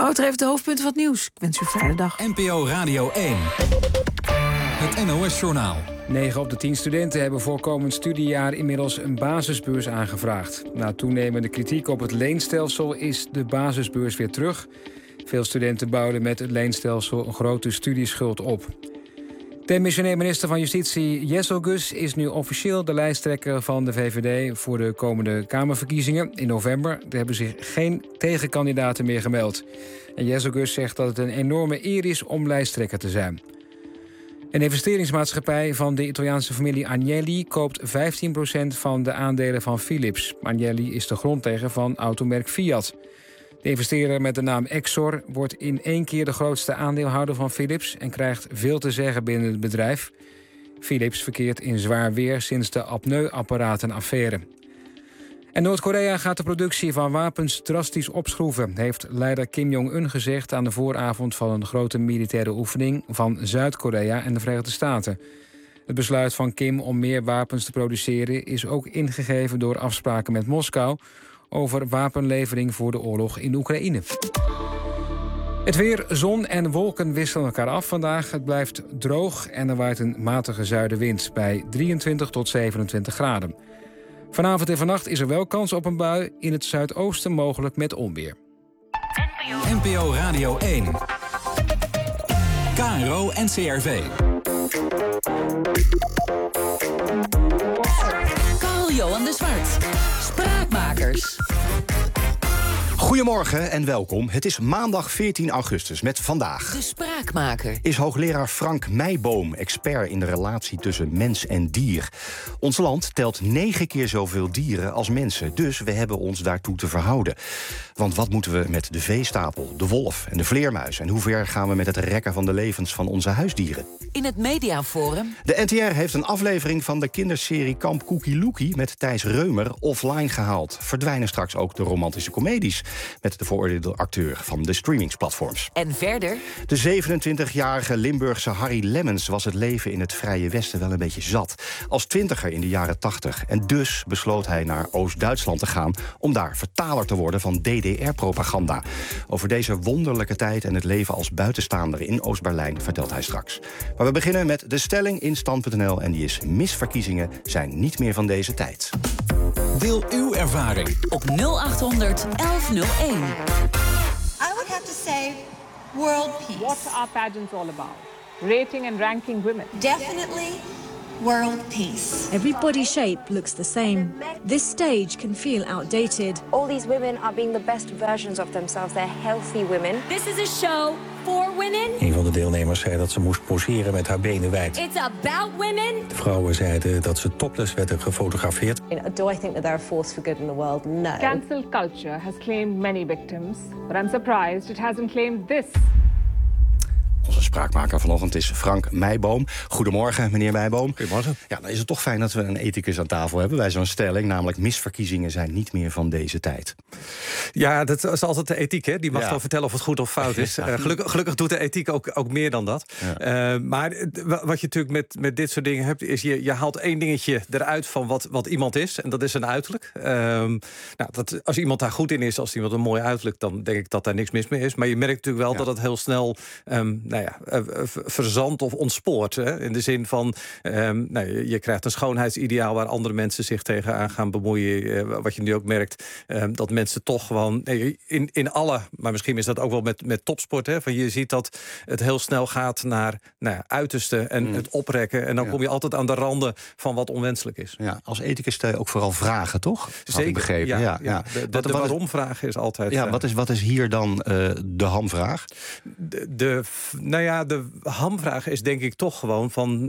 Wouter heeft de hoofdpunten van het nieuws. Ik wens u een fijne dag. NPO Radio 1. Het NOS-journaal. 9 op de 10 studenten hebben voor komend studiejaar inmiddels een basisbeurs aangevraagd. Na toenemende kritiek op het leenstelsel is de basisbeurs weer terug. Veel studenten bouwden met het leenstelsel een grote studieschuld op. Demissionair minister van Justitie Jesselgus is nu officieel de lijsttrekker van de VVD voor de komende Kamerverkiezingen in november. Er hebben zich geen tegenkandidaten meer gemeld. En Jesselgus zegt dat het een enorme eer is om lijsttrekker te zijn. Een investeringsmaatschappij van de Italiaanse familie Agnelli koopt 15% van de aandelen van Philips. Agnelli is de grondlegger van automerk Fiat. De investeerder met de naam Exor wordt in één keer de grootste aandeelhouder van Philips en krijgt veel te zeggen binnen het bedrijf. Philips verkeert in zwaar weer sinds de apneuapparatenaffaire. En Noord-Korea gaat de productie van wapens drastisch opschroeven, heeft leider Kim Jong-un gezegd aan de vooravond van een grote militaire oefening van Zuid-Korea en de Verenigde Staten. Het besluit van Kim om meer wapens te produceren is ook ingegeven door afspraken met Moskou over wapenlevering voor de oorlog in Oekraïne. Het weer, zon en wolken wisselen elkaar af vandaag. Het blijft droog en er waait een matige zuidenwind bij 23 tot 27 graden. Vanavond en vannacht is er wel kans op een bui, in het zuidoosten mogelijk met onweer. NPO Radio 1. KRO NCRV. Carl-Johan de Zwart. Spraakmakers. Goedemorgen en welkom. Het is maandag 14 augustus met vandaag. De Spraakmaker. Is hoogleraar Frank Meijboom expert in de relatie tussen mens en dier. Ons land telt 9 keer zoveel dieren als mensen. Dus we hebben ons daartoe te verhouden. Want wat moeten we met de veestapel, de wolf en de vleermuis? En hoe ver gaan we met het rekken van de levens van onze huisdieren? In het Mediaforum. De NTR heeft een aflevering van de kinderserie Kamp Cookie Loekie met Thijs Reumer offline gehaald. Verdwijnen straks ook de romantische comedies met de veroordeelde acteur van de streamingsplatforms. En verder? De 27-jarige Limburgse Harry Lemmens was het leven in het Vrije Westen wel een beetje zat. Als 20er in de jaren 80. En dus besloot hij naar Oost-Duitsland te gaan om daar vertaler te worden van DDR-propaganda. Over deze wonderlijke tijd en het leven als buitenstaander in Oost-Berlijn vertelt hij straks. Maar we beginnen met de stelling in Stand.nl en die is: misverkiezingen zijn niet meer van deze tijd. Deel uw ervaring op 0800 1101. I would have to say world peace. What are pageants all about? Rating and ranking women. Definitely world peace. Every body shape looks the same. This stage can feel outdated. All these women are being the best versions of themselves. They're healthy women. This is a show for women. Een van de deelnemers zei dat ze moest poseren met haar benen wijd. It's about women. De vrouwen zeiden dat ze topless werden gefotografeerd. Do I think that there are force for good in the world? No. Cancel culture has claimed many victims, but I'm surprised it hasn't claimed this. Onze spraakmaker vanochtend is Frank Meijboom. Goedemorgen, meneer Meijboom. Goedemorgen. Ja, dan is het toch fijn dat we een ethicus aan tafel hebben bij zo'n stelling, namelijk misverkiezingen zijn niet meer van deze tijd. Ja, dat is altijd de ethiek, hè? Die mag wel vertellen of het goed of fout is. Ja. Gelukkig doet de ethiek ook meer dan dat. Ja. Maar wat je natuurlijk met dit soort dingen hebt, is je haalt één dingetje eruit van wat iemand is. En dat is zijn uiterlijk. Als iemand daar goed in is, als iemand een mooi uiterlijk, dan denk ik dat daar niks mis mee is. Maar je merkt natuurlijk wel dat het heel snel verzandt of ontspoort. Hè? In de zin van, je krijgt een schoonheidsideaal waar andere mensen zich tegenaan gaan bemoeien. Wat je nu ook merkt, dat mensen toch gewoon in alle, maar misschien is dat ook wel met topsport, hè, van je ziet dat het heel snel gaat naar uiterste en het oprekken. En dan kom je altijd aan de randen van wat onwenselijk is. Ja, als ethicus stel je ook vooral vragen, toch? Zeker, begrepen. Ja. De waarom-vraag is altijd... Wat is hier dan de hamvraag? De hamvraag is denk ik toch gewoon van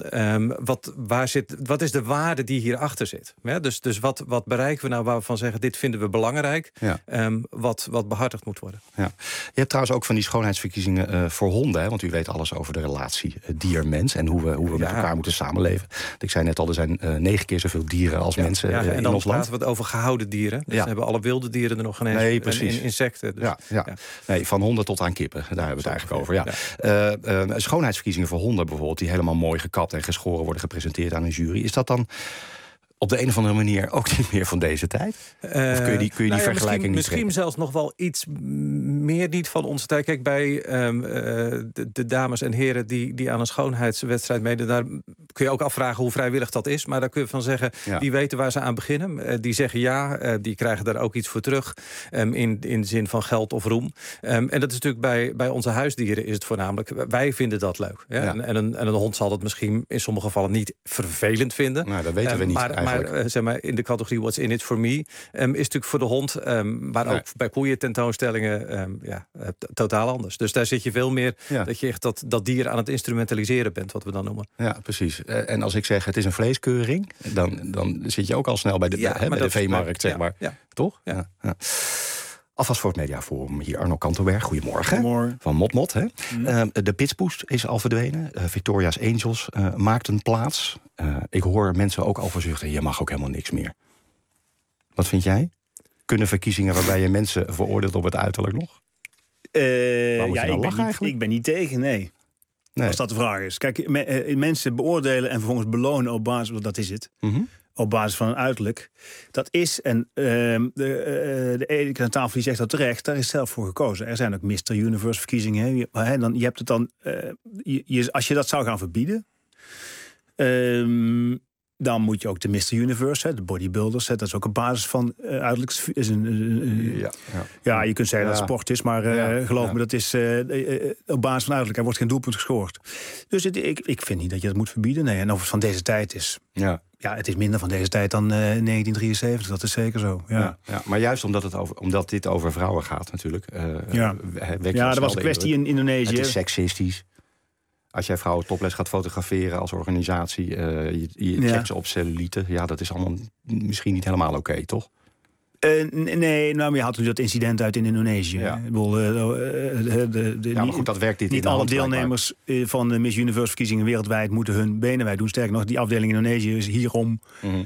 wat is de waarde die hierachter zit? Ja, dus wat bereiken we nou waarvan zeggen dit vinden we belangrijk, wat behartigd moet worden. Ja. Je hebt trouwens ook van die schoonheidsverkiezingen voor honden, hè? Want u weet alles over de relatie dier-mens en hoe we met elkaar moeten samenleven. Ik zei net al, er zijn 9 keer zoveel dieren als mensen in ons land. En dan praten we het over gehouden dieren. Dus hebben alle wilde dieren er nog geen eens. Nee, precies. En insecten. Dus, Nee, van honden tot aan kippen. Daar hebben we het eigenlijk over. Ja. Schoonheidsverkiezingen voor honden bijvoorbeeld, die helemaal mooi gekapt en geschoren worden gepresenteerd aan een jury. Is dat dan op de een of andere manier ook niet meer van deze tijd? Of kun je die vergelijking niet misschien zelfs nog wel iets meer niet van onze tijd. Kijk, bij de dames en heren die aan een schoonheidswedstrijd meedoen, daar kun je ook afvragen hoe vrijwillig dat is. Maar daar kun je van zeggen, die weten waar ze aan beginnen. Die zeggen ja, die krijgen daar ook iets voor terug. In de zin van geld of roem. En dat is natuurlijk bij onze huisdieren is het voornamelijk. Wij vinden dat leuk. Ja? Ja. En een hond zal dat misschien in sommige gevallen niet vervelend vinden. Nou, dat weten we niet maar zeg maar in de categorie What's in it for me is natuurlijk voor de hond, maar ook bij koeien tentoonstellingen totaal anders. Dus daar zit je veel meer dat je echt dat dier aan het instrumentaliseren bent, wat we dan noemen. Ja, precies. En als ik zeg het is een vleeskeuring, dan zit je ook al snel bij de veemarkt, zeg maar. Ja. Toch? Ja. Ja. Alvast voor het Mediaforum. Hier Arno Kantelberg, goedemorgen. Goedemorgen. Van Motmot. De Pitspoes is al verdwenen. Victoria's Angels maakt een plaats. Ik hoor mensen ook al verzuchten, je mag ook helemaal niks meer. Wat vind jij? Kunnen verkiezingen waarbij je mensen veroordeelt op het uiterlijk nog? Ik ben niet tegen, nee. Als dat de vraag is. Kijk, mensen beoordelen en vervolgens belonen op basis, dat is het. Mm-hmm. Op basis van een uiterlijk. Dat is, en de ene aan tafel die zegt dat terecht, daar is zelf voor gekozen. Er zijn ook Mr. Universe verkiezingen. Je hebt het dan, als je dat zou gaan verbieden, dan moet je ook de Mr. Universe, de bodybuilders, dat is ook een basis van uiterlijk. Je kunt zeggen dat het sport is, maar geloof me, dat is op basis van uiterlijk. Er wordt geen doelpunt gescoord. Dus ik vind niet dat je dat moet verbieden. Nee, en of het van deze tijd is. Ja, het is minder van deze tijd dan 1973, dat is zeker zo. Ja, maar juist omdat dit over vrouwen gaat natuurlijk. Er was een kwestie in Indonesië. Het is seksistisch. Als jij vrouwen topless gaat fotograferen als organisatie, je trekt ze op cellulite. Ja, dat is allemaal misschien niet helemaal oké, toch? Nee, maar je had nu dat incident uit in Indonesië. Ja. Ik bedoel, maar goed, dat werkt niet alle deelnemers van de Miss Universe verkiezingen wereldwijd moeten hun benen wij doen. Sterker nog, die afdeling Indonesië is hierom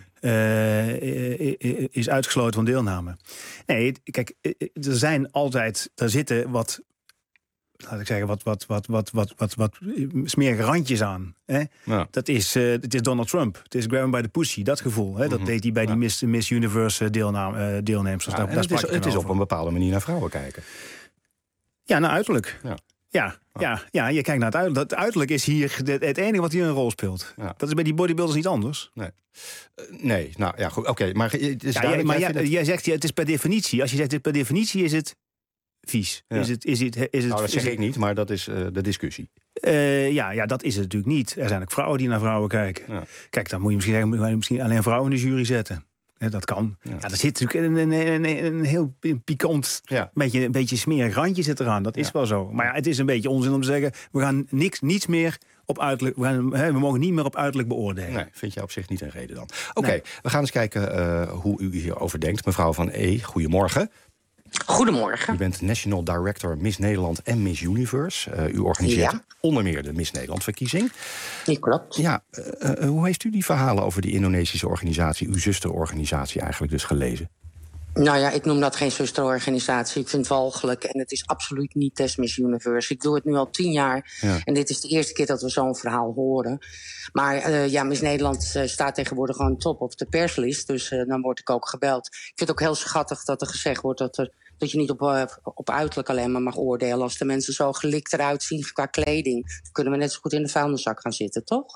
is uitgesloten van deelname. Nee, kijk, er zitten wat, laat ik zeggen, wat smerige randjes aan. Hè? Ja. Het is Donald Trump. Het is grab him by the pussy, dat gevoel. Hè? Dat deed hij bij die Miss Universe deelnemers. Het is op een bepaalde manier naar vrouwen kijken. Ja, naar uiterlijk. Ja, je kijkt naar het uiterlijk. Het uiterlijk is hier het enige wat hier een rol speelt. Ja. Dat is bij die bodybuilders niet anders. Nee, nou ja, goed. Oké, maar jij zegt het is per definitie. Als je zegt per definitie is het vies. Ja. Dat zeg ik niet, maar dat is de discussie. Dat is het natuurlijk niet. Er zijn ook vrouwen die naar vrouwen kijken. Ja. Kijk, dan moet je misschien zeggen, misschien alleen vrouwen in de jury zetten. Dat kan. Ja, er zit natuurlijk een heel pikant, een beetje smerig randje zit eraan. Dat is wel zo. Maar het is een beetje onzin om te zeggen, we gaan niets meer op uiterlijk. We mogen niet meer op uiterlijk beoordelen. Nee, vind je op zich niet een reden dan. Oké, we gaan eens kijken hoe u hierover denkt. Mevrouw Van E, goedemorgen. Goedemorgen. U bent National Director Miss Nederland en Miss Universe. U organiseert onder meer de Miss Nederland-verkiezing. Ja, klopt. Ja, hoe heeft u die verhalen over die Indonesische organisatie, uw zusterorganisatie eigenlijk dus gelezen? Nou ja, ik noem dat geen zusterorganisatie. Ik vind het walgelijk en het is absoluut niet des Miss Universe. Ik doe het nu al 10 jaar en dit is de eerste keer dat we zo'n verhaal horen. Maar Miss Nederland staat tegenwoordig gewoon top op de perslist. Dus dan word ik ook gebeld. Ik vind het ook heel schattig dat er gezegd wordt dat je niet op uiterlijk alleen maar mag oordelen. Als de mensen zo gelikt eruit zien qua kleding, dan kunnen we net zo goed in de vuilniszak gaan zitten, toch?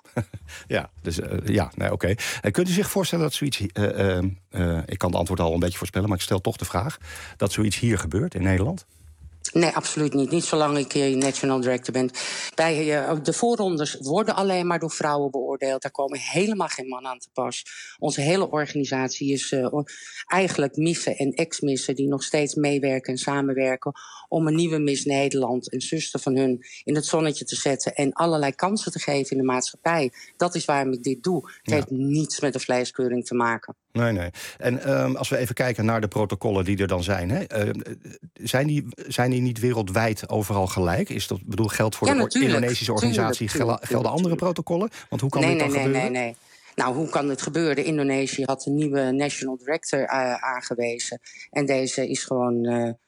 Oké. Kunt u zich voorstellen dat zoiets, ik kan het antwoord al een beetje voorspellen, maar ik stel toch de vraag, dat zoiets hier gebeurt in Nederland? Nee, absoluut niet. Niet zolang ik national director ben. De voorrondes worden alleen maar door vrouwen beoordeeld. Daar komen helemaal geen mannen aan te pas. Onze hele organisatie is eigenlijk missen en ex-missen die nog steeds meewerken en samenwerken om een nieuwe Miss Nederland, een zuster van hun, in het zonnetje te zetten en allerlei kansen te geven in de maatschappij. Dat is waarom ik dit doe. Het heeft niets met de vleeskeuring te maken. Nee. En als we even kijken naar de protocollen die er dan zijn, zijn die niet wereldwijd overal gelijk? Geldt voor de Indonesische organisatie gelden andere protocollen? Want hoe kan dit dan gebeuren? Nee. Nou, hoe kan het gebeuren? Indonesië had een nieuwe national director aangewezen. En deze is gewoon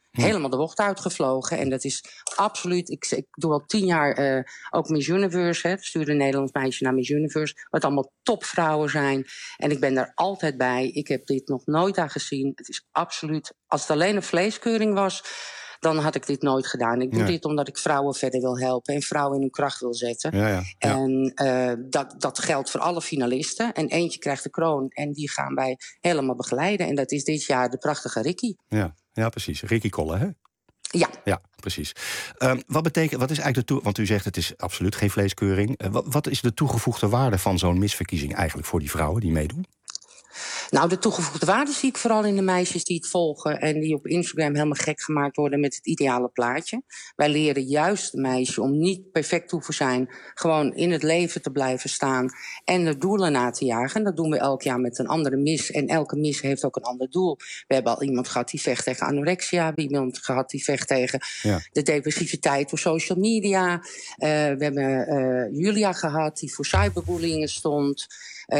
Helemaal de bocht uitgevlogen. En dat is absoluut... Ik doe al 10 jaar ook Miss Universe. Ik stuur een Nederlands meisje naar Miss Universe. Wat allemaal topvrouwen zijn. En ik ben daar altijd bij. Ik heb dit nog nooit aan gezien. Het is absoluut... Als het alleen een vleeskeuring was... dan had ik dit nooit gedaan. Ik doe dit omdat ik vrouwen verder wil helpen... en vrouwen in hun kracht wil zetten. En dat geldt voor alle finalisten. En eentje krijgt de kroon en die gaan wij helemaal begeleiden. En dat is dit jaar de prachtige Ricky. Ja, precies. Ricky Kolle, hè? Ja, precies. Wat is eigenlijk want u zegt het is absoluut geen vleeskeuring. Wat is de toegevoegde waarde van zo'n misverkiezing eigenlijk voor die vrouwen die meedoen? Nou, de toegevoegde waarde zie ik vooral in de meisjes die het volgen... en die op Instagram helemaal gek gemaakt worden met het ideale plaatje. Wij leren juist de meisje om niet perfect te hoeven zijn... gewoon in het leven te blijven staan en de doelen na te jagen. En dat doen we elk jaar met een andere mis. En elke mis heeft ook een ander doel. We hebben al iemand gehad die vecht tegen anorexia. We hebben iemand gehad die vecht tegen de depressiviteit door social media. We hebben Julia gehad die voor cyberbullying stond...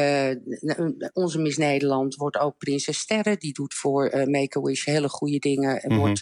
onze Miss Nederland wordt ook Prinses Sterre. Die doet voor Make-A-Wish hele goede dingen. En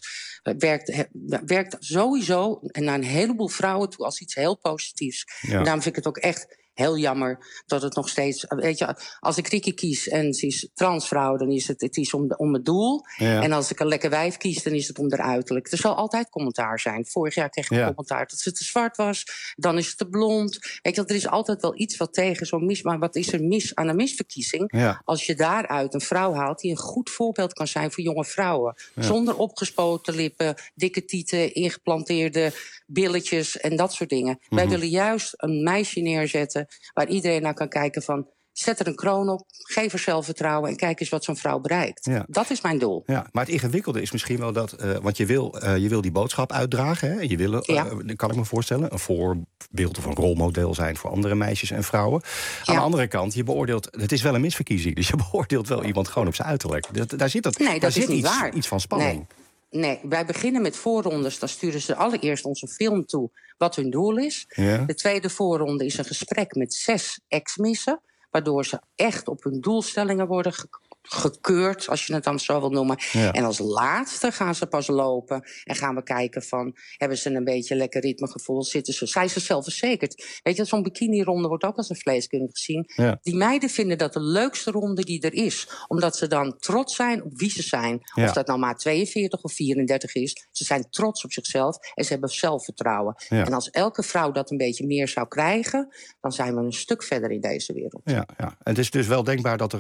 werkt sowieso naar een heleboel vrouwen toe als iets heel positiefs. En daarom vind ik het ook echt heel jammer dat het nog steeds... Weet je, als ik Ricky kies en ze is transvrouw... dan is het is om het doel. En als ik een lekker wijf kies, dan is het om haar uiterlijk. Er zal altijd commentaar zijn. Vorig jaar kreeg ik een commentaar dat ze te zwart was. Dan is het te blond. Weet je, er is altijd wel iets wat tegen zo'n mis... Maar wat is er mis aan een misverkiezing? Als je daaruit een vrouw haalt die een goed voorbeeld kan zijn voor jonge vrouwen. Zonder opgespoten lippen, dikke tieten, ingeplanteerde billetjes en dat soort dingen. Wij willen juist een meisje neerzetten waar iedereen naar kan kijken van... zet er een kroon op, geef haar zelfvertrouwen... en kijk eens wat zo'n vrouw bereikt. Dat is mijn doel. Ja, maar het ingewikkelde is misschien wel dat... want je wil die boodschap uitdragen. Hè? Je wil, kan ik me voorstellen, een voorbeeld of een rolmodel zijn... voor andere meisjes en vrouwen. Aan de andere kant, je beoordeelt... het is wel een misverkiezing, dus je beoordeelt wel iemand gewoon op zijn uiterlijk. Daar zit iets van spanning. Nee, wij beginnen met voorrondes. Dan sturen ze allereerst ons een film toe wat hun doel is. De tweede voorronde is een gesprek met 6 ex-missen... waardoor ze echt op hun doelstellingen worden gekeurd, als je het dan zo wil noemen. En als laatste gaan ze pas lopen en gaan we kijken van... hebben ze een beetje lekker ritmegevoel, zijn ze zelfverzekerd. Weet je, zo'n bikini-ronde wordt ook als een vleeskeuring gezien. Die meiden vinden dat de leukste ronde die er is. Omdat ze dan trots zijn op wie ze zijn. Of dat nou maar 42 of 34 is. Ze zijn trots op zichzelf en ze hebben zelfvertrouwen. En als elke vrouw dat een beetje meer zou krijgen... dan zijn we een stuk verder in deze wereld. En het is dus wel denkbaar dat er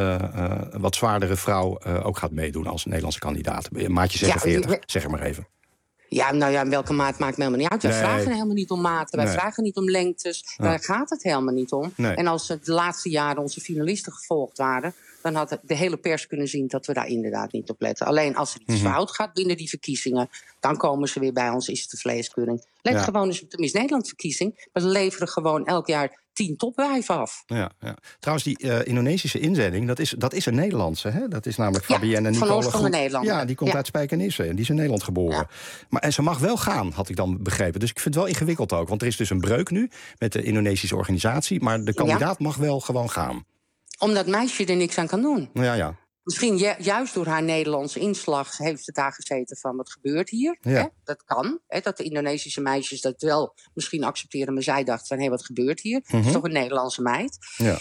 een wat zwaardere vrouw ook gaat meedoen als Nederlandse kandidaat. Maatje 46, zeg er maar even. Ja, nou ja, welke maat maakt me helemaal niet uit. Wij vragen helemaal niet om maten, wij vragen niet om lengtes. Daar gaat het helemaal niet om. En als de laatste jaren onze finalisten gevolgd waren... dan had de hele pers kunnen zien dat we daar inderdaad niet op letten. Alleen als er iets fout gaat binnen die verkiezingen... dan komen ze weer bij ons, is het de vleeskeuring. Let gewoon eens op de Miss Nederland-verkiezing. We leveren gewoon elk jaar 10 topwijven af. Trouwens, die Indonesische inzending, dat is een Nederlandse. Hè? Dat is namelijk Fabienne en Nicole. Van Nederland. Ja, die komt uit Spijkenisse en die is in Nederland geboren. En ze mag wel gaan, had ik dan begrepen. Dus ik vind het wel ingewikkeld ook. Want er is dus een breuk nu met de Indonesische organisatie... maar de kandidaat mag wel gewoon gaan. Omdat meisje er niks aan kan doen. Ja. Misschien juist door haar Nederlandse inslag heeft ze daar gezeten van wat gebeurt hier. Ja. Hè? Dat kan. Hè? Dat de Indonesische meisjes dat wel misschien accepteren. Maar zij dacht van wat gebeurt hier? Het is toch een Nederlandse meid.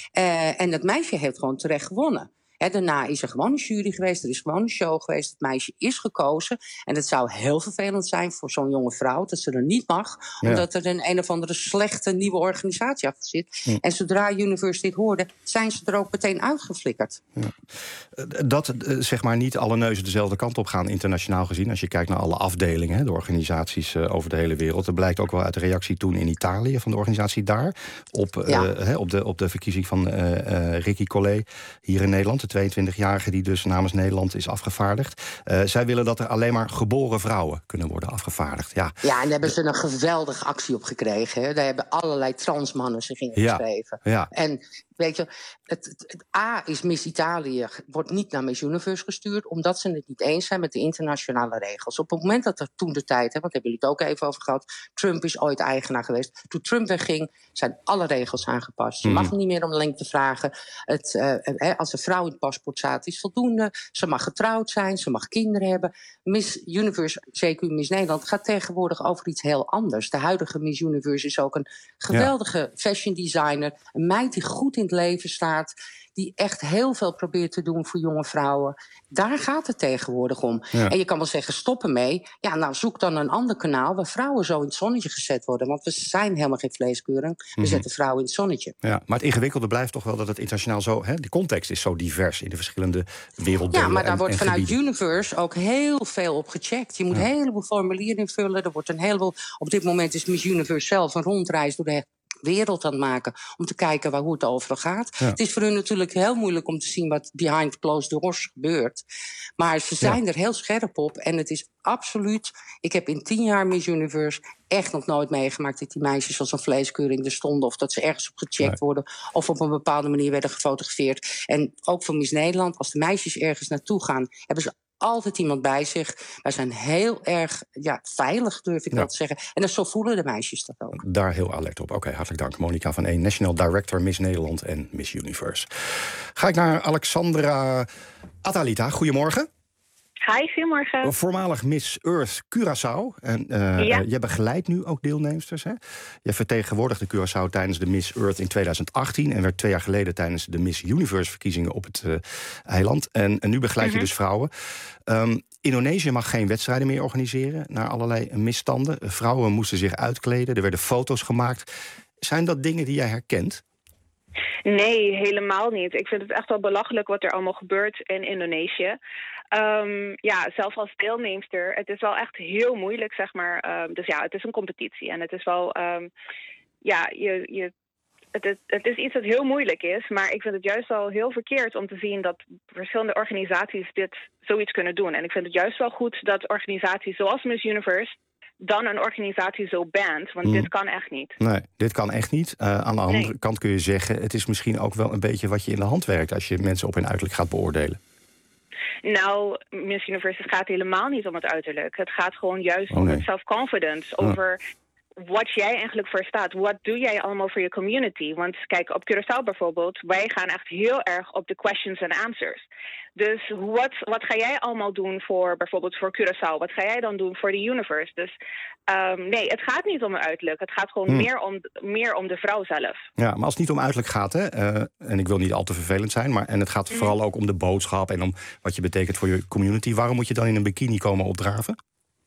En dat meisje heeft gewoon terecht gewonnen. Daarna is er gewoon een jury geweest, er is gewoon een show geweest. Het meisje is gekozen. En het zou heel vervelend zijn voor zo'n jonge vrouw... dat ze er niet mag, omdat er een of andere slechte nieuwe organisatie achter zit. En zodra Universe dit hoorde, zijn ze er ook meteen uitgeflikkerd. Dat zeg maar niet alle neuzen dezelfde kant op gaan, internationaal gezien. Als je kijkt naar alle afdelingen, de organisaties over de hele wereld. Dat blijkt ook wel uit de reactie toen in Italië van de organisatie daar. Op de verkiezing van Ricky Kolle hier in Nederland. De 22-jarige die dus namens Nederland is afgevaardigd. Zij willen dat er alleen maar geboren vrouwen kunnen worden afgevaardigd. Ja, en daar hebben ze een geweldige actie op gekregen. Hè. Daar hebben allerlei transmannen zich ingeschreven. En Weet je, het A is Miss Italië wordt niet naar Miss Universe gestuurd, omdat ze het niet eens zijn met de internationale regels. Op het moment dat er toen de tijd, want daar hebben jullie het ook even over gehad, Trump is ooit eigenaar geweest. Toen Trump wegging, zijn alle regels aangepast. Je mag niet meer om lengte vragen. Als een vrouw in het paspoort staat, is voldoende. Ze mag getrouwd zijn, ze mag kinderen hebben. Miss Universe, zeker Miss Nederland, gaat tegenwoordig over iets heel anders. De huidige Miss Universe is ook een geweldige fashion designer. Een meid die goed in het leven staat, die echt heel veel probeert te doen voor jonge vrouwen. Daar gaat het tegenwoordig om. Ja. En je kan wel zeggen, stop ermee. Ja, nou, zoek dan een ander kanaal waar vrouwen zo in het zonnetje gezet worden. Want we zijn helemaal geen vleeskeuring. We zetten vrouwen in het zonnetje. Ja, maar het ingewikkelde blijft toch wel dat het internationaal zo... de context is zo divers in de verschillende werelddelen. Ja, maar daar wordt vanuit Universe ook heel veel op gecheckt. Je moet een heleboel formulieren invullen. Er wordt een heleboel... Op dit moment is Miss Universe zelf een rondreis door de wereld aan het maken om te kijken hoe het overal gaat. Ja. Het is voor hun natuurlijk heel moeilijk om te zien wat behind closed doors gebeurt. Maar ze zijn er heel scherp op en het is absoluut... Ik heb in 10 jaar Miss Universe echt nog nooit meegemaakt dat die meisjes als een vleeskeuring er stonden of dat ze ergens op gecheckt worden of op een bepaalde manier werden gefotografeerd. En ook voor Miss Nederland, als de meisjes ergens naartoe gaan, hebben ze altijd iemand bij zich. Wij zijn heel erg veilig, durf ik wel te zeggen. En zo voelen de meisjes dat ook. Daar heel alert op. Oké, hartelijk dank. Monica van Een, National Director Miss Nederland en Miss Universe. Ga ik naar Alexandra Atalita. Goedemorgen. Hi, goedemorgen. Voormalig Miss Earth Curaçao. En jij begeleidt nu ook deelnemsters, hè? Je vertegenwoordigde Curaçao tijdens de Miss Earth in 2018... en werd 2 jaar geleden tijdens de Miss Universe-verkiezingen op het eiland. En nu begeleid je dus vrouwen. Indonesië mag geen wedstrijden meer organiseren... naar allerlei misstanden. Vrouwen moesten zich uitkleden, er werden foto's gemaakt. Zijn dat dingen die jij herkent? Nee, helemaal niet. Ik vind het echt wel belachelijk wat er allemaal gebeurt in Indonesië. Zelf als deelnemster, het is wel echt heel moeilijk, zeg maar. Dus ja, het is een competitie. En het is wel, het is iets dat heel moeilijk is. Maar ik vind het juist wel heel verkeerd om te zien dat verschillende organisaties zoiets kunnen doen. En ik vind het juist wel goed dat organisaties zoals Miss Universe dan een organisatie zo bent, want dit kan echt niet. Nee, dit kan echt niet. Aan de andere kant kun je zeggen, het is misschien ook wel een beetje wat je in de hand werkt als je mensen op hun uiterlijk gaat beoordelen. Nou, Miss Universe gaat helemaal niet om het uiterlijk. Het gaat gewoon juist om het self-confidence, over wat jij eigenlijk voor staat. Wat doe jij allemaal voor je community? Want kijk, op Curaçao bijvoorbeeld, wij gaan echt heel erg op de questions and answers. Dus wat ga jij allemaal doen voor bijvoorbeeld voor Curaçao? Wat ga jij dan doen voor de Universe? Dus nee, het gaat niet om het uiterlijk. Het gaat gewoon meer om de vrouw zelf. Ja, maar als het niet om uiterlijk gaat, hè, en ik wil niet al te vervelend zijn, en het gaat vooral ook om de boodschap en om wat je betekent voor je community. Waarom moet je dan in een bikini komen opdraven?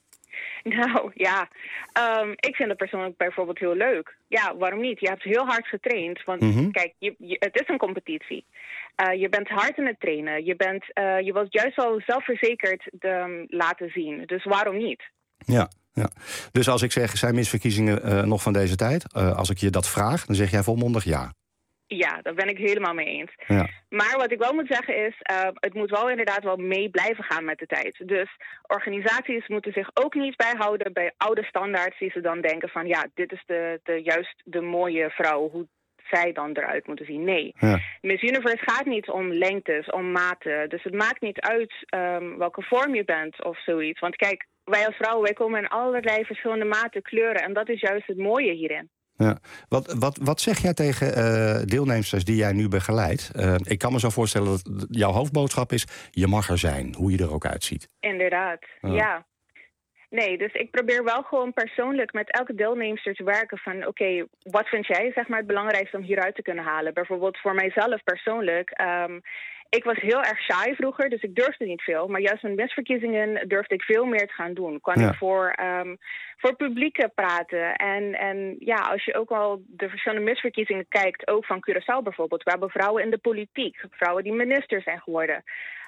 Nou, ja. Ik vind het persoonlijk bijvoorbeeld heel leuk. Ja, waarom niet? Je hebt heel hard getraind. Want kijk, het is een competitie. Je bent hard in het trainen. Je wilt juist wel zelfverzekerd laten zien. Dus waarom niet? Ja. Dus als ik zeg, zijn misverkiezingen nog van deze tijd? Als ik je dat vraag, dan zeg jij volmondig ja. Ja, daar ben ik helemaal mee eens. Ja. Maar wat ik wel moet zeggen is, het moet wel inderdaad wel mee blijven gaan met de tijd. Dus organisaties moeten zich ook niet bijhouden bij oude standaards die ze dan denken van ja, dit is juist de mooie vrouw, hoe zij dan eruit moeten zien. Nee. Ja. Miss Universe gaat niet om lengtes, om maten. Dus het maakt niet uit welke vorm je bent of zoiets. Want kijk, wij als vrouwen, wij komen in allerlei verschillende maten, kleuren. En dat is juist het mooie hierin. Ja. Wat zeg jij tegen deelnemsters die jij nu begeleidt? Ik kan me zo voorstellen dat jouw hoofdboodschap is, je mag er zijn, hoe je er ook uitziet. Inderdaad, ja. Nee, dus ik probeer wel gewoon persoonlijk met elke deelnemster te werken van oké, wat vind jij zeg maar het belangrijkste om hieruit te kunnen halen? Bijvoorbeeld voor mijzelf persoonlijk. Ik was heel erg shy vroeger, dus ik durfde niet veel. Maar juist met misverkiezingen durfde ik veel meer te gaan doen. Kon ik voor publiek praten. En ja, als je ook al de verschillende misverkiezingen kijkt, ook van Curaçao bijvoorbeeld. We hebben vrouwen in de politiek, vrouwen die minister zijn geworden.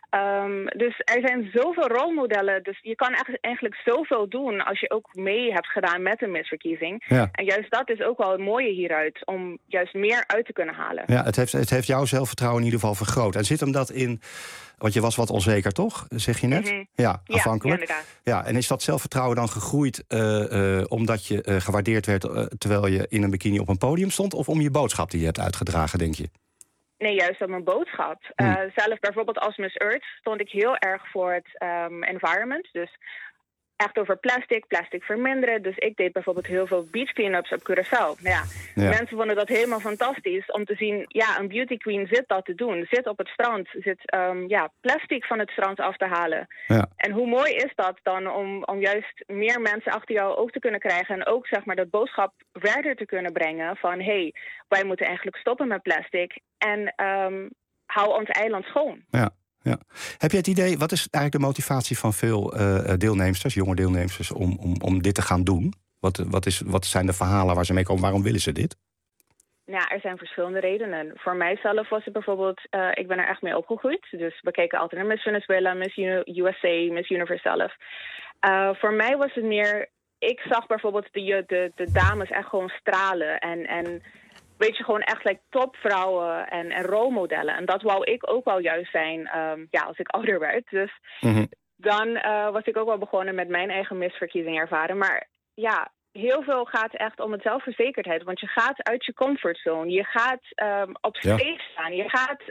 Dus er zijn zoveel rolmodellen. Dus je kan eigenlijk zoveel doen als je ook mee hebt gedaan met een misverkiezing. Ja. En juist dat is ook wel het mooie hieruit, om juist meer uit te kunnen halen. Ja, het heeft jouw zelfvertrouwen in ieder geval vergroot. En zit hem dat in, want je was wat onzeker, toch? Zeg je net? Ja, afhankelijk. Ja, inderdaad. Ja, en is dat zelfvertrouwen dan gegroeid omdat je gewaardeerd werd terwijl je in een bikini op een podium stond? Of om je boodschap die je hebt uitgedragen, denk je? Nee, juist op mijn boodschap. Zelf bijvoorbeeld als Miss Earth stond ik heel erg voor het environment. Dus echt over plastic verminderen. Dus ik deed bijvoorbeeld heel veel beach cleanups op Curaçao. Mensen vonden dat helemaal fantastisch om te zien... ja, een beauty queen zit dat te doen. Zit op het strand. Zit plastic van het strand af te halen. Ja. En hoe mooi is dat dan om juist meer mensen achter jou ook te kunnen krijgen... en ook zeg maar dat boodschap verder te kunnen brengen van... hey, wij moeten eigenlijk stoppen met plastic en hou ons eiland schoon. Ja. Ja. Heb je het idee, wat is eigenlijk de motivatie van veel deelnemsters, jonge deelnemsters, om dit te gaan doen? Wat zijn de verhalen waar ze mee komen? Waarom willen ze dit? Ja, er zijn verschillende redenen. Voor mijzelf was het bijvoorbeeld, ik ben er echt mee opgegroeid. Dus we keken altijd naar Miss Venezuela, Miss USA, Miss Universe zelf. Voor mij was het meer, ik zag bijvoorbeeld de dames echt gewoon stralen en weet je, gewoon echt topvrouwen en rolmodellen. En dat wou ik ook wel juist zijn als ik ouder werd. Dus dan was ik ook wel begonnen met mijn eigen misverkiezing ervaren. Maar ja, heel veel gaat echt om het zelfverzekerdheid. Want je gaat uit je comfortzone. Je gaat op stage staan. Je gaat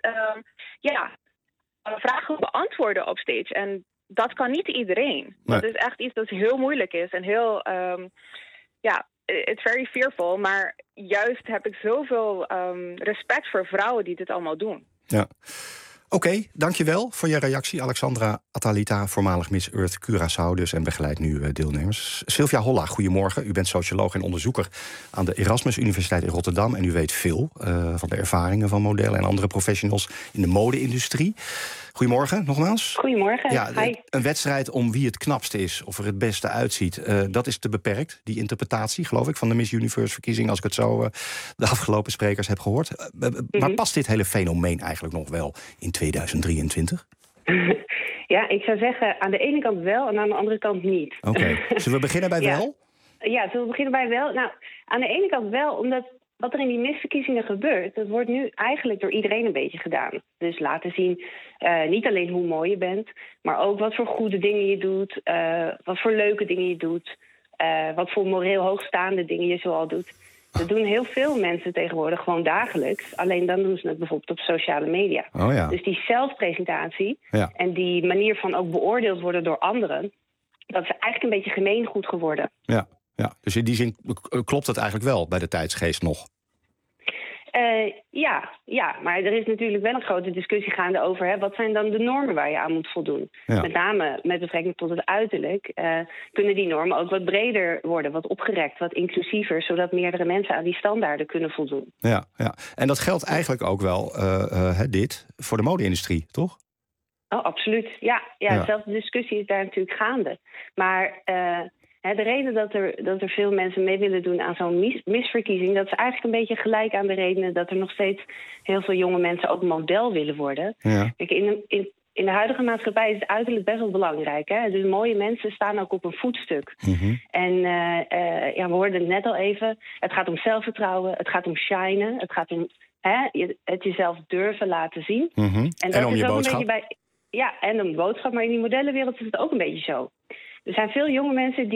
vragen beantwoorden op stage. En dat kan niet iedereen. Nee. Dat is echt iets dat heel moeilijk is. En heel, it's very fearful. Maar juist heb ik zoveel respect voor vrouwen die dit allemaal doen. Ja. Oké, dankjewel voor je reactie. Alexandra Atalita, voormalig Miss Earth Curaçao dus... en begeleidt nu deelnemers. Sylvia Holla, goedemorgen. U bent socioloog en onderzoeker aan de Erasmus Universiteit in Rotterdam... en u weet veel van de ervaringen van modellen en andere professionals... in de mode-industrie. Goedemorgen, nogmaals. Goedemorgen, ja, hi. Een wedstrijd om wie het knapste is, of er het beste uitziet... dat is te beperkt, die interpretatie, geloof ik... van de Miss Universe-verkiezing, als ik het zo de afgelopen sprekers heb gehoord. Maar past dit hele fenomeen eigenlijk nog wel in 2023? Ja, ik zou zeggen aan de ene kant wel en aan de andere kant niet. Oké. Zullen we beginnen bij wel? Ja, zullen we beginnen bij wel? Nou, aan de ene kant wel, omdat wat er in die misverkiezingen gebeurt... dat wordt nu eigenlijk door iedereen een beetje gedaan. Dus laten zien, niet alleen hoe mooi je bent... maar ook wat voor goede dingen je doet... wat voor leuke dingen je doet... wat voor moreel hoogstaande dingen je zoal doet... Dat doen heel veel mensen tegenwoordig gewoon dagelijks. Alleen dan doen ze het bijvoorbeeld op sociale media. Oh ja. Dus die zelfpresentatie en die manier van ook beoordeeld worden door anderen... dat is eigenlijk een beetje gemeengoed geworden. Ja. Dus in die zin klopt het eigenlijk wel bij de tijdsgeest nog? Ja, maar er is natuurlijk wel een grote discussie gaande over... wat zijn dan de normen waar je aan moet voldoen. Ja. Met name met betrekking tot het uiterlijk... kunnen die normen ook wat breder worden, wat opgerekt, wat inclusiever... zodat meerdere mensen aan die standaarden kunnen voldoen. Ja. En dat geldt eigenlijk ook wel, dit, voor de mode-industrie, toch? Oh, absoluut. Ja, dezelfde discussie is daar natuurlijk gaande. Maar... de reden dat er veel mensen mee willen doen aan zo'n misverkiezing... dat is eigenlijk een beetje gelijk aan de redenen... dat er nog steeds heel veel jonge mensen ook model willen worden. Ja. Kijk, in de huidige maatschappij is het uiterlijk best wel belangrijk. Hè? Dus mooie mensen staan ook op een voetstuk. Mm-hmm. En we hoorden het net al even. Het gaat om zelfvertrouwen, het gaat om shinen... het gaat om het jezelf durven laten zien. Mm-hmm. En om je boodschap. En om de boodschap, maar in die modellenwereld is het ook een beetje zo. Er zijn veel jonge mensen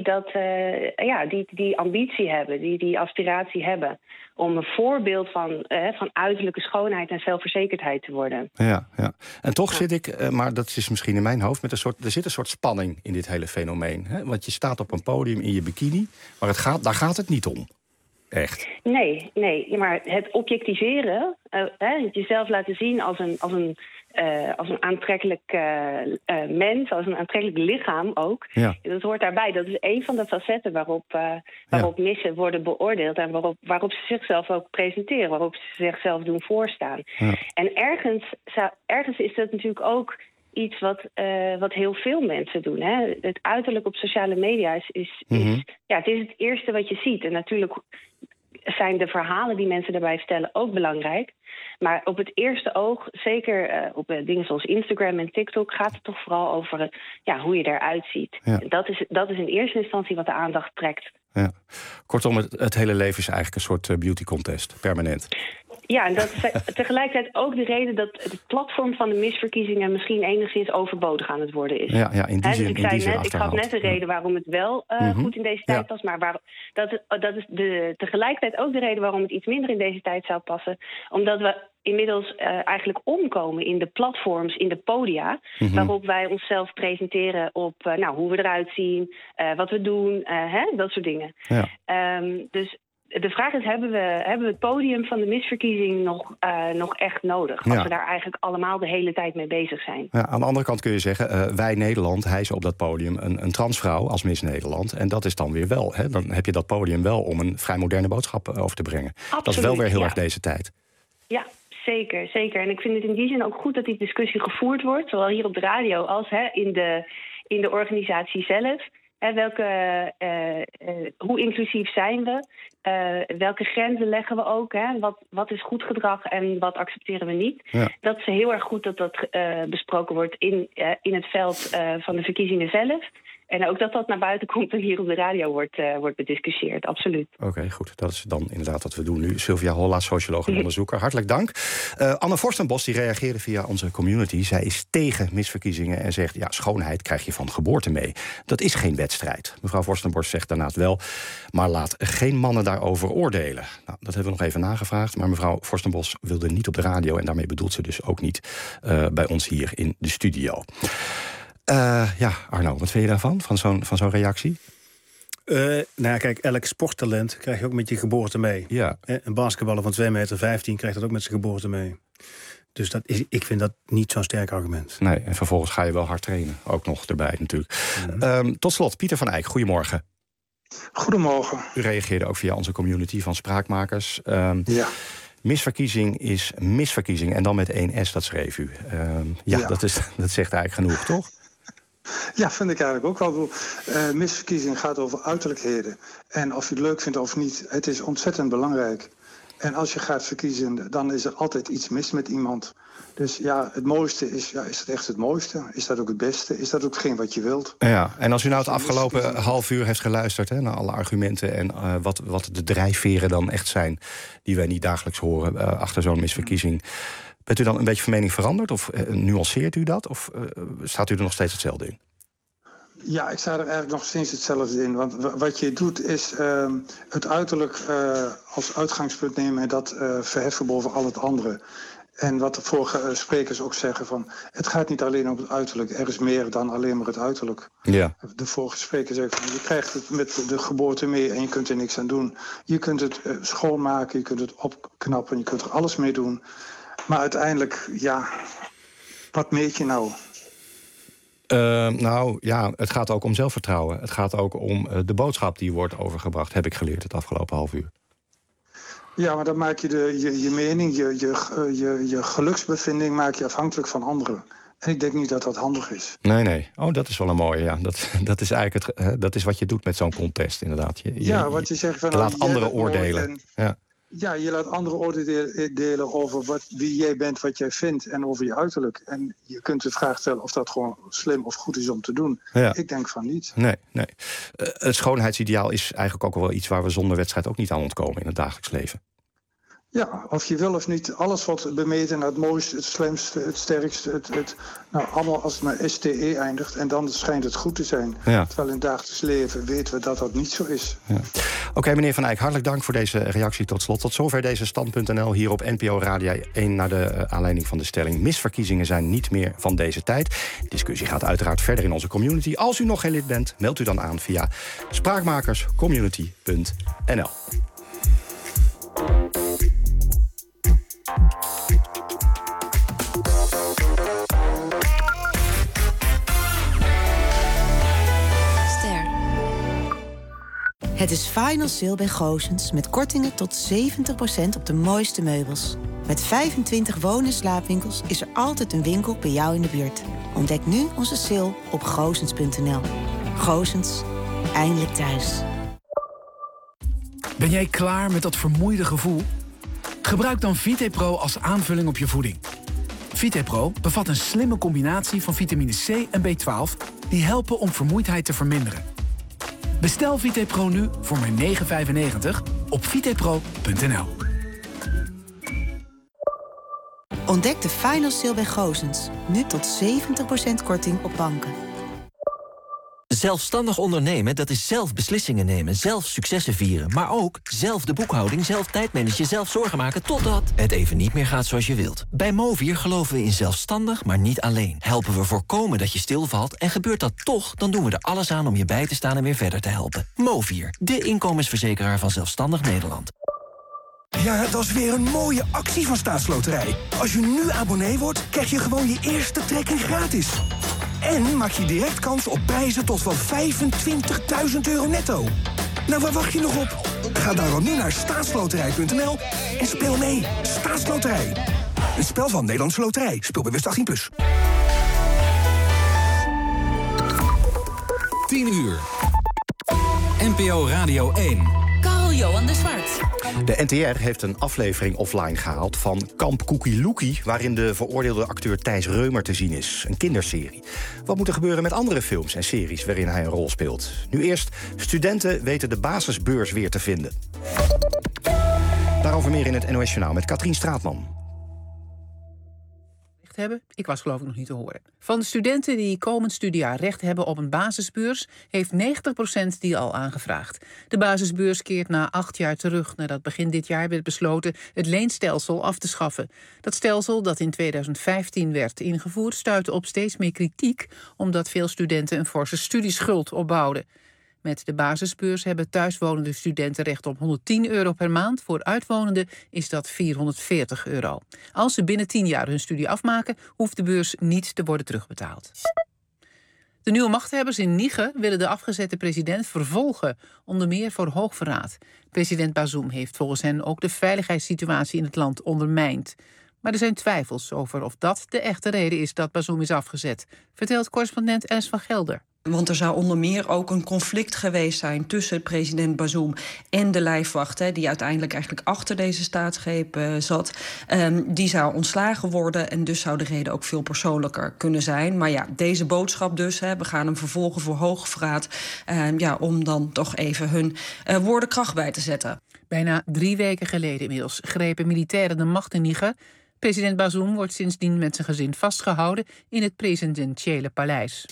die ambitie hebben, die aspiratie hebben... om een voorbeeld van uiterlijke schoonheid en zelfverzekerdheid te worden. Ja. En toch zit ik, maar dat is misschien in mijn hoofd... er zit een soort spanning in dit hele fenomeen. Hè? Want je staat op een podium in je bikini, maar daar gaat het niet om. Echt? Nee, maar het objectiveren, jezelf laten zien als een aantrekkelijk mens, als een aantrekkelijk lichaam ook. Ja. Dat hoort daarbij. Dat is een van de facetten waarop missen worden beoordeeld... en waarop ze zichzelf ook presenteren, waarop ze zichzelf doen voorstaan. Ja. En ergens is dat natuurlijk ook iets wat heel veel mensen doen. Hè? Het uiterlijk op sociale media is het is het eerste wat je ziet. En natuurlijk zijn de verhalen die mensen daarbij vertellen ook belangrijk. Maar op het eerste oog, zeker op dingen zoals Instagram en TikTok... gaat het toch vooral over hoe je eruit ziet. Ja. Dat is in eerste instantie wat de aandacht trekt. Ja. Kortom, het hele leven is eigenlijk een soort beauty contest, permanent. Ja, en dat is tegelijkertijd ook de reden dat het platform van de misverkiezingen... misschien enigszins overbodig aan het worden is. Ja, in die zin. Ik gaf net de reden waarom het wel goed in deze tijd past... maar dat is tegelijkertijd ook de reden waarom het iets minder in deze tijd zou passen. Omdat we inmiddels eigenlijk omkomen in de platforms, in de podia, waarop wij onszelf presenteren op hoe we eruit zien, wat we doen, dat soort dingen. Ja. Dus de vraag is, hebben we het podium van de misverkiezing nog echt nodig? Als we daar eigenlijk allemaal de hele tijd mee bezig zijn. Ja, aan de andere kant kun je zeggen, wij Nederland hijsen op dat podium een transvrouw als Miss Nederland. En dat is dan weer wel. Hè? Dan heb je dat podium wel om een vrij moderne boodschap over te brengen. Absoluut, dat is wel weer heel erg deze tijd. Ja. Zeker, zeker. En ik vind het in die zin ook goed dat die discussie gevoerd wordt, zowel hier op de radio als in de organisatie zelf. Hoe inclusief zijn we? Welke grenzen leggen we ook? Wat is goed gedrag en wat accepteren we niet? Ja. Dat is heel erg goed dat besproken wordt in het veld van de verkiezingen zelf. En ook dat naar buiten komt en hier op de radio wordt bediscussieerd, absoluut. Oké, goed. Dat is dan inderdaad wat we doen nu. Sylvia Holla, socioloog en onderzoeker. Hartelijk dank. Anne Forstenbos die reageerde via onze community. Zij is tegen misverkiezingen en zegt, schoonheid krijg je van geboorte mee. Dat is geen wedstrijd. Mevrouw Forstenbos zegt daarnaast wel, maar laat geen mannen daarover oordelen. Nou, dat hebben we nog even nagevraagd, maar mevrouw Forstenbos wilde niet op de radio en daarmee bedoelt ze dus ook niet bij ons hier in de studio. Arno, wat vind je daarvan, van zo'n reactie? Kijk, elk sporttalent krijg je ook met je geboorte mee. Ja. Een basketballer van 2,15 meter krijgt dat ook met zijn geboorte mee. Dus ik vind dat niet zo'n sterk argument. Nee, en vervolgens ga je wel hard trainen. Ook nog erbij natuurlijk. Tot slot, Pieter van Eyck, goedemorgen. Goedemorgen. U reageerde ook via onze community van Spraakmakers. Misverkiezing is misverkiezing. En dan met 1 S, dat schreef u. Dat zegt eigenlijk genoeg, toch? Ja, vind ik eigenlijk ook wel. Misverkiezing gaat over uiterlijkheden. En of je het leuk vindt of niet, het is ontzettend belangrijk. En als je gaat verkiezen, dan is er altijd iets mis met iemand. Dus het mooiste is het echt het mooiste? Is dat ook het beste? Is dat ook hetgeen wat je wilt? Ja, en als u nou het afgelopen half uur heeft geluisterd naar alle argumenten en wat de drijfveren dan echt zijn die wij niet dagelijks horen achter zo'n misverkiezing. Bent u dan een beetje van mening veranderd? Of nuanceert u dat? Of staat u er nog steeds hetzelfde in? Ja, ik sta er eigenlijk nog steeds hetzelfde in. Want wat je doet is het uiterlijk als uitgangspunt nemen en dat verheffen boven al het andere. En wat de vorige sprekers ook zeggen van, het gaat niet alleen om het uiterlijk. Er is meer dan alleen maar het uiterlijk. Ja. De vorige spreker zei van, je krijgt het met de geboorte mee en je kunt er niks aan doen. Je kunt het schoonmaken, je kunt het opknappen, je kunt er alles mee doen. Maar uiteindelijk, wat meet je nou? Het gaat ook om zelfvertrouwen. Het gaat ook om de boodschap die wordt overgebracht, heb ik geleerd het afgelopen half uur. Ja, maar dan maak je je mening, je geluksbevinding maak je afhankelijk van anderen. En ik denk niet dat dat handig is. Nee. Oh, dat is wel een mooie, ja. Dat is eigenlijk dat is wat je doet met zo'n contest, inderdaad. Wat je zegt van, laat anderen oordelen. Ja, je laat anderen oordelen over wie jij bent, wat jij vindt en over je uiterlijk. En je kunt de vraag stellen of dat gewoon slim of goed is om te doen. Ja. Ik denk van niet. Nee. Het schoonheidsideaal is eigenlijk ook wel iets waar we zonder wedstrijd ook niet aan ontkomen in het dagelijks leven. Ja, of je wil of niet, alles wordt bemeten naar het mooiste, het slimste, het sterkste. Allemaal als het maar STE eindigt en dan schijnt het goed te zijn. Ja. Terwijl in het dagelijks leven weten we dat dat niet zo is. Ja. Oké, meneer Van Eyck, hartelijk dank voor deze reactie tot slot. Tot zover deze Stand.nl hier op NPO Radio 1... naar de aanleiding van de stelling, misverkiezingen zijn niet meer van deze tijd. De discussie gaat uiteraard verder in onze community. Als u nog geen lid bent, meld u dan aan via spraakmakerscommunity.nl. Het is Final Sale bij Goossens met kortingen tot 70% op de mooiste meubels. Met 25 woon- en slaapwinkels is er altijd een winkel bij jou in de buurt. Ontdek nu onze sale op goossens.nl. Goossens, eindelijk thuis. Ben jij klaar met dat vermoeide gevoel? Gebruik dan VitePro als aanvulling op je voeding. VitePro bevat een slimme combinatie van vitamine C en B12... die helpen om vermoeidheid te verminderen. Bestel VitePro nu voor maar €9,95 op vitepro.nl. Ontdek de Final Sale bij Goossens. Nu tot 70% korting op banken. Zelfstandig ondernemen, dat is zelf beslissingen nemen, zelf successen vieren. Maar ook zelf de boekhouding, zelf tijdmanagen, zelf zorgen maken totdat het even niet meer gaat zoals je wilt. Bij Movier geloven we in zelfstandig, maar niet alleen. Helpen we voorkomen dat je stilvalt en gebeurt dat toch, dan doen we er alles aan om je bij te staan en weer verder te helpen. Movier, de inkomensverzekeraar van Zelfstandig Nederland. Ja, dat is weer een mooie actie van Staatsloterij. Als je nu abonnee wordt, krijg je gewoon je eerste trekking gratis. En maak je direct kans op prijzen tot wel €25.000 netto. Nou, waar wacht je nog op? Ga daarom nu naar staatsloterij.nl en speel mee. Staatsloterij. Een spel van Nederlandse Loterij. Speelbewust 18+. 10:00. NPO Radio 1. Carl-Johan de Zwart. De NTR heeft een aflevering offline gehaald van Kamp Koekie Loekie, waarin de veroordeelde acteur Thijs Reumer te zien is. Een kinderserie. Wat moet er gebeuren met andere films en series waarin hij een rol speelt? Nu eerst, studenten weten de basisbeurs weer te vinden. Daarover meer in het NOS Journaal met Katrien Straatman. Hebben. Ik was geloof ik nog niet te horen. Van de studenten die komend studiejaar recht hebben op een basisbeurs, heeft 90% die al aangevraagd. De basisbeurs keert na 8 jaar terug, nadat begin dit jaar werd besloten het leenstelsel af te schaffen. Dat stelsel, dat in 2015 werd ingevoerd, stuitte op steeds meer kritiek, omdat veel studenten een forse studieschuld opbouwden. Met de basisbeurs hebben thuiswonende studenten recht op €110 per maand. Voor uitwonenden is dat €440. Als ze binnen 10 jaar hun studie afmaken, hoeft de beurs niet te worden terugbetaald. De nieuwe machthebbers in Niger willen de afgezette president vervolgen, onder meer voor hoogverraad. President Bazoum heeft volgens hen ook de veiligheidssituatie in het land ondermijnd. Maar er zijn twijfels over of dat de echte reden is dat Bazoum is afgezet, vertelt correspondent Els van Gelder. Want er zou onder meer ook een conflict geweest zijn tussen president Bazoum en de lijfwacht, die uiteindelijk eigenlijk achter deze staatsgreep zat. Die zou ontslagen worden en dus zou de reden ook veel persoonlijker kunnen zijn. Maar ja, deze boodschap dus, we gaan hem vervolgen voor hoogverraad, om dan toch even hun woorden kracht bij te zetten. Bijna 3 weken geleden inmiddels grepen militairen de macht in Niger. President Bazoum wordt sindsdien met zijn gezin vastgehouden in het presidentiële paleis.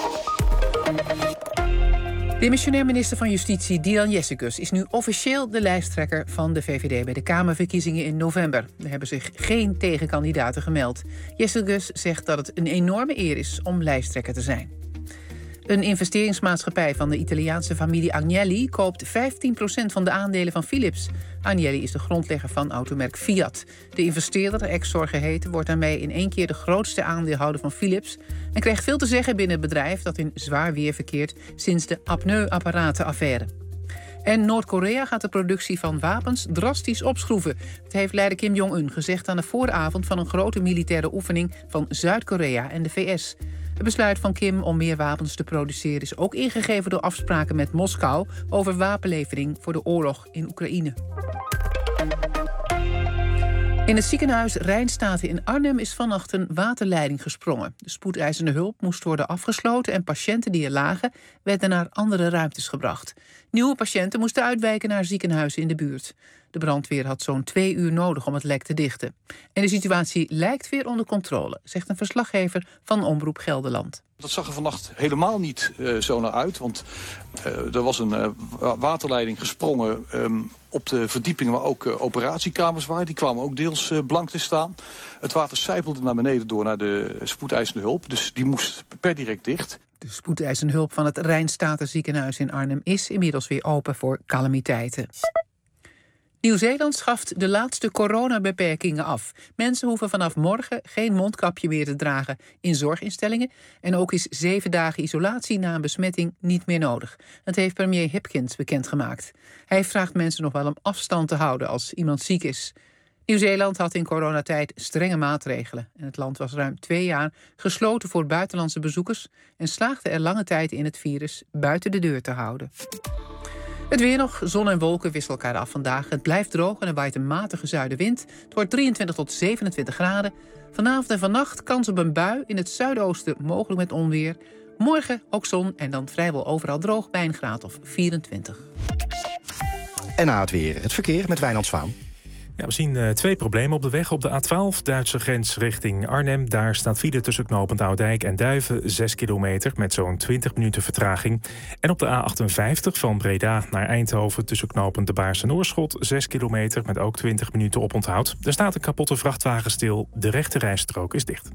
Demissionair minister van Justitie Dilan Yeşilgöz is nu officieel de lijsttrekker van de VVD bij de Kamerverkiezingen in november. Er hebben zich geen tegenkandidaten gemeld. Yeşilgöz zegt dat het een enorme eer is om lijsttrekker te zijn. Een investeringsmaatschappij van de Italiaanse familie Agnelli koopt 15% van de aandelen van Philips. Agnelli is de grondlegger van automerk Fiat. De investeerder, Exor geheten, wordt daarmee in 1 keer de grootste aandeelhouder van Philips en krijgt veel te zeggen binnen het bedrijf dat in zwaar weer verkeert sinds de apneu-apparatenaffaire. En Noord-Korea gaat de productie van wapens drastisch opschroeven. Dat heeft leider Kim Jong-un gezegd aan de vooravond van een grote militaire oefening van Zuid-Korea en de VS. Het besluit van Kim om meer wapens te produceren is ook ingegeven door afspraken met Moskou over wapenlevering voor de oorlog in Oekraïne. In het ziekenhuis Rijnstaten in Arnhem is vannacht een waterleiding gesprongen. De spoedeisende hulp moest worden afgesloten en patiënten die er lagen werden naar andere ruimtes gebracht. Nieuwe patiënten moesten uitwijken naar ziekenhuizen in de buurt. De brandweer had zo'n 2 uur nodig om het lek te dichten. En de situatie lijkt weer onder controle, zegt een verslaggever van Omroep Gelderland. Dat zag er vannacht helemaal niet zo naar uit, want er was een waterleiding gesprongen op de verdiepingen waar ook operatiekamers waren. Die kwamen ook deels blank te staan. Het water sijpelde naar beneden door naar de spoedeisende hulp, dus die moest per direct dicht. De spoedeisende hulp van het Rijnstaten ziekenhuis in Arnhem is inmiddels weer open voor calamiteiten. Nieuw-Zeeland schaft de laatste coronabeperkingen af. Mensen hoeven vanaf morgen geen mondkapje meer te dragen in zorginstellingen. En ook is 7 dagen isolatie na een besmetting niet meer nodig. Dat heeft premier Hipkins bekendgemaakt. Hij vraagt mensen nog wel om afstand te houden als iemand ziek is. Nieuw-Zeeland had in coronatijd strenge maatregelen. En het land was ruim 2 jaar gesloten voor buitenlandse bezoekers en slaagde er lange tijd in het virus buiten de deur te houden. Het weer nog. Zon en wolken wisselen elkaar af vandaag. Het blijft droog en er waait een matige zuidenwind. Het wordt 23 tot 27 graden. Vanavond en vannacht kans op een bui. In het zuidoosten mogelijk met onweer. Morgen ook zon en dan vrijwel overal droog bij een graad of 24. En na het weer, het verkeer met Wijnand Zwaan. Ja, we zien 2 problemen op de weg. Op de A12, Duitse grens richting Arnhem. Daar staat file tussen knooppunt Oudijk en Duiven, 6 kilometer... met zo'n 20 minuten vertraging. En op de A58 van Breda naar Eindhoven... tussen knooppunt De Baars en Oorschot, 6 kilometer... met ook 20 minuten oponthoud. Er staat een kapotte vrachtwagen stil. De rechte rijstrook is dicht.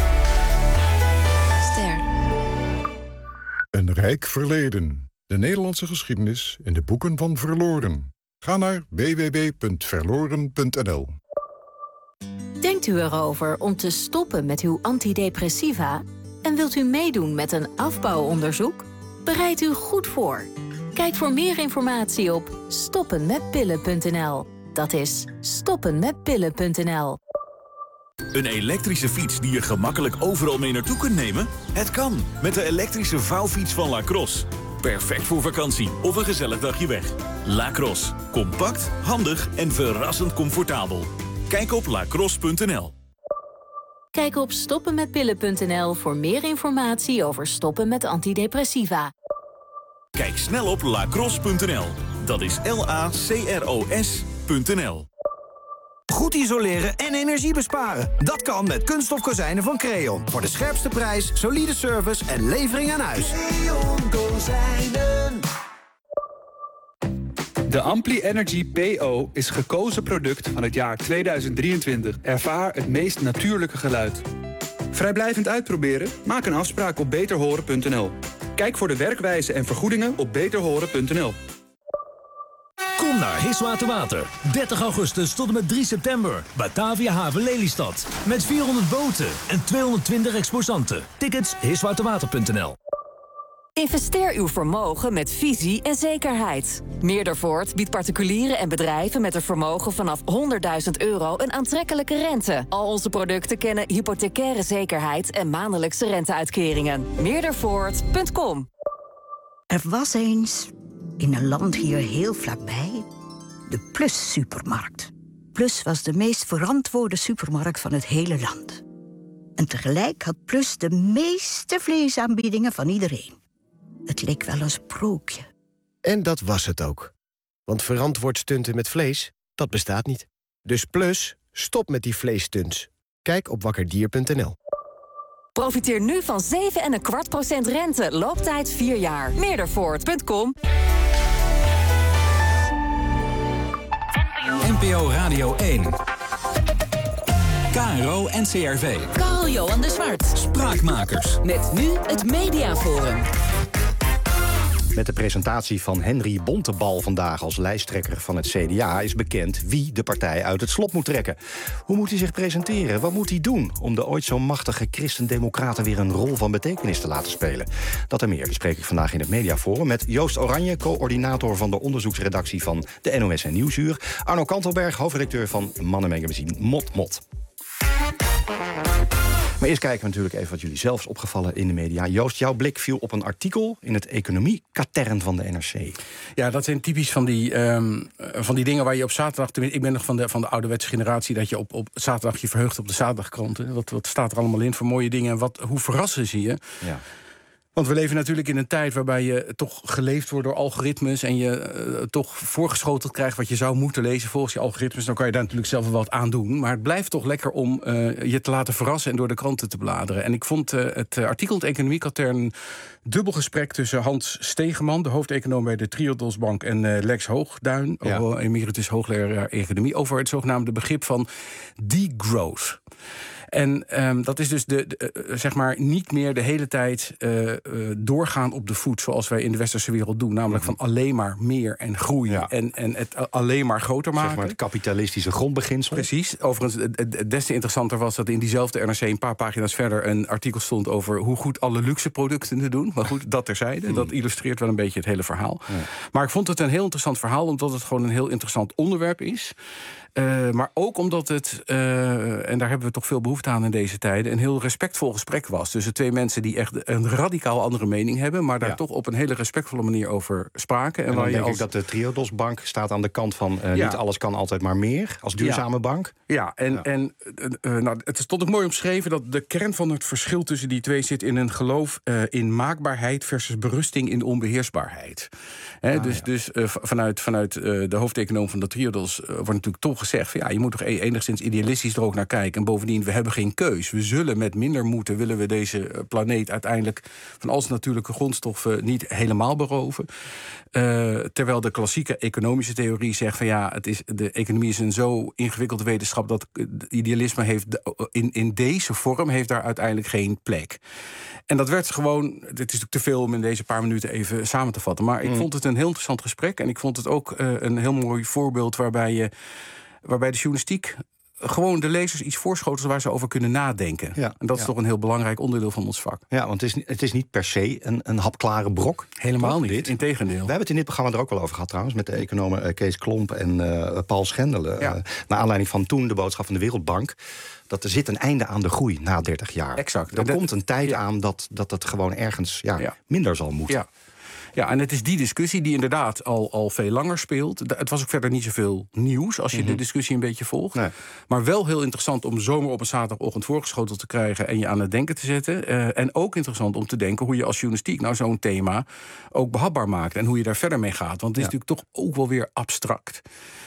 Ster. Een rijk verleden. De Nederlandse geschiedenis in de boeken van Verloren. Ga naar www.verloren.nl. Denkt u erover om te stoppen met uw antidepressiva? En wilt u meedoen met een afbouwonderzoek? Bereid u goed voor. Kijk voor meer informatie op stoppenmetpillen.nl. Dat is stoppenmetpillen.nl. Een elektrische fiets die je gemakkelijk overal mee naartoe kunt nemen? Het kan, met de elektrische vouwfiets van Lacrosse. Perfect voor vakantie of een gezellig dagje weg. Lacrosse. Compact, handig en verrassend comfortabel. Kijk op lacrosse.nl. Kijk op stoppenmetpillen.nl voor meer informatie over stoppen met antidepressiva. Kijk snel op lacrosse.nl. Dat is LACROS.nl. Goed isoleren en energie besparen. Dat kan met kunststof kozijnen van Creon. Voor de scherpste prijs, solide service en levering aan huis. Creon Kozijnen. De Ampli Energy PO is gekozen product van het jaar 2023. Ervaar het meest natuurlijke geluid. Vrijblijvend uitproberen? Maak een afspraak op beterhoren.nl. Kijk voor de werkwijze en vergoedingen op beterhoren.nl. Kom naar Hiswaterwater. 30 augustus tot en met 3 september. Batavia Haven Lelystad. Met 400 boten en 220 exposanten. Tickets hiswaterwater.nl. Investeer uw vermogen met visie en zekerheid. Meerdervoort biedt particulieren en bedrijven met een vermogen vanaf €100.000 een aantrekkelijke rente. Al onze producten kennen hypothecaire zekerheid en maandelijkse renteuitkeringen. Meerdervoort.com. Er was eens, in een land hier heel vlakbij, de Plus supermarkt. Plus was de meest verantwoorde supermarkt van het hele land. En tegelijk had Plus de meeste vleesaanbiedingen van iedereen. Het leek wel een sprookje. En dat was het ook. Want verantwoord stunten met vlees, dat bestaat niet. Dus Plus, stop met die vleesstunts. Kijk op wakkerdier.nl. Profiteer nu van 7,25% rente. Looptijd 4 jaar. Meerdervoort.com. NPO Radio 1. KRO NCRV. Carl-Johan de Zwart. Spraakmakers. Met nu het Mediaforum. Met de presentatie van Henry Bontebal vandaag als lijsttrekker van het CDA... is bekend wie de partij uit het slop moet trekken. Hoe moet hij zich presenteren? Wat moet hij doen om de ooit zo machtige christendemocraten... weer een rol van betekenis te laten spelen? Dat en meer bespreek ik vandaag in het Mediaforum... met Joost Oranje, coördinator van de onderzoeksredactie van de NOS en Nieuwsuur... Arno Kantelberg, hoofdredacteur van Mannenmagazine Mot. Maar eerst kijken we natuurlijk even wat jullie zelf is opgevallen in de media. Joost, jouw blik viel op een artikel in het economie-katern van de NRC. Ja, dat zijn typisch van die dingen waar je op zaterdag... Ik ben nog van de ouderwetse generatie... dat je op zaterdag je verheugt op de zaterdagkranten. Wat staat er allemaal in voor mooie dingen en hoe verrassen zie je? Ja. Want we leven natuurlijk in een tijd waarbij je toch geleefd wordt door algoritmes... en je toch voorgeschoteld krijgt wat je zou moeten lezen volgens je algoritmes. Dan kan je daar natuurlijk zelf wel wat aan doen. Maar het blijft toch lekker om je te laten verrassen... en door de kranten te bladeren. En ik vond het artikel in het economiekatern... een dubbel gesprek tussen Hans Stegeman... de hoofdeconoom bij de Triodos Bank... en Lex Hoogduin, emeritus hoogleraar economie... over het zogenaamde begrip van degrowth. En dat is dus zeg maar niet meer de hele tijd doorgaan op de voet... zoals wij in de westerse wereld doen. Namelijk van alleen maar meer en groeien en het alleen maar groter maken. Zeg maar het kapitalistische grondbeginsel. Precies. Overigens, het des te interessanter was dat in diezelfde NRC... een paar pagina's verder een artikel stond over... hoe goed alle luxe producten het doen. Maar goed, dat terzijde. Dat illustreert wel een beetje het hele verhaal. Ja. Maar ik vond het een heel interessant verhaal... omdat het gewoon een heel interessant onderwerp is... maar ook omdat het, en daar hebben we toch veel behoefte aan in deze tijden... een heel respectvol gesprek was tussen twee mensen... die echt een radicaal andere mening hebben... maar daar toch op een hele respectvolle manier over spraken. En dan denk ik dat de Triodos Bank staat aan de kant van... niet alles kan altijd maar meer, als duurzame bank. Ja, het stond ook mooi omschreven... dat de kern van het verschil tussen die twee zit... in een geloof in maakbaarheid versus berusting in onbeheersbaarheid. Dus vanuit de hoofdeconoom van de Triodos wordt natuurlijk toch gezegd... gezegd van, je moet toch enigszins idealistisch er ook naar kijken. En bovendien, we hebben geen keus. We zullen met minder moeten, willen we deze planeet uiteindelijk van al zijn natuurlijke grondstoffen niet helemaal beroven. Terwijl de klassieke economische theorie zegt van de economie is een zo ingewikkelde wetenschap dat idealisme heeft in deze vorm heeft daar uiteindelijk geen plek. En dat werd gewoon, het is natuurlijk te veel om in deze paar minuten even samen te vatten. Maar ik vond het een heel interessant gesprek. En ik vond het ook een heel mooi voorbeeld waarbij de journalistiek gewoon de lezers iets voorschotelt waar ze over kunnen nadenken. Ja, en dat is toch een heel belangrijk onderdeel van ons vak. Ja, want het is niet per se een hapklare brok. Helemaal niet, integendeel. We hebben het in dit programma er ook wel over gehad trouwens, met de economen Kees Klomp en Paul Schendelen. Ja. Naar aanleiding van toen de boodschap van de Wereldbank, dat er zit een einde aan de groei na 30 jaar. Exact. Er komt een tijd aan dat het gewoon ergens minder zal moeten. Ja, en het is die discussie die inderdaad al veel langer speelt. Het was ook verder niet zoveel nieuws als je de discussie een beetje volgt. Nee. Maar wel heel interessant om zomaar op een zaterdagochtend voorgeschoteld te krijgen en je aan het denken te zetten. En ook interessant om te denken hoe je als journalistiek nou zo'n thema ook behapbaar maakt. En hoe je daar verder mee gaat. Want het is natuurlijk toch ook wel weer abstract.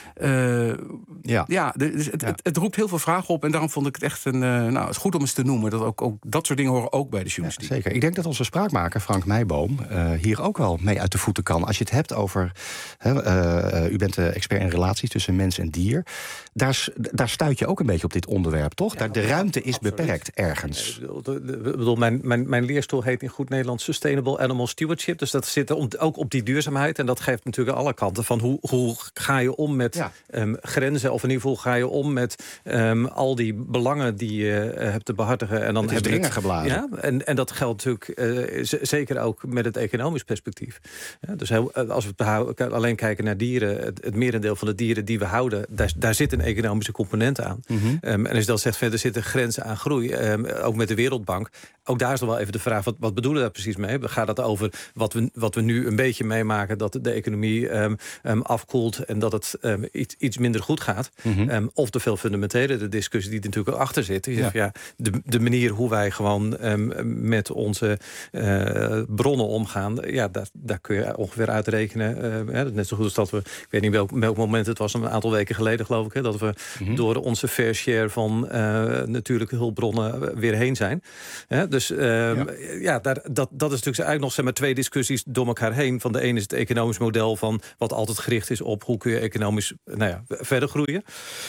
Dus het roept heel veel vragen op. En daarom vond ik het echt het is goed om eens te noemen. Dat ook dat soort dingen horen ook bij de journalistiek. Ja, zeker. Ik denk dat onze spraakmaker Frank Meijboom hier ook wel mee uit de voeten kan. Als je het hebt over, u bent de expert in relaties tussen mens en dier. Daar stuit je ook een beetje op dit onderwerp, toch? Ja, de ruimte is beperkt ergens. Mijn leerstoel heet in goed Nederlands Sustainable Animal Stewardship. Dus dat zit ook op die duurzaamheid. En dat geeft natuurlijk alle kanten van hoe ga je om met grenzen, of in ieder geval ga je om met al die belangen die je hebt te behartigen. En dan het is dringen geblazen. Ja, en dat geldt natuurlijk zeker ook met het economisch perspectief. Ja, dus als we alleen kijken naar dieren, het merendeel van de dieren die we houden, daar zit een economische component aan. En als je dan zegt, er zitten grenzen aan groei, ook met de Wereldbank, ook daar is nog wel even de vraag, wat bedoelen we daar precies mee? Gaat het over wat we nu een beetje meemaken, dat de economie afkoelt en dat het iets minder goed gaat? Of de veel fundamentele, de discussie die er natuurlijk ook achter zit. De manier hoe wij gewoon met onze bronnen omgaan, daar kun je ongeveer uitrekenen. Net zo goed als dat we, ik weet niet welk moment het was, een aantal weken geleden geloof ik, dat we door onze fair share van natuurlijke hulpbronnen weer heen zijn. Dus dat is natuurlijk eigenlijk nog zeg maar 2 discussies door elkaar heen. Van de ene is het economisch model van wat altijd gericht is op hoe kun je economisch verder groeien.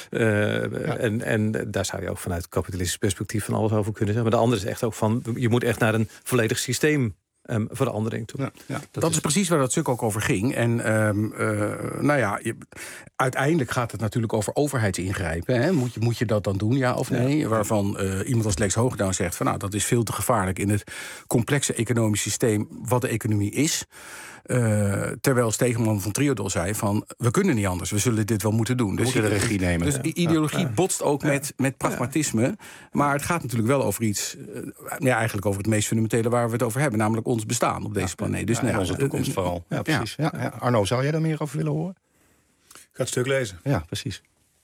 En daar zou je ook vanuit kapitalistisch perspectief van alles over kunnen zeggen. Maar de andere is echt ook van, je moet echt naar een volledig systeem verandering toe. Dat is precies waar dat stuk ook over ging. En uiteindelijk gaat het natuurlijk over overheidsingrijpen. Hè? Moet je dat dan doen, ja of nee? Ja. Waarvan iemand als Lex Hoogdown zegt van dat is veel te gevaarlijk in het complexe economisch systeem wat de economie is. Terwijl Stegeman van Triodos zei van, we kunnen niet anders, we zullen dit wel moeten doen. Dus de regie nemen. Dus ideologie botst ook met pragmatisme. Maar het gaat natuurlijk wel over iets, eigenlijk over het meest fundamentele waar we het over hebben, namelijk ons bestaan op deze planeet. Dus onze toekomst vooral. Ja, precies. Ja. Arno, zou jij daar meer over willen horen? Ik ga het stuk lezen. Ja, precies.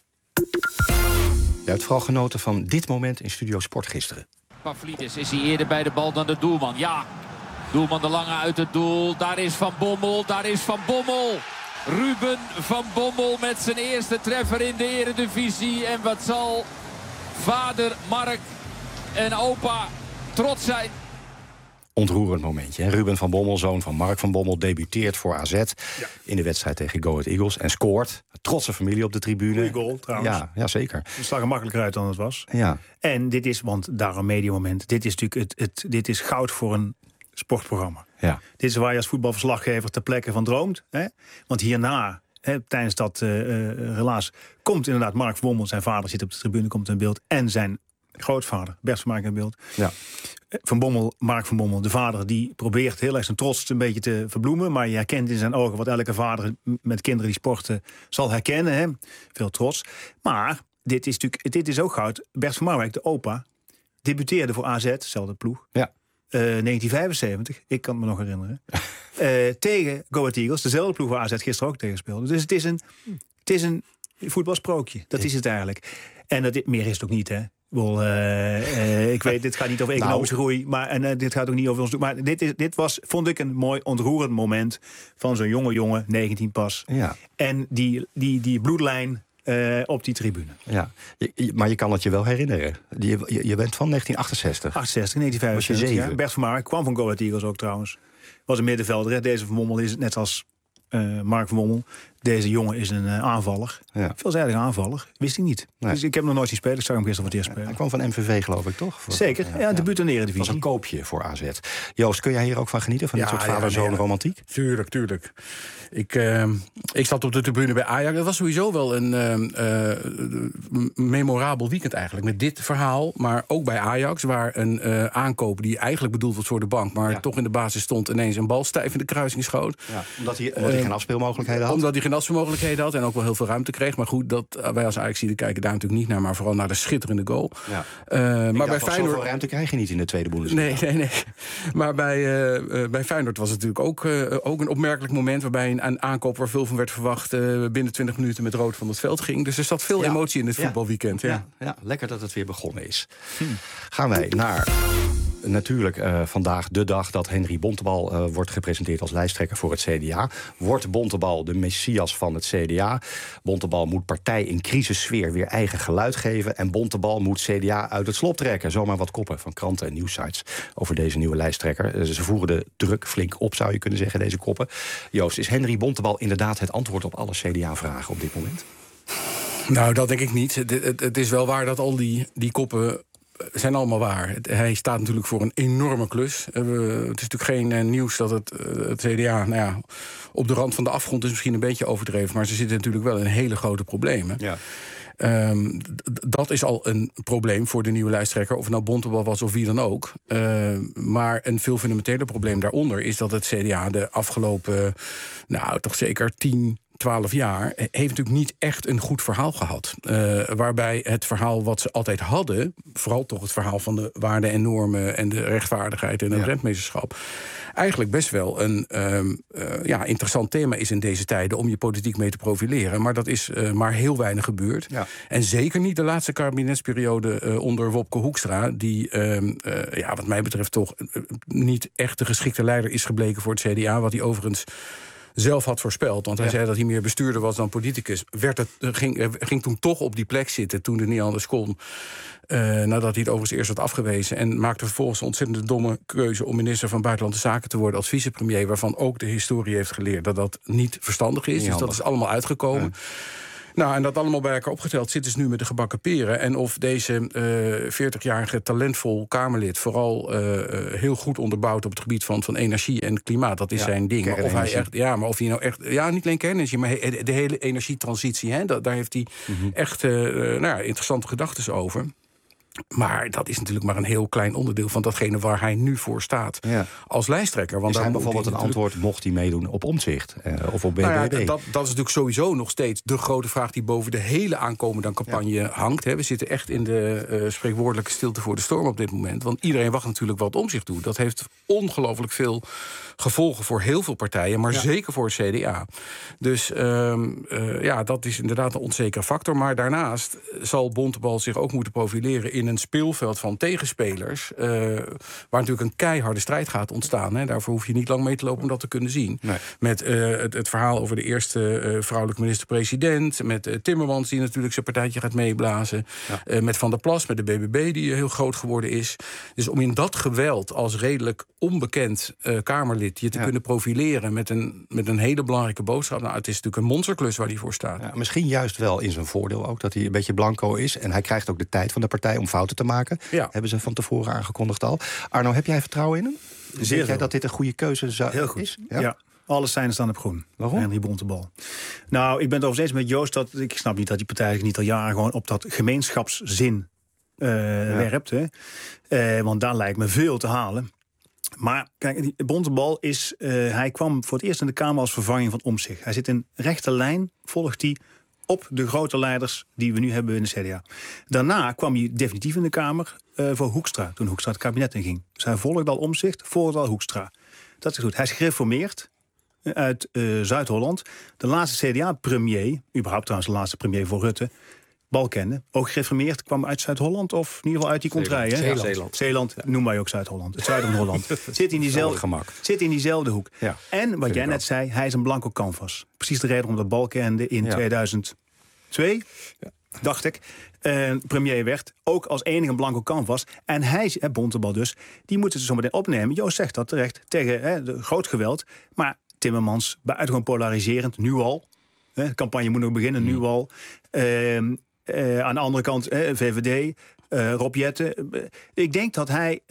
Je hebt vooral genoten van dit moment in Studio Sport gisteren. Pavlidis, is hij eerder bij de bal dan de doelman? Ja. Doelman de Lange uit het doel. Daar is Van Bommel. Ruben van Bommel met zijn eerste treffer in de Eredivisie. En wat zal vader Mark en opa trots zijn. Ontroerend momentje. Ruben van Bommel, zoon van Mark van Bommel, debuteert voor AZ in de wedstrijd tegen Go Ahead Eagles en scoort. Trotse familie op de tribune. Goeie goal trouwens. Ja, zeker. Het zag er makkelijker uit dan het was. Ja. En dit is, want daar een mediamoment, dit is natuurlijk dit is goud voor een sportprogramma. Ja. Dit is waar je als voetbalverslaggever ter plekke van droomt. Hè? Want hierna, tijdens dat relaas, komt inderdaad Mark van Bommel, zijn vader zit op de tribune, komt in beeld, en zijn grootvader, Bert van Mark, in beeld. Ja. Mark van Bommel, de vader, die probeert heel erg zijn trots een beetje te verbloemen, maar je herkent in zijn ogen wat elke vader met kinderen die sporten zal herkennen. Hè? Veel trots. Maar dit is ook goud. Bert van Marwijk, de opa, debuteerde voor AZ, dezelfde ploeg. Ja. 1975, ik kan het me nog herinneren. Tegen Go Ahead Eagles, dezelfde ploeg waar AZ gisteren ook tegen speelde. Dus het is een voetbalsprookje. Dat is het eigenlijk. En meer is het ook niet, hè. Ik weet, dit gaat niet over economische groei, maar dit gaat ook niet over ons doen. Maar dit was, vond ik, een mooi ontroerend moment van zo'n jonge 19 pas. Ja. En die bloedlijn op die tribune. Ja, maar je kan het je wel herinneren. Je bent van 1968. 1965. Was je 7? Ja. Bert van Marwijk kwam van Go Ahead Eagles ook trouwens. Was een middenvelder. Hè. Deze Van Bommel is net als Mark van Bommel. Deze jongen is een aanvaller. Ja. Veelzijdige aanvaller. Wist ik niet. Nee. Dus ik heb hem nog nooit zien spelen. Ik zag hem gisteren voor het eerst spelen. Hij kwam van MVV, geloof ik, toch? Zeker. Ja, debuut in de Eredivisie. Dat was een koopje voor AZ. Joost, kun jij hier ook van genieten? Van dit soort vader-zoon romantiek? Tuurlijk. Ik zat op de tribune bij Ajax. Dat was sowieso wel een memorabel weekend eigenlijk. Met dit verhaal, maar ook bij Ajax... waar een aankoop die eigenlijk bedoeld was voor de bank... maar toch in de basis stond, ineens een bal stijf in de kruising schoot. Ja, omdat hij geen afspeelmogelijkheden had? Omdat hij geen afspeelmogelijkheden had en ook wel heel veel ruimte kreeg. Maar goed, wij als Ajax-zieden kijken daar natuurlijk niet naar... maar vooral naar de schitterende goal. Ja. Maar bij Feyenoord... Zoveel ruimte krijg je niet in de tweede Bundesliga. Nee. Maar bij Feyenoord was het natuurlijk ook een opmerkelijk moment... waarbij een aankoop waar veel van werd verwacht... binnen 20 minuten met rood van het veld ging. Dus er zat veel emotie in het voetbalweekend. Ja, lekker dat het weer begonnen is. Gaan wij naar... Natuurlijk vandaag de dag dat Henry Bontebal wordt gepresenteerd als lijsttrekker voor het CDA. Wordt Bontebal de messias van het CDA? Bontebal moet partij in crisissfeer weer eigen geluid geven. En Bontebal moet CDA uit het slop trekken. Zomaar wat koppen van kranten en nieuwsites over deze nieuwe lijsttrekker. Ze voeren de druk flink op, zou je kunnen zeggen, deze koppen. Joost, is Henry Bontebal inderdaad het antwoord op alle CDA-vragen op dit moment? Nou, dat denk ik niet. Het is wel waar dat al die koppen... zijn allemaal waar. Hij staat natuurlijk voor een enorme klus. Het is natuurlijk geen nieuws dat het CDA... op de rand van de afgrond is misschien een beetje overdreven... maar ze zitten natuurlijk wel in hele grote problemen. Ja. Dat is al een probleem voor de nieuwe lijsttrekker... of het nou Bontebal was of wie dan ook. Maar een veel fundamenteler probleem daaronder... is dat het CDA de afgelopen... toch zeker 12 jaar, heeft natuurlijk niet echt een goed verhaal gehad. Waarbij het verhaal wat ze altijd hadden... vooral toch het verhaal van de waarden en normen... en de rechtvaardigheid en het rentmeesterschap... eigenlijk best wel een interessant thema is in deze tijden... om je politiek mee te profileren. Maar dat is maar heel weinig gebeurd. Ja. En zeker niet de laatste kabinetsperiode onder Wopke Hoekstra... die wat mij betreft toch niet echt de geschikte leider is gebleken voor het CDA... wat hij overigens... zelf had voorspeld, want hij zei dat hij meer bestuurder was dan politicus. Ging toen toch op die plek zitten toen het niet anders kon. Nadat hij het overigens eerst had afgewezen. En maakte vervolgens een ontzettend domme keuze om minister van Buitenlandse Zaken te worden als vicepremier, waarvan ook de historie heeft geleerd dat dat niet verstandig is. Dus dat is allemaal uitgekomen. Ja. Nou, en dat allemaal bij elkaar opgeteld zitten ze nu met de gebakken peren. En of deze 40-jarige talentvol Kamerlid... vooral heel goed onderbouwd op het gebied van energie en klimaat... dat is zijn ding. Maar of hij echt, maar of hij nou echt... Ja, niet alleen kernenergie, maar de hele energietransitie... Hè, daar heeft hij echt interessante gedachten over... Maar dat is natuurlijk maar een heel klein onderdeel van datgene waar hij nu voor staat als lijsttrekker. Want is hij bijvoorbeeld een antwoord, mocht hij meedoen op Omtzigt of op BBB? Nou dat is natuurlijk sowieso nog steeds de grote vraag die boven de hele aankomende campagne hangt. We zitten echt in de spreekwoordelijke stilte voor de storm op dit moment. Want iedereen wacht natuurlijk wat Omtzigt doet. Dat heeft ongelooflijk veel gevolgen voor heel veel partijen, maar zeker voor het CDA. Dus dat is inderdaad een onzekere factor. Maar daarnaast zal Bontebal zich ook moeten profileren in een speelveld van tegenspelers, waar natuurlijk een keiharde strijd gaat ontstaan. Hè. Daarvoor hoef je niet lang mee te lopen om dat te kunnen zien. Nee. Met het verhaal over de eerste vrouwelijke minister-president, met Timmermans die natuurlijk zijn partijtje gaat meeblazen, met Van der Plas, met de BBB die heel groot geworden is. Dus om in dat geweld als redelijk onbekend Kamerlid je te kunnen profileren met een hele belangrijke boodschap. Nou, het is natuurlijk een monsterklus waar hij voor staat. Ja, misschien juist wel in zijn voordeel ook dat hij een beetje blanco is en hij krijgt ook de tijd van de partij om fouten te maken. Ja. Hebben ze van tevoren aangekondigd al. Arno, heb jij vertrouwen in hem? Denk jij dat dit een goede keuze is? Ja. Alle seinen staan op groen. Waarom? Henry Bontebal. Nou, ik ben het overigens eens met Joost dat ik snap niet dat die partij niet al jaren gewoon op dat gemeenschapszin werpt. Hè. Want daar lijkt me veel te halen. Maar kijk, Bontebal hij kwam voor het eerst in de Kamer als vervanging van Omtzigt. Hij zit in rechte lijn, volgt hij op de grote leiders die we nu hebben in de CDA. Daarna kwam hij definitief in de Kamer voor Hoekstra, toen Hoekstra het kabinet inging. Dus hij volgde al Omtzigt, volgde al Hoekstra. Dat is goed. Hij is gereformeerd uit Zuid-Holland. De laatste CDA-premier, überhaupt trouwens de laatste premier voor Rutte, Balkenende, ook gereformeerd, kwam uit Zuid-Holland of in ieder geval uit die contraille. Zeeland, noem wij ook Zuid-Holland. Het zuiden van Holland. Zit in diezelfde hoek. Ja, en wat jij net zei, hij is een blanco canvas. Precies de reden omdat Balkenende in 2000... 2, dacht ik, premier werd. Ook als enige een blanco canvas. En hij, Bontebal dus, die moeten ze zo meteen opnemen. Joost zegt dat terecht, tegen groot geweld. Maar Timmermans, buitengewoon polariserend, nu al. De campagne moet nog beginnen, nu al. Aan de andere kant, VVD... Rob Jetten. Ik denk dat hij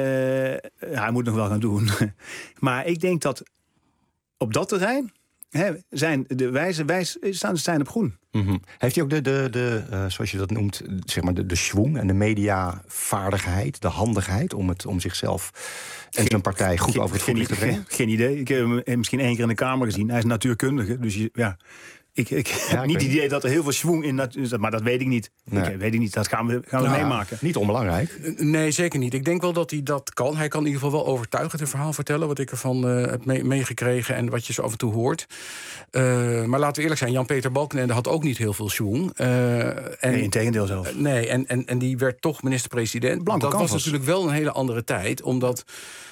moet nog wel gaan doen. Maar ik denk dat op dat terrein zijn de wijze staan op groen. Mm-hmm. Heeft hij ook de zoals je dat noemt, zeg maar de schwung en de mediavaardigheid, de handigheid om zichzelf en zijn partij goed over het voetlicht te brengen? Geen idee. Ik heb hem misschien 1 keer in de Kamer gezien. Hij is natuurkundige, dus Ik heb niet het idee dat er heel veel schwung in is, maar dat weet ik niet. Nee. Weet ik niet. Dat gaan we meemaken. Niet onbelangrijk. Nee, zeker niet. Ik denk wel dat hij dat kan. Hij kan in ieder geval wel overtuigend een verhaal vertellen, wat ik ervan heb meegekregen en wat je zo af en toe hoort. Maar laten we eerlijk zijn, Jan-Peter Balkenende had ook niet heel veel schwung. Nee, integendeel zelfs. Nee, en die werd toch minister-president. Dat was natuurlijk wel een hele andere tijd, omdat...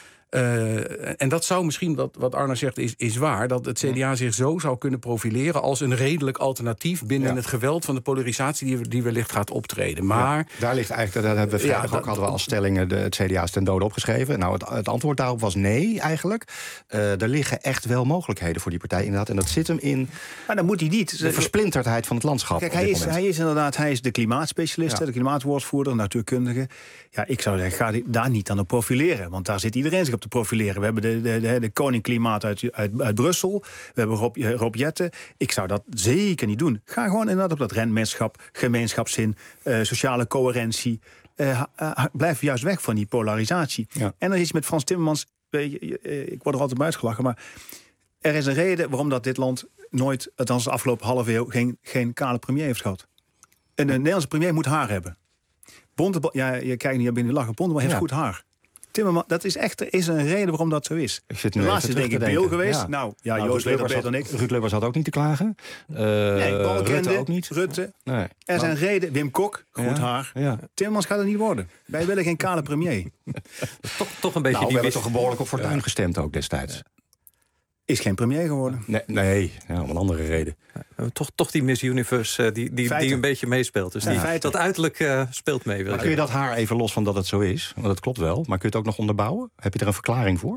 en dat zou misschien, wat Arno zegt, is waar... dat het CDA zich zo zou kunnen profileren als een redelijk alternatief... binnen het geweld van de polarisatie die wellicht gaat optreden. Maar daar ligt eigenlijk, dat hebben we vrijdag ook hadden we als stellingen... het CDA is ten dode opgeschreven. Nou, het antwoord daarop was nee, eigenlijk. Er liggen echt wel mogelijkheden voor die partij, inderdaad. En dat zit hem in... Maar dan moet hij niet. De versplinterdheid van het landschap. Kijk, hij is de klimaatspecialist, de klimaatwoordvoerder, natuurkundige. Ja, ik zou zeggen, ga daar niet aan op profileren. Want daar zit iedereen zich op te profileren. We hebben de koning klimaat uit Brussel. We hebben Rob Jetten. Ik zou dat zeker niet doen. Ga gewoon inderdaad op dat renmenschap, gemeenschapszin, sociale coherentie. Blijf juist weg van die polarisatie. Ja. En er is iets met Frans Timmermans. Ik word er altijd bij uitgelachen, maar er is een reden waarom dat dit land nooit, althans de afgelopen halve eeuw, geen kale premier heeft gehad. En een Nederlandse premier moet haar hebben. Bontebal, je kijkt niet binnen lachen. Bontebal heeft goed haar. Timmermans, dat is echt, er is een reden waarom dat zo is. Ik zit nu de laatste denk ik Beel geweest. Ja. Joost weet dat beter dan ik. Ruud Lubbers had ook niet te klagen. Rutte ook niet. Rutte. Nee. Er zijn reden. Wim Kok, goed haar. Ja. Timmermans gaat het niet worden. Wij willen geen kale premier. toch een beetje. We hebben toch behoorlijk op Fortuyn gestemd ook destijds. Is geen premier geworden. Nee, om een andere reden. Toch die Miss Universe die een beetje meespeelt. Dus dat uiterlijk speelt mee. Maar kun je dat haar even los van dat het zo is? Want dat klopt wel. Maar kun je het ook nog onderbouwen? Heb je er een verklaring voor?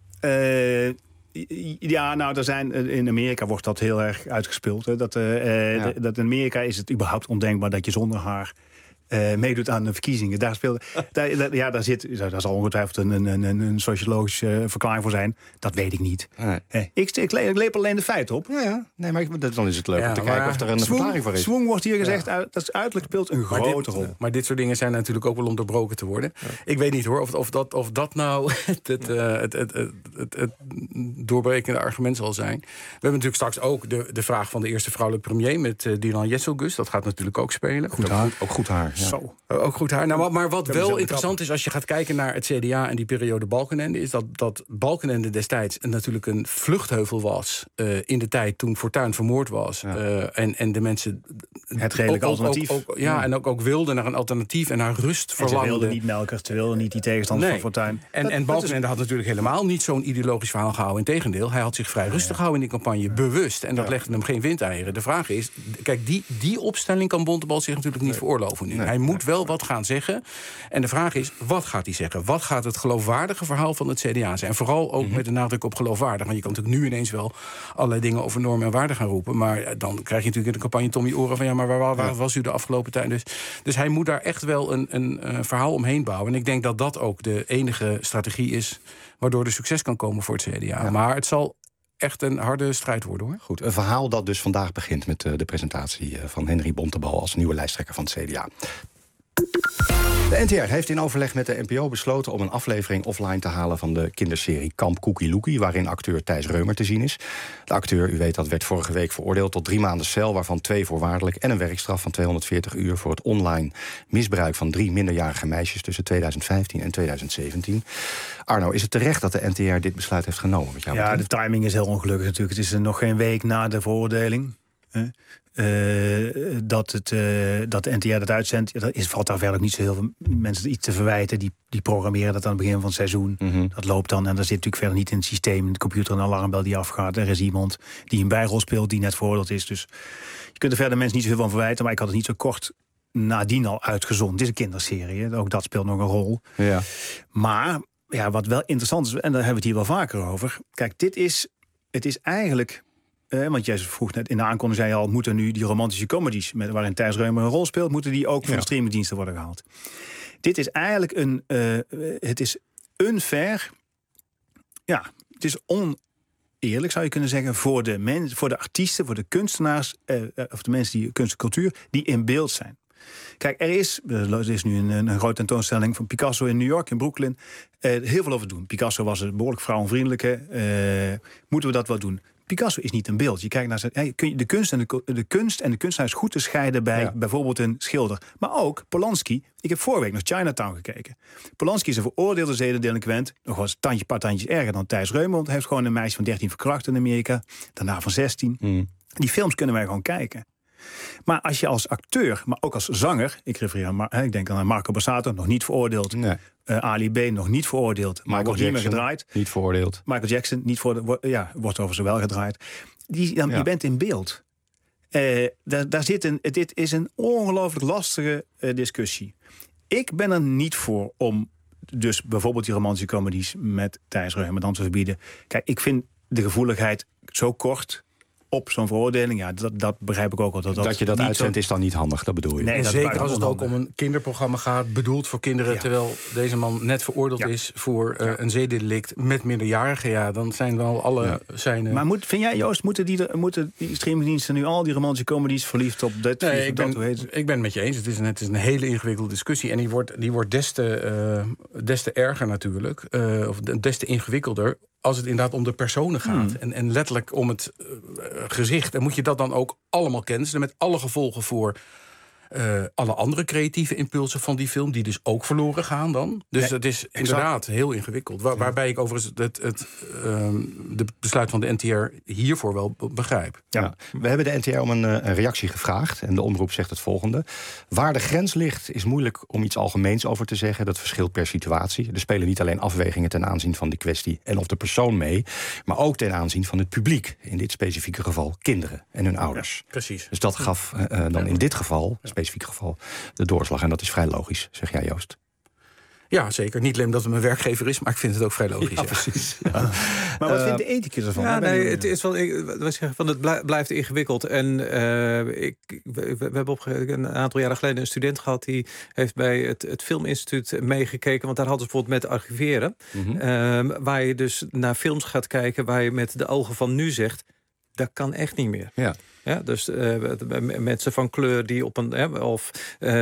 Er zijn, in Amerika wordt dat heel erg uitgespeeld. Hè. Dat in Amerika is het überhaupt ondenkbaar dat je zonder haar meedoet aan de verkiezingen. Daar zal ongetwijfeld een sociologische verklaring voor zijn. Dat weet ik niet. Nee. Ik leep alleen de feiten op. Nee, maar dan is het leuk om te kijken of er een verklaring voor is. Zwang wordt hier gezegd, dat uiterlijk speelt een grote rol. Maar dit soort dingen zijn natuurlijk ook wel om doorbroken te worden. Ja. Ik weet niet hoor, of dat nou het doorbrekende argument zal zijn. We hebben natuurlijk straks ook de vraag van de eerste vrouwelijke premier met Dylan Jesselgus. Dat gaat natuurlijk ook spelen. Ook goed haar. Ja. Zo. Ook goed haar. Nou, maar wat wel interessant is als je gaat kijken naar het CDA en die periode Balkenende, is dat Balkenende destijds natuurlijk een vluchtheuvel was in de tijd toen Fortuyn vermoord was. En de mensen het redelijke alternatief. En ook wilden naar een alternatief en naar rust verlangden. Ze wilden niet Melkers, ze wilden niet die tegenstanders van Fortuyn. En Balkenende had natuurlijk helemaal niet zo'n ideologisch verhaal gehouden. Integendeel, hij had zich vrij rustig gehouden in die campagne, bewust. En dat legde hem geen windeieren. De vraag is, kijk, die opstelling kan Bontebal zich natuurlijk niet veroorloven nu. Hij moet wel wat gaan zeggen. En de vraag is, wat gaat hij zeggen? Wat gaat het geloofwaardige verhaal van het CDA zijn? En vooral ook met de nadruk op geloofwaardig. Want je kan natuurlijk nu ineens wel allerlei dingen over normen en waarden gaan roepen. Maar dan krijg je natuurlijk in de campagne Tommy Oren van maar waar was u de afgelopen tijd? Dus hij moet daar echt wel een verhaal omheen bouwen. En ik denk dat dat ook de enige strategie is waardoor er succes kan komen voor het CDA. Ja. Maar het zal echt een harde strijd worden, hoor. Goed, een verhaal dat dus vandaag begint met de presentatie van Henry Bontebal als nieuwe lijsttrekker van het CDA. De NTR heeft in overleg met de NPO besloten om een aflevering offline te halen van de kinderserie Kamp Koekie Loekie, waarin acteur Thijs Reumer te zien is. De acteur, u weet dat, werd vorige week veroordeeld tot 3 maanden cel, waarvan 2 voorwaardelijk en een werkstraf van 240 uur voor het online misbruik van 3 minderjarige meisjes tussen 2015 en 2017. Arno, is het terecht dat de NTR dit besluit heeft genomen? De timing is heel ongelukkig natuurlijk. Het is nog geen week na de veroordeling. dat de NTR dat uitzendt, valt daar verder niet zo heel veel mensen iets te verwijten. Die programmeren dat aan het begin van het seizoen. Dat loopt dan en dat zit natuurlijk verder niet in het systeem. In de computer een alarmbel die afgaat. Er is iemand die een bijrol speelt die net veroordeeld is. Dus je kunt er verder mensen niet zo veel van verwijten. Maar ik had het niet zo kort nadien al uitgezonden. Het is een kinderserie. Hè? Ook dat speelt nog een rol. Ja. Maar wat wel interessant is, en daar hebben we het hier wel vaker over. Kijk, het is eigenlijk... want jij vroeg net in de aankondiging, zei je al, moeten nu die romantische comedies, waarin Thijs Reumer een rol speelt, moeten die ook van de streamingdiensten worden gehaald? Dit is eigenlijk het is unfair. Ja, het is oneerlijk, zou je kunnen zeggen, voor de artiesten, voor de kunstenaars, of de mensen die kunst en cultuur, die in beeld zijn. Kijk, er is nu een grote tentoonstelling van Picasso in New York, in Brooklyn. Heel veel over doen. Picasso was een behoorlijk vrouwenvriendelijke. Moeten we dat wel doen? Picasso is niet een beeld. Je kijkt naar de kunst en de kunstenaar is goed te scheiden bij bijvoorbeeld een schilder. Maar ook Polanski. Ik heb vorige week naar Chinatown gekeken. Polanski is een veroordeelde zedendelinquent. Nog wel een paar tandjes erger dan Thijs Reumer. Want hij heeft gewoon een meisje van 13 verkracht in Amerika. Daarna van 16. Die films kunnen wij gewoon kijken. Maar als je als acteur, maar ook als zanger... ik denk aan Marco Borsato, nog niet veroordeeld. Nee. Ali B, nog niet veroordeeld. Maar wordt niet meer gedraaid. Niet veroordeeld. Michael Jackson, niet wordt overigens wel gedraaid. Je bent in beeld. Dit is een ongelooflijk lastige discussie. Ik ben er niet voor om dus bijvoorbeeld die romantische comedies met Thijs Reumer dan te verbieden. Kijk, ik vind de gevoeligheid zo kort op zo'n veroordeling, dat begrijp ik ook wel. Dat je dat uitzendt is dan niet handig, dat bedoel je? Nee, en zeker als het ook om een kinderprogramma gaat, bedoeld voor kinderen, terwijl deze man net veroordeeld is voor een zedendelict met minderjarigen, dan zijn wel alle zijn. Maar vind jij, Joost, moeten die streamingdiensten nu al die romantische comedies verliefd op dat? Nee, ik ben het met je eens. Het is een hele ingewikkelde discussie en die wordt des te erger natuurlijk, of des te ingewikkelder, als het inderdaad om de personen gaat. En letterlijk om het gezicht. En moet je dat dan ook allemaal cancelen, met alle gevolgen voor alle andere creatieve impulsen van die film, die dus ook verloren gaan dan. Dus het is inderdaad heel ingewikkeld. Waarbij ik overigens de besluit van de NTR hiervoor wel begrijp. Ja. We hebben de NTR om een reactie gevraagd. En de omroep zegt het volgende. Waar de grens ligt, is moeilijk om iets algemeens over te zeggen. Dat verschilt per situatie. Er spelen niet alleen afwegingen ten aanzien van de kwestie en of de persoon mee, maar ook ten aanzien van het publiek. In dit specifieke geval kinderen en hun ouders. Ja, precies. Dus dat gaf dan in dit geval, specifiek geval, de doorslag. En dat is vrij logisch, zeg jij, Joost. Ja, zeker. Niet alleen dat het mijn werkberger is, maar ik vind het ook vrij logisch. Ja, precies. Ja. Maar wat vindt de ethicus ervan? Ja, het is wel. Het blijft ingewikkeld. En we hebben een aantal jaren geleden een student gehad die heeft bij het Filminstituut meegekeken. Want daar hadden ze bijvoorbeeld met archiveren. Waar je dus naar films gaat kijken waar je met de ogen van nu zegt, dat kan echt niet meer. Ja. Ja, dus mensen van kleur die op een of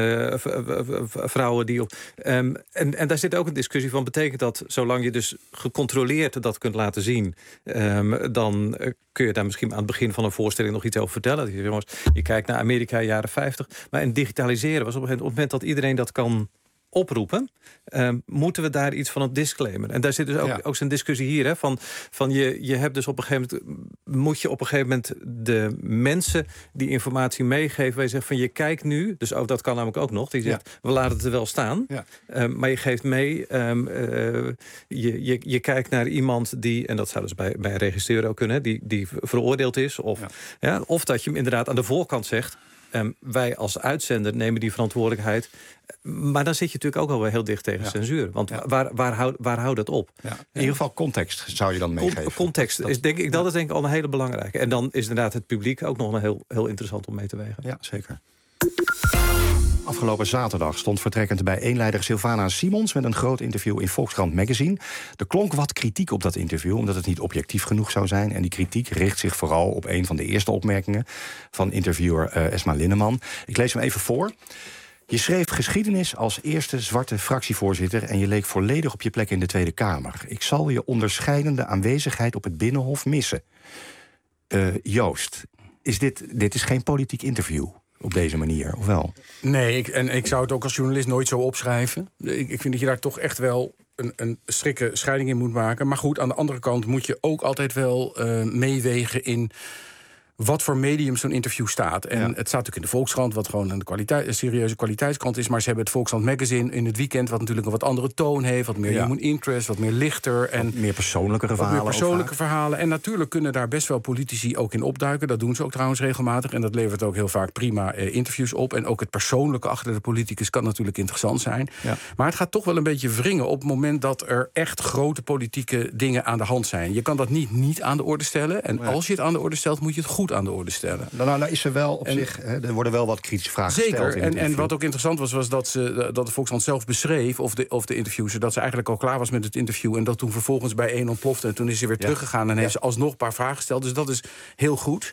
vrouwen die op. En daar zit ook een discussie van. Betekent dat, zolang je dus gecontroleerd dat kunt laten zien, dan kun je daar misschien aan het begin van een voorstelling nog iets over vertellen. Jongens, je kijkt naar Amerika jaren 50. Maar in digitaliseren was op het moment dat iedereen dat kan oproepen, moeten we daar iets van een disclaimer. En daar zit dus ook zo'n discussie hier, hè, van je hebt dus op een gegeven moment, moet je op een gegeven moment de mensen die informatie meegeven, waar je zegt van je kijkt nu, dus ook dat kan namelijk ook nog, die zegt we laten het er wel staan, maar je geeft mee, je kijkt naar iemand die, en dat zou dus bij een regisseur ook kunnen, die veroordeeld is, of dat je hem inderdaad aan de voorkant zegt, wij als uitzender nemen die verantwoordelijkheid. Maar dan zit je natuurlijk ook alweer heel dicht tegen censuur. Want waar houdt het op? Ja. In ieder geval context zou je dan meegeven. Context is denk ik al een hele belangrijke. En dan is inderdaad het publiek ook nog een heel interessant om mee te wegen. Ja, zeker. Afgelopen zaterdag stond vertrekkend bij eenleider Sylvana Simons met een groot interview in Volkskrant Magazine. Er klonk wat kritiek op dat interview, omdat het niet objectief genoeg zou zijn. En die kritiek richt zich vooral op een van de eerste opmerkingen van interviewer Esma Linneman. Ik lees hem even voor. Je schreef geschiedenis als eerste zwarte fractievoorzitter en je leek volledig op je plek in de Tweede Kamer. Ik zal je onderscheidende aanwezigheid op het Binnenhof missen. Joost, dit is geen politiek interview op deze manier, of wel? Nee, ik zou het ook als journalist nooit zo opschrijven. Ik vind dat je daar toch echt wel een strikte scheiding in moet maken. Maar goed, aan de andere kant moet je ook altijd wel meewegen in wat voor medium zo'n interview staat. En het staat natuurlijk in de Volkskrant, wat gewoon een serieuze kwaliteitskrant is. Maar ze hebben het Volkskrant Magazine in het weekend, wat natuurlijk een wat andere toon heeft, wat meer human interest, wat meer lichter en meer persoonlijkere verhalen. En natuurlijk kunnen daar best wel politici ook in opduiken. Dat doen ze ook trouwens regelmatig. En dat levert ook heel vaak prima interviews op. En ook het persoonlijke achter de politicus kan natuurlijk interessant zijn. Ja. Maar het gaat toch wel een beetje wringen op het moment dat er echt grote politieke dingen aan de hand zijn. Je kan dat niet aan de orde stellen. En als je het aan de orde stelt, moet je het goed aan de orde stellen. Nou is er wel op zich, er worden wel wat kritische vragen gesteld. Zeker, en wat ook interessant was dat de Volkskrant zelf beschreef, of de interviewster, dat ze eigenlijk al klaar was met het interview en dat toen vervolgens bij 1 ontplofte. En toen is ze weer teruggegaan en heeft ze alsnog een paar vragen gesteld. Dus dat is heel goed.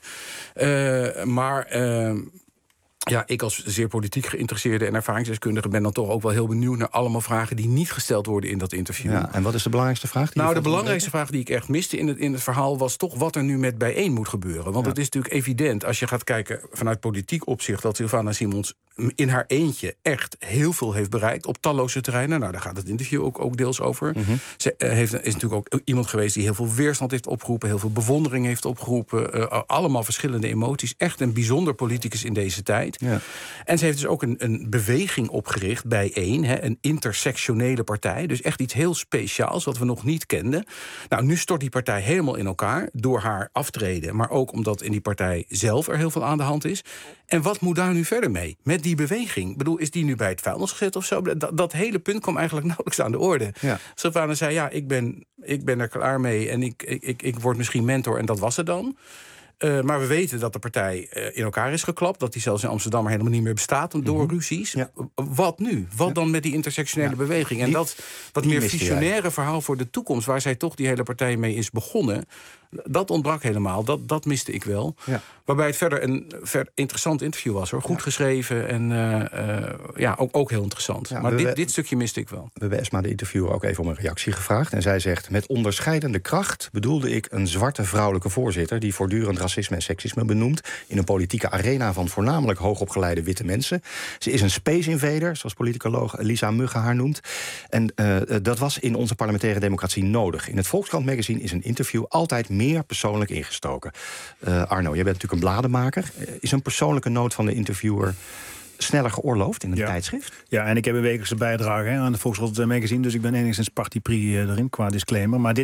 Ik als zeer politiek geïnteresseerde en ervaringsdeskundige ben dan toch ook wel heel benieuwd naar allemaal vragen die niet gesteld worden in dat interview. Ja, en wat is de belangrijkste vraag? De belangrijkste vraag die ik echt miste in het verhaal was toch wat er nu met Bijeen moet gebeuren. Want het is natuurlijk evident, als je gaat kijken vanuit politiek opzicht, dat Sylvana Simons in haar eentje echt heel veel heeft bereikt op talloze terreinen. Nou, daar gaat het interview ook deels over. Mm-hmm. Ze is natuurlijk ook iemand geweest die heel veel weerstand heeft opgeroepen, heel veel bewondering heeft opgeroepen, allemaal verschillende emoties. Echt een bijzonder politicus in deze tijd. Ja. En ze heeft dus ook een beweging opgericht bij een intersectionele partij. Dus echt iets heel speciaals wat we nog niet kenden. Nou, nu stort die partij helemaal in elkaar door haar aftreden, maar ook omdat in die partij zelf er heel veel aan de hand is. En wat moet daar nu verder mee? Met die beweging? Ik bedoel, is die nu bij het vuilnis gezet of zo? Dat hele punt kwam eigenlijk nauwelijks aan de orde. Ja. Sylvana zei, ik ben er klaar mee en ik word misschien mentor en dat was het dan. Maar we weten dat de partij in elkaar is geklapt. Dat die zelfs in Amsterdam maar helemaal niet meer bestaat door ruzies. Ja. Wat nu? Wat dan met die intersectionele beweging? En dat wat meer visionaire verhaal voor de toekomst, waar zij toch die hele partij mee is begonnen, dat ontbrak helemaal. Dat miste ik wel. Ja. Waarbij het verder een interessant interview was, hoor. Goed geschreven en ook heel interessant. Ja, maar dit stukje miste ik wel. We hebben Esma, de interviewer, ook even om een reactie gevraagd. En zij zegt, met onderscheidende kracht bedoelde ik een zwarte vrouwelijke voorzitter die voortdurend racisme en seksisme benoemt in een politieke arena van voornamelijk hoogopgeleide witte mensen. Ze is een space invader, zoals politicoloog Lisa Mugge haar noemt. En dat was in onze parlementaire democratie nodig. In het Volkskrant Magazine is een interview altijd meer persoonlijk ingestoken. Arno, jij bent natuurlijk een bladenmaker. Is een persoonlijke noot van de interviewer sneller geoorloofd in een tijdschrift? Ja, en ik heb een wekelijkse bijdrage aan het Volkskrant Magazine, dus ik ben enigszins parti pris erin qua disclaimer. Maar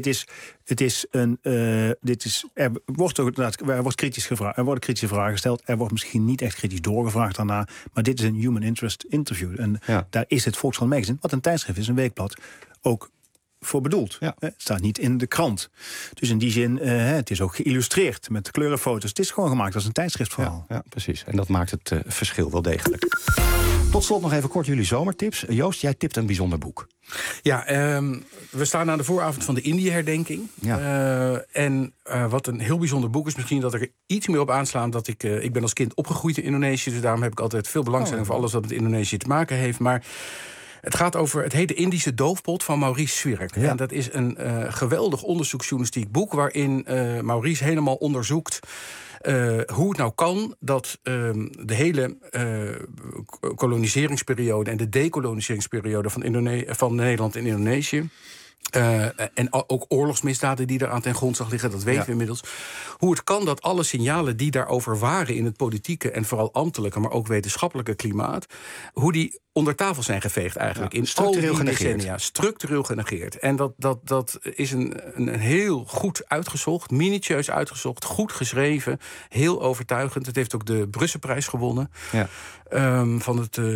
er wordt kritisch gevraagd, er worden kritische vragen gesteld. Er wordt misschien niet echt kritisch doorgevraagd daarna, maar dit is een human interest interview. En daar is het Volkskrant Magazine, wat een tijdschrift is, een weekblad, ook voor bedoeld. Ja. Het staat niet in de krant. Dus in die zin, het is ook geïllustreerd met kleurenfoto's. Het is gewoon gemaakt als een tijdschriftverhaal. Ja, precies. En dat maakt het verschil wel degelijk. Tot slot nog even kort jullie zomertips. Joost, jij tipt een bijzonder boek. Ja, we staan aan de vooravond van de Indië-herdenking. Ja. Wat een heel bijzonder boek is, misschien dat er iets meer op aanslaan, dat ik ben als kind opgegroeid in Indonesië, dus daarom heb ik altijd veel belangstelling voor alles wat met Indonesië te maken heeft. Maar het gaat over, het heet De Indische Doofpot van Maurice Zwirk. Ja. En dat is een geweldig onderzoeksjournalistiek boek waarin Maurice helemaal onderzoekt hoe het nou kan dat de hele koloniseringsperiode en de decoloniseringsperiode van Nederland en Indonesië, en ook oorlogsmisdaden die daaraan ten grondslag liggen, dat weten we inmiddels. Hoe het kan dat alle signalen die daarover waren in het politieke en vooral ambtelijke, maar ook wetenschappelijke klimaat, hoe die onder tafel zijn geveegd eigenlijk. In structureel decennia. Structureel genegeerd. En dat is een heel goed uitgezocht, minutieus uitgezocht, goed geschreven, heel overtuigend. Het heeft ook de Brusselprijs gewonnen. Ja. Van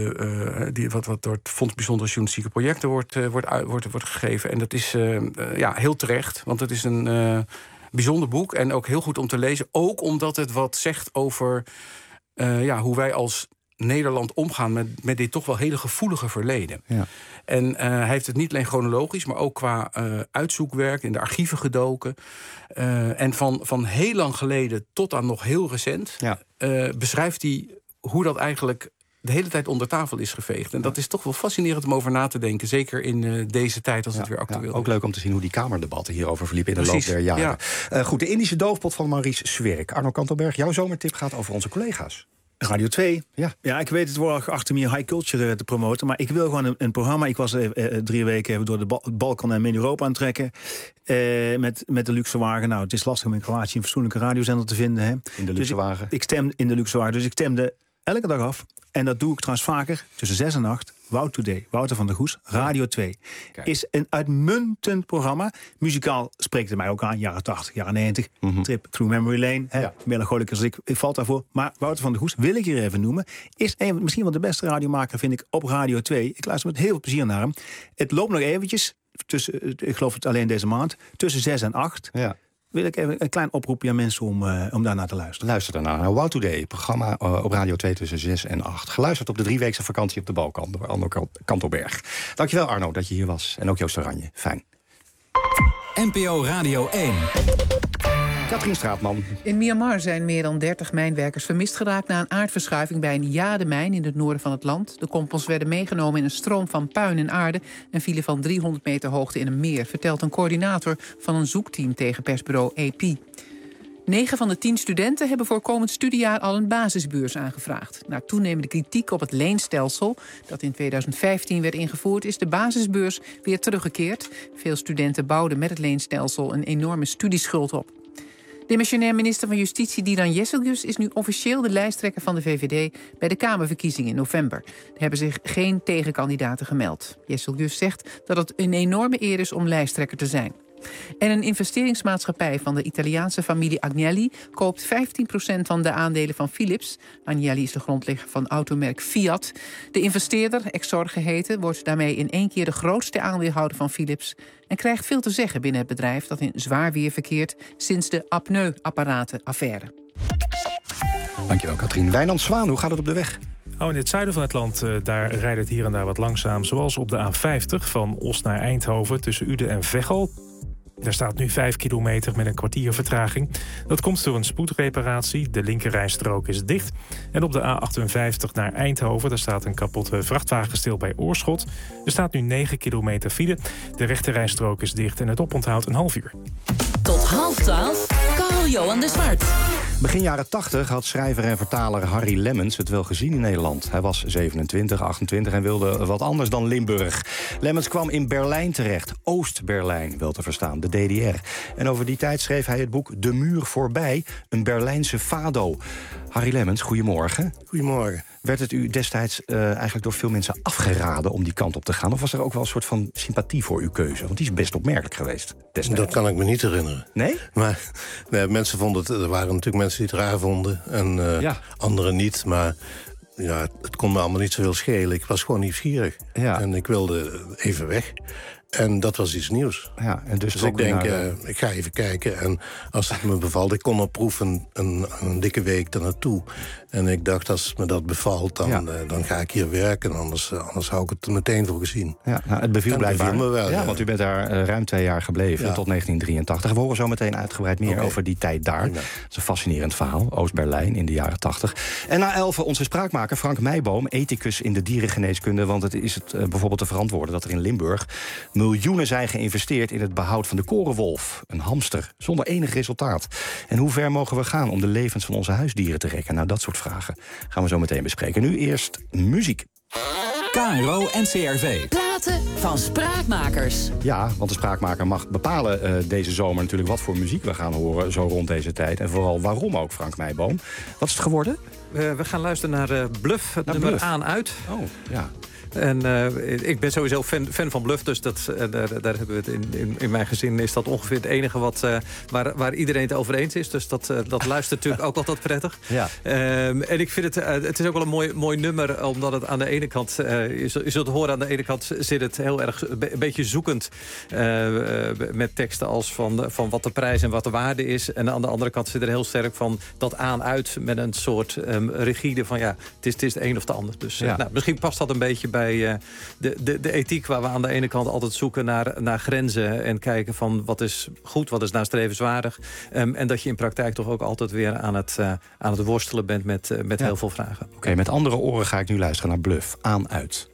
wat door het Fonds Bijzondere Journalistieke Projecten wordt gegeven. En dat is heel terecht, want het is een bijzonder boek en ook heel goed om te lezen. Ook omdat het wat zegt over hoe wij als Nederland omgaan met dit toch wel hele gevoelige verleden. Ja. En hij heeft het niet alleen chronologisch, maar ook qua uitzoekwerk, in de archieven gedoken. En van heel lang geleden tot aan nog heel recent beschrijft hij hoe dat eigenlijk de hele tijd onder tafel is geveegd. En dat is toch wel fascinerend om over na te denken. Zeker in deze tijd als het weer actueel is. Ook leuk om te zien hoe die Kamerdebatten hierover verliepen in de loop der jaren. Ja. Goed, De Indische Doofpot van Maurice Zwirk. Arno Kantelberg, jouw zomertip gaat over onze collega's. Radio 2. Ja, ik weet het wel achter meer high culture te promoten. Maar ik wil gewoon een programma. Ik was 3 weken door de Balkan en Midden-Europa aan het trekken. Met de luxe wagen. Nou, het is lastig om in Kroatië een fatsoenlijke radiozender te vinden. Hè. In de luxe wagen? Ik stem in de luxe wagen. Dus ik stemde elke dag af. En dat doe ik trouwens vaker. Tussen 6 en 8. Wout Today. Wouter van der Goes. Radio 2. Kijk. Is een uitmuntend programma. Muzikaal spreekt het mij ook aan. Jaren 80, jaren 90. Trip through memory lane. Ja. Melancholic als ik valt daarvoor. Maar Wouter van der Goes wil ik hier even noemen. Is misschien wel de beste radiomaker, vind ik, op Radio 2. Ik luister met heel veel plezier naar hem. Het loopt nog eventjes. Ik geloof het alleen deze maand. Tussen 6 en 8. Ja. Wil ik even een klein oproepje aan mensen om daarnaar te luisteren. Luister daarna. Wow Today, programma op Radio 2 tussen 6 en 8. Geluisterd op de 3-weekse vakantie op de Balkan door Arno Kantelberg. Dankjewel Arno dat je hier was. En ook Joost Oranje. Fijn. NPO Radio 1. Katrien Straatman. In Myanmar zijn meer dan 30 mijnwerkers vermist geraakt na een aardverschuiving bij een jademijn in het noorden van het land. De kompels werden meegenomen in een stroom van puin en aarde en vielen van 300 meter hoogte in een meer, vertelt een coördinator van een zoekteam tegen persbureau AP. 9 van de 10 studenten hebben voor komend studiejaar al een basisbeurs aangevraagd. Na toenemende kritiek op het leenstelsel dat in 2015 werd ingevoerd, is de basisbeurs weer teruggekeerd. Veel studenten bouwden met het leenstelsel een enorme studieschuld op. Demissionair minister van Justitie Dilan Yeşilgöz is nu officieel de lijsttrekker van de VVD bij de Kamerverkiezingen in november. Er hebben zich geen tegenkandidaten gemeld. Yeşilgöz zegt dat het een enorme eer is om lijsttrekker te zijn. En een investeringsmaatschappij van de Italiaanse familie Agnelli koopt 15% van de aandelen van Philips. Agnelli is de grondlegger van automerk Fiat. De investeerder, Exor geheten, wordt daarmee in 1 keer de grootste aandeelhouder van Philips en krijgt veel te zeggen binnen het bedrijf dat in zwaar weer verkeert sinds de apneu-apparaten-affaire. Dankjewel Katrien. Wijnand Zwaan, hoe gaat het op de weg? In het zuiden van het land daar rijdt het hier en daar wat langzaam. Zoals op de A50 van Os naar Eindhoven tussen Uden en Veghel. Daar staat nu 5 kilometer met een kwartier vertraging. Dat komt door een spoedreparatie. De linkerrijstrook is dicht. En op de A58 naar Eindhoven, daar staat een kapotte vrachtwagen stil bij Oorschot. Er staat nu 9 kilometer file. De rechterrijstrook is dicht en het oponthoud een half uur. Tot 11:30, Karl-Johan de Zwart. Begin jaren 80 had schrijver en vertaler Harry Lemmens het wel gezien in Nederland. Hij was 27, 28 en wilde wat anders dan Limburg. Lemmens kwam in Berlijn terecht, Oost-Berlijn wel te verstaan, de DDR. En over die tijd schreef hij het boek De Muur voorbij, een Berlijnse fado. Harry Lemmens, goedemorgen. Goedemorgen. Werd het u destijds eigenlijk door veel mensen afgeraden om die kant op te gaan? Of was er ook wel een soort van sympathie voor uw keuze? Want die is best opmerkelijk geweest destijds. Dat kan ik me niet herinneren. Nee? Maar mensen vonden het, er waren natuurlijk mensen die het raar vonden en anderen niet. Maar ja, het kon me allemaal niet zoveel schelen. Ik was gewoon nieuwsgierig. Ja. En ik wilde even weg. En dat was iets nieuws. Ja, en dus ik denk, ik ga even kijken. En als het me bevalt, ik kon op proef een dikke week daar naartoe. En ik dacht, als me dat bevalt, dan ga ik hier werken. Anders hou ik het meteen voor gezien. Ja, nou, het beviel blijkbaar. Me wel, want u bent daar ruim 2 jaar gebleven, tot 1983. We horen zo meteen uitgebreid meer over die tijd daar. Dat is een fascinerend verhaal. Oost-Berlijn in de jaren 80. En na 11 onze spraakmaker Frank Meijboom, ethicus in de dierengeneeskunde. Want het is bijvoorbeeld te verantwoorden dat er in Limburg miljoenen zijn geïnvesteerd in het behoud van de korenwolf. Een hamster, zonder enig resultaat. En hoe ver mogen we gaan om de levens van onze huisdieren te rekken? Nou, dat soort vragen gaan we zo meteen bespreken. Nu eerst muziek. KRO NCRV. Platen van spraakmakers. Ja, want de spraakmaker mag bepalen deze zomer natuurlijk wat voor muziek we gaan horen zo rond deze tijd. En vooral waarom ook, Frank Meijboom. Wat is het geworden? We gaan luisteren naar Bluff, het nummer Bluff. Aan uit. Oh, ja. En ik ben sowieso fan van Bluff, dus daar hebben we het in mijn gezin is dat ongeveer het enige waar iedereen het over eens is. Dus dat luistert natuurlijk ook altijd prettig. Ja. En ik vind het is ook wel een mooi nummer, omdat het aan de ene kant, je zult horen, aan de ene kant zit het heel erg een beetje zoekend met teksten als van wat de prijs en wat de waarde is. En aan de andere kant zit er heel sterk van dat aan-uit met een soort rigide van het is de een of de ander. Dus misschien past dat een beetje bij de ethiek waar we aan de ene kant altijd zoeken naar grenzen en kijken van wat is goed, wat is nastrevenswaardig. En dat je in praktijk toch ook altijd weer aan het worstelen bent met heel veel vragen. Oké, met andere oren ga ik nu luisteren naar Bluff. Aan uit.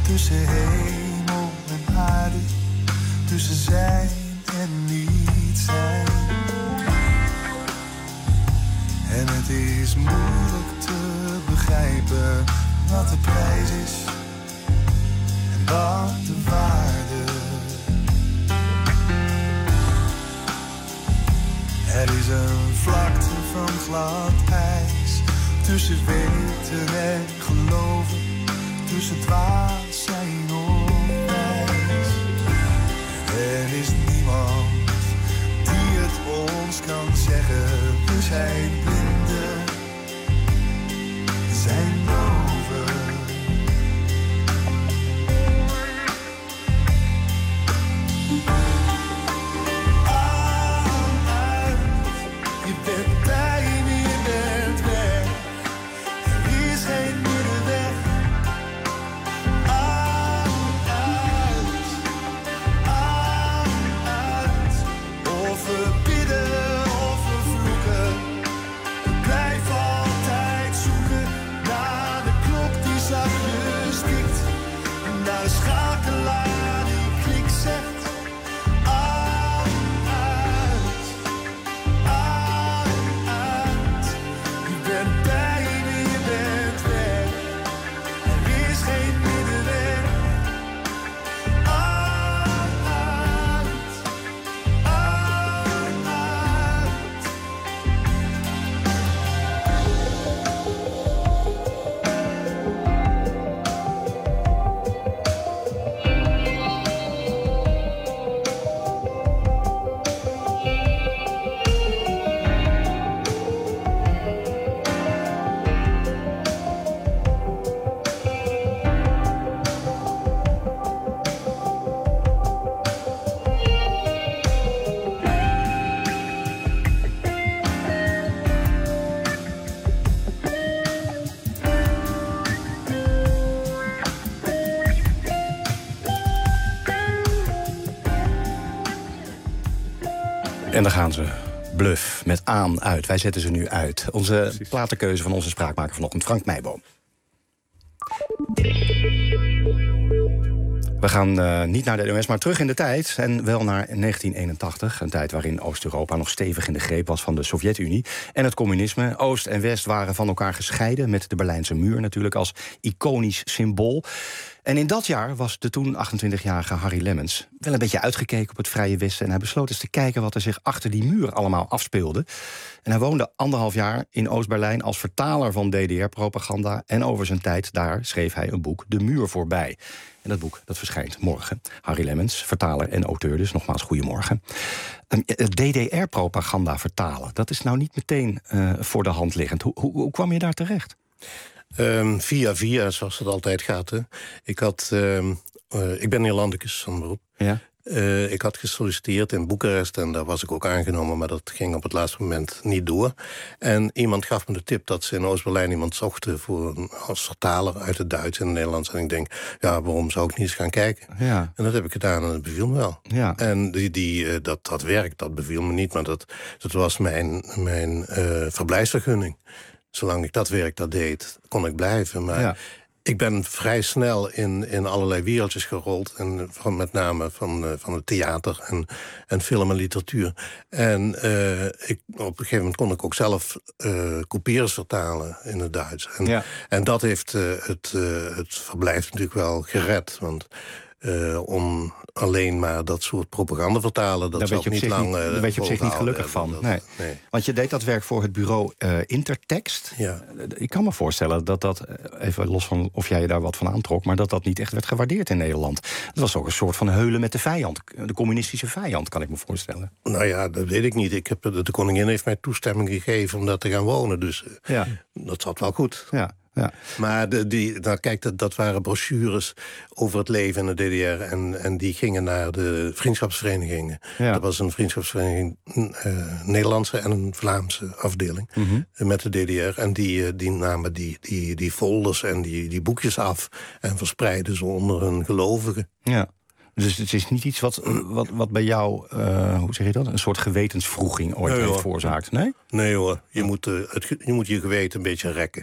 tussen hemel en aarde, tussen zijn en niet zijn. En het is moeilijk te begrijpen wat de prijs is en wat de waarde. Er is een vlakte van glad ijs, tussen weten en geloven, tussen dwaas zijn of wijs. Er is niemand die het ons kan zeggen, we zijn blinden, we zijn doven. Je bent bij me, je bent weg. Er is geen middenweg. Uit. Of we bidden of we vloeken. We blijven altijd zoeken naar de klok die zachtjes tikt. Naar de schakelaar die klik zegt. En dan gaan ze. Bluff met aan, uit. Wij zetten ze nu uit. Onze platenkeuze van onze spraakmaker vanochtend, Frank Meijboom. We gaan niet naar de NOS, maar terug in de tijd. En wel naar 1981. Een tijd waarin Oost-Europa nog stevig in de greep was van de Sovjet-Unie. En het communisme. Oost en West waren van elkaar gescheiden. Met de Berlijnse muur natuurlijk als iconisch symbool. En in dat jaar was de toen 28-jarige Harry Lemmens wel een beetje uitgekeken op het Vrije Westen. En hij besloot eens te kijken wat er zich achter die muur allemaal afspeelde. En hij woonde 1,5 jaar in Oost-Berlijn als vertaler van DDR-propaganda. En over zijn tijd daar schreef hij een boek, De Muur voorbij. En dat boek dat verschijnt morgen. Harry Lemmens, vertaler en auteur dus. Nogmaals, goedemorgen. DDR-propaganda vertalen, dat is nou niet meteen voor de hand liggend. Hoe kwam je daar terecht? Via, zoals het altijd gaat. Hè. Ik ben Neerlandicus van beroep. Ja. Ik had gesolliciteerd in Boekarest en daar was ik ook aangenomen, maar dat ging op het laatste moment niet door. En iemand gaf me de tip dat ze in Oost-Berlijn iemand zochten als vertaler uit het Duits en het Nederlands. En ik denk, ja, waarom zou ik niet eens gaan kijken? Ja. En dat heb ik gedaan en dat beviel me wel. Ja. En dat werk, dat beviel me niet, maar dat was mijn verblijfsvergunning. Zolang ik dat werk dat deed, kon ik blijven. Maar ik ben vrij snel in allerlei wereldjes gerold. En met name van het theater en film en literatuur. En op een gegeven moment kon ik ook zelf couperus vertalen in het Duits. En dat heeft het verblijf natuurlijk wel gered. Want om alleen maar dat soort propaganda vertalen, dat zal niet lang. Daar werd je op zich niet gelukkig van. Nee. Want je deed dat werk voor het bureau Intertext. Ja. Ik kan me voorstellen dat, even los van of jij daar wat van aantrok, maar dat niet echt werd gewaardeerd in Nederland. Het was ook een soort van heulen met de vijand. De communistische vijand, kan ik me voorstellen. Nou ja, dat weet ik niet. De koningin heeft mij toestemming gegeven om daar te gaan wonen. Dus dat zat wel goed. Ja. Ja. Maar kijk, dat waren brochures over het leven in de DDR. En die gingen naar de vriendschapsverenigingen. Ja. Dat was een vriendschapsvereniging, Nederlandse en een Vlaamse afdeling. Met de DDR. En die namen die folders en die boekjes af. En verspreidden ze onder hun gelovigen. Ja. Dus het is niet iets wat bij jou, hoe zeg je dat, een soort gewetenswroeging ooit heeft veroorzaakt, nee? Nee hoor, je moet je geweten een beetje rekken.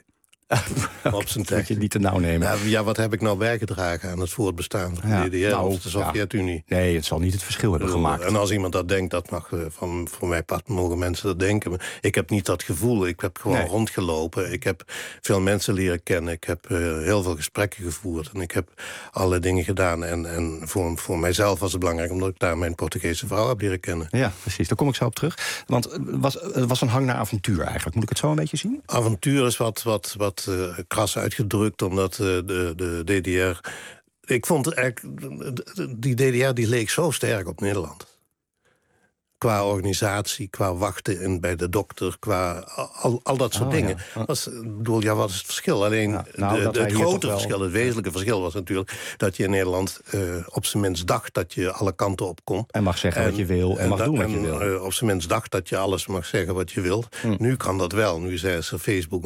Op zijn tijd. Moet je niet te nauw nemen. Ja, wat heb ik nou bijgedragen aan het voortbestaan van de DDR of de Sovjet-Unie? Nee, het zal niet het verschil hebben gemaakt. En als iemand dat denkt, dat mag voor mij part mogen mensen dat denken. Maar ik heb niet dat gevoel. Ik heb gewoon rondgelopen. Ik heb veel mensen leren kennen. Ik heb heel veel gesprekken gevoerd. En ik heb allerlei dingen gedaan. En voor mijzelf was het belangrijk, omdat ik daar mijn Portugese vrouw heb leren kennen. Ja, precies. Daar kom ik zo op terug. Want het was een hang naar avontuur eigenlijk. Moet ik het zo een beetje zien? Avontuur is wat kras uitgedrukt, omdat de DDR... Ik vond eigenlijk, die DDR die leek zo sterk op Nederland. Qua organisatie, qua wachten bij de dokter, qua al dat soort dingen. Ja. Wat is het verschil? Alleen het grote verschil, het wezenlijke verschil was natuurlijk dat je in Nederland op zijn minst dacht dat je alle kanten op kon. En mag zeggen wat je wil en mag doen wat je wil. Op zijn minst dacht dat je alles mag zeggen wat je wilt. Nu kan dat wel. Nu zijn er Facebook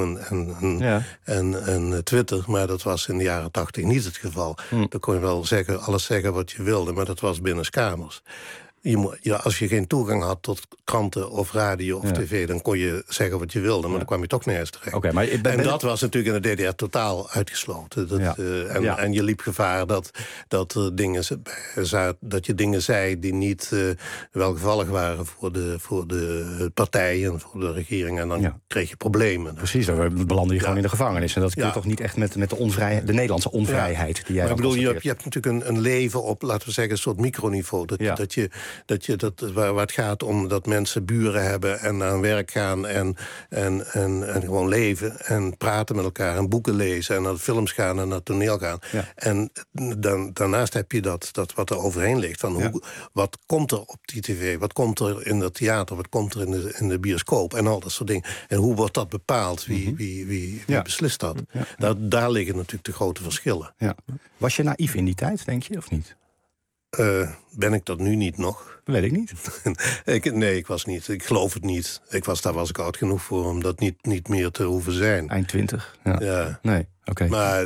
en Twitter, maar dat was in de jaren 80 niet het geval. Dan kon je wel alles zeggen wat je wilde, maar dat was binnenskamers. Als je geen toegang had tot kranten of radio of tv... dan kon je zeggen wat je wilde, maar dan kwam je toch nergens terecht. En dat was natuurlijk in de DDR totaal uitgesloten. En je liep gevaar dat je dingen zei die niet welgevallig waren voor de partijen, voor de regering. En dan kreeg je problemen. Precies, dan belandde je gewoon in de gevangenis. En dat kun je toch niet echt met de Nederlandse onvrijheid die jij maar ik bedoel, je hebt natuurlijk een leven op, laten we zeggen, een soort microniveau. Waar het gaat om dat mensen buren hebben en naar hun werk gaan en gewoon leven en praten met elkaar en boeken lezen en naar de films gaan en naar het toneel gaan. Ja. En daarnaast heb je dat wat er overheen ligt. Van wat komt er op die tv, wat komt er in het theater, wat komt er in de bioscoop en al dat soort dingen. En hoe wordt dat bepaald? Wie beslist dat? Ja. Daar liggen natuurlijk de grote verschillen. Ja. Was je naïef in die tijd, denk je, of niet? Ben ik dat nu niet nog? Weet ik niet. Nee, ik was niet. Ik geloof het niet. Daar was ik oud genoeg voor om dat niet meer te hoeven zijn. Eind 20? Ja. Nee, oké. Maar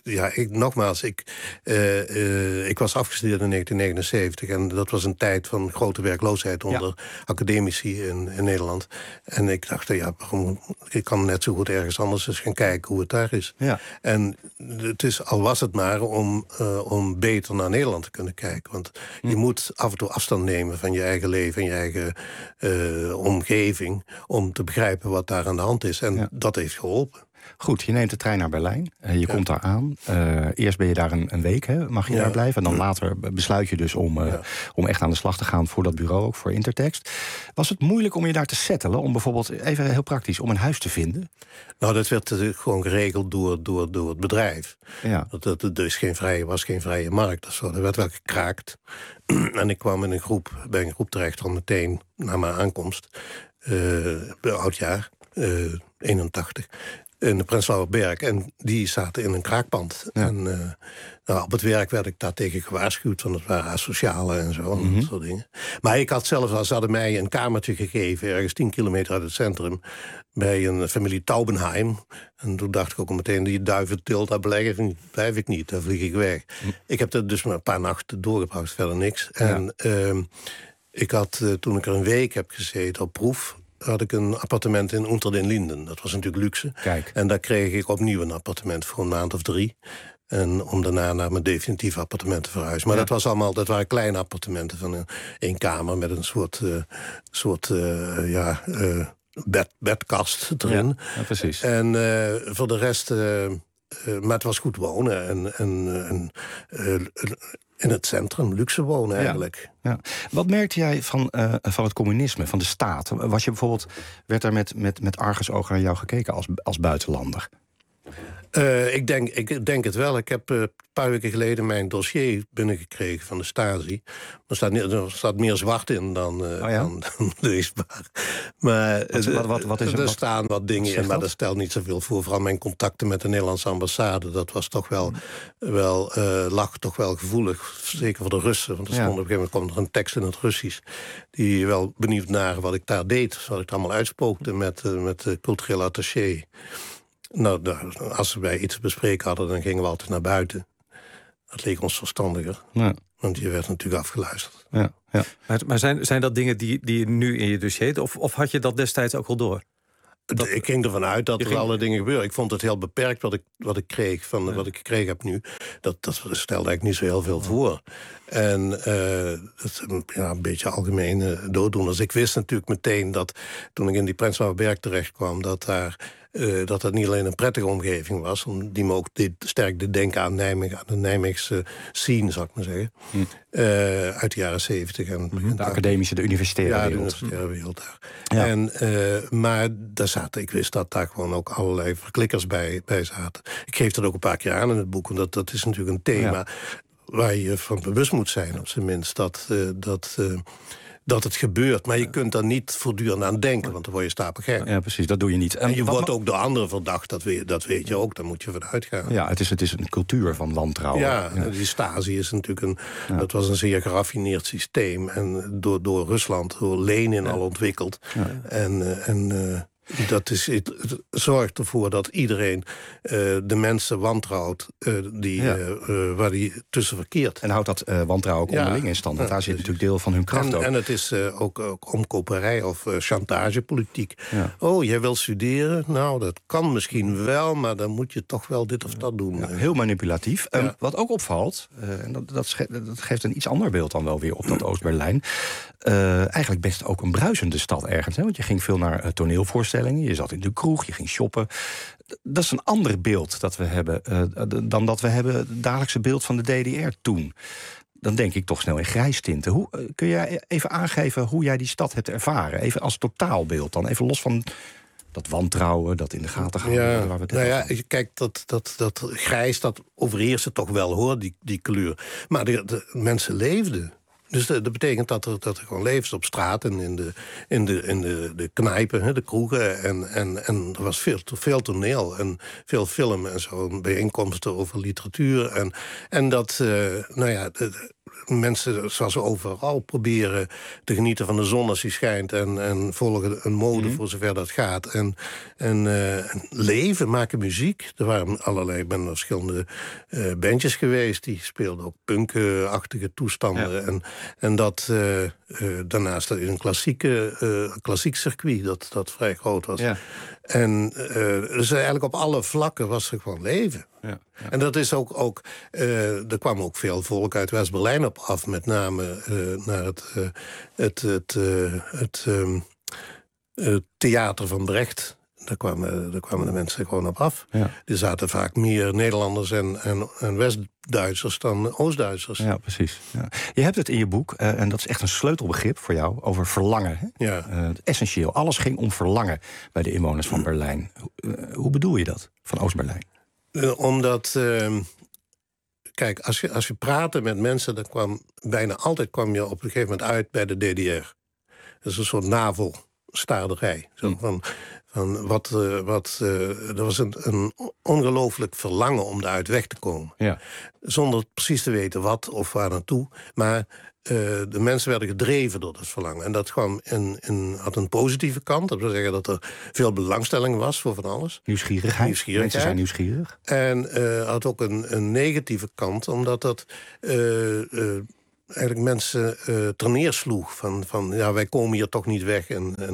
ik was afgestudeerd in 1979... en dat was een tijd van grote werkloosheid onder academici in Nederland. En ik dacht, ik kan net zo goed ergens anders eens gaan kijken hoe het daar is. Ja. En al was het maar om beter naar Nederland te kunnen kijken. Want je moet af en toe afstand nemen van je eigen leven en je eigen omgeving om te begrijpen wat daar aan de hand is. En dat heeft geholpen. Goed, je neemt de trein naar Berlijn. Je komt daar aan. Eerst ben je daar een week, mag je daar blijven. En dan later besluit je dus om echt aan de slag te gaan voor dat bureau, ook voor Intertext. Was het moeilijk om je daar te settelen? Om bijvoorbeeld, even heel praktisch, om een huis te vinden? Nou, dat werd gewoon geregeld door het bedrijf. Ja. Er was geen vrije markt. Dat werd wel gekraakt. En ik kwam bij een groep terecht al meteen na mijn aankomst. Oudjaar, 81. In de Prenzlauerberg. En die zaten in een kraakpand. Ja. En op het werk werd ik daar tegen gewaarschuwd. Want het waren asocialen en zo. En dat soort dingen. Maar ik had zelfs, ze hadden mij een kamertje gegeven, ergens 10 kilometer uit het centrum, bij een familie Taubenheim. En toen dacht ik ook meteen, die duiventilt, daar blijf ik niet. Daar vlieg ik weg. Ik heb er dus maar een paar nachten doorgebracht, verder niks. En ik had, toen ik er een week heb gezeten op proef, had ik een appartement in Unter den Linden. Dat was natuurlijk luxe. Kijk. En daar kreeg ik opnieuw een appartement voor een maand of 3. En om daarna naar mijn definitieve appartement te verhuizen. Maar dat waren kleine appartementen van één kamer met een soort bedkast erin. Ja, precies. En voor de rest, maar het was goed wonen en in het centrum, luxe wonen eigenlijk. Ja. Wat merkte jij van het communisme, van de staat? Werd er met argusogen naar jou gekeken als buitenlander? Ik denk het wel. Ik heb een paar weken geleden mijn dossier binnengekregen van de Stasi. Er staat meer zwart in dan leesbaar. Maar er staan wat dingen in, maar dat stelt niet zoveel voor. Vooral mijn contacten met de Nederlandse ambassade. Dat was toch lag toch wel gevoelig. Zeker voor de Russen. Want er stond op een gegeven moment een tekst in het Russisch. Die wel benieuwd naar wat ik daar deed. Wat ik allemaal uitspookte met de culturele attaché. Nou, als wij iets te bespreken hadden, dan gingen we altijd naar buiten. Dat leek ons verstandiger. Ja. Want je werd natuurlijk afgeluisterd. Ja. Maar zijn dat dingen die je nu in je dossier hebt? Of had je dat destijds ook al door? Ik ging ervan uit dat er alle dingen gebeuren. Ik vond het heel beperkt wat ik kreeg van wat ik gekregen heb nu. Dat stelde eigenlijk niet zo heel veel voor. En dat is een beetje algemene dooddoeners. Ik wist natuurlijk meteen dat toen ik in die Prenzlauer Berg terecht kwam, dat dat niet alleen een prettige omgeving was, die me ook sterk deed denken aan Nijmegen, aan de Nijmeegse scene, zou ik maar zeggen. Uit de jaren 70. De academische, de universitaire wereld. Ja, de universitaire wereld daar. Ja. Maar ik wist dat daar gewoon ook allerlei verklikkers bij zaten. Ik geef dat ook een paar keer aan in het boek, want dat is natuurlijk een thema waar je van bewust moet zijn, op zijn minst, dat het gebeurt. Maar je kunt daar niet voortdurend aan denken, want dan word je stapelgek. Ja, precies, dat doe je niet. En je wordt ook door anderen verdacht, dat weet je ook. Daar moet je vanuit gaan. Ja, het is een cultuur van wantrouwen. Ja, die Stasi is natuurlijk dat was een zeer geraffineerd systeem. En door Rusland, door Lenin al ontwikkeld. Ja. Het zorgt ervoor dat iedereen de mensen wantrouwt waar die tussen verkeert. En houdt dat wantrouwen ook onderling in stand. Want daar zit natuurlijk deel van hun kracht ook. En het is ook omkoperij of chantagepolitiek. Ja. Oh, jij wil studeren? Nou, dat kan misschien wel, maar dan moet je toch wel dit of dat doen. Ja, heel manipulatief. Wat ook opvalt, en dat geeft een iets ander beeld dan wel weer op dat Oost-Berlijn. Eigenlijk best ook een bruisende stad ergens. Hè? Want je ging veel naar toneelvoorstellingen. Je zat in de kroeg, je ging shoppen. Dat is een ander beeld dat we hebben dan dat we hebben het dagelijkse beeld van de DDR toen. Dan denk ik toch snel in grijstinten. Kun jij even aangeven hoe jij die stad hebt ervaren? Even als totaalbeeld dan. Even los van dat wantrouwen, dat in de gaten houden. Waar we kijk, dat grijs, dat overheerste toch wel, hoor, die kleur. Maar de mensen leefden. Dus dat betekent dat er gewoon leeft op straat en in de knijpen, de kroegen. En er was veel toneel en veel film en zo. Bijeenkomsten over literatuur. En dat, mensen zoals we overal proberen te genieten van de zon als die schijnt. En volgen een mode voor zover dat gaat. En leven, maken muziek. Er waren allerlei, ik ben naar verschillende bandjes geweest. Die speelden ook punk-achtige toestanden. Ja. En dat daarnaast in een klassiek circuit dat vrij groot was. Ja. En dus eigenlijk op alle vlakken was er gewoon leven. Ja, ja. En dat is ook er kwam ook veel volk uit West-Berlijn op af, met name naar het theater van Brecht. Daar kwamen de mensen gewoon op af. Ja. Er zaten vaak meer Nederlanders en West-Duitsers dan Oost-Duitsers. Ja, precies. Ja. Je hebt het in je boek, en dat is echt een sleutelbegrip voor jou, over verlangen. Hè? Ja. Essentieel. Alles ging om verlangen bij de inwoners van Berlijn. Hoe bedoel je dat, van Oost-Berlijn? Omdat, kijk, als je praatte met mensen, dan bijna altijd kwam je op een gegeven moment uit bij de DDR. Dat is een soort navelstaarderij. Zo van er was een ongelooflijk verlangen om daaruit weg te komen. Ja. Zonder precies te weten wat of waar naartoe. Maar de mensen werden gedreven door dat verlangen. En dat had een positieve kant. Dat wil zeggen dat er veel belangstelling was voor van alles. Nieuwsgierigheid. Mensen zijn nieuwsgierig. En had ook een negatieve kant, omdat dat eigenlijk mensen terneersloeg. Van wij komen hier toch niet weg.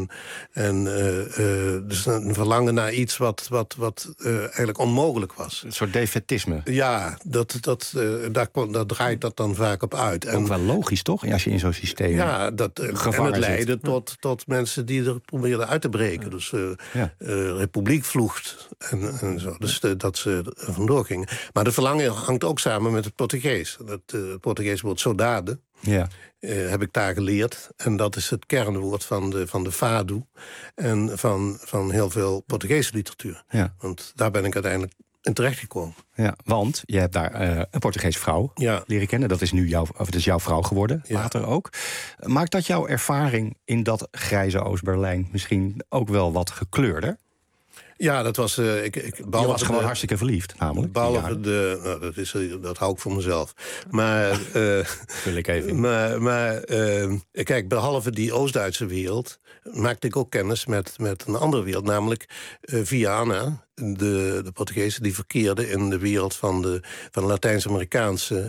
Dus een verlangen naar iets wat eigenlijk onmogelijk was. Een soort defaitisme. Ja, daar draait dat dan vaak op uit. Ook wel logisch, toch? Als je in zo'n systeem en het leidde tot mensen die er probeerden uit te breken. Dus republiekvlucht en zo. Dus dat ze er vandoor gingen. Maar de verlangen hangt ook samen met het Portugees. Het Portugees woord saudade. Ja. Heb ik daar geleerd. En dat is het kernwoord van de fado. En van heel veel Portugese literatuur. Ja. Want daar ben ik uiteindelijk in terechtgekomen. Ja, want je hebt daar een Portugese vrouw leren kennen. Dat is nu jouw vrouw geworden, later ook. Maakt dat jouw ervaring in dat grijze Oost-Berlijn misschien ook wel wat gekleurder? Ja, dat was... je was gewoon hartstikke verliefd, namelijk. Behalve dat hou ik voor mezelf. Maar... Vul ik even in. Maar kijk, behalve die Oost-Duitse wereld maakte ik ook kennis met een andere wereld, namelijk Viana de Portugezen die verkeerden in de wereld van de Latijns-Amerikaanse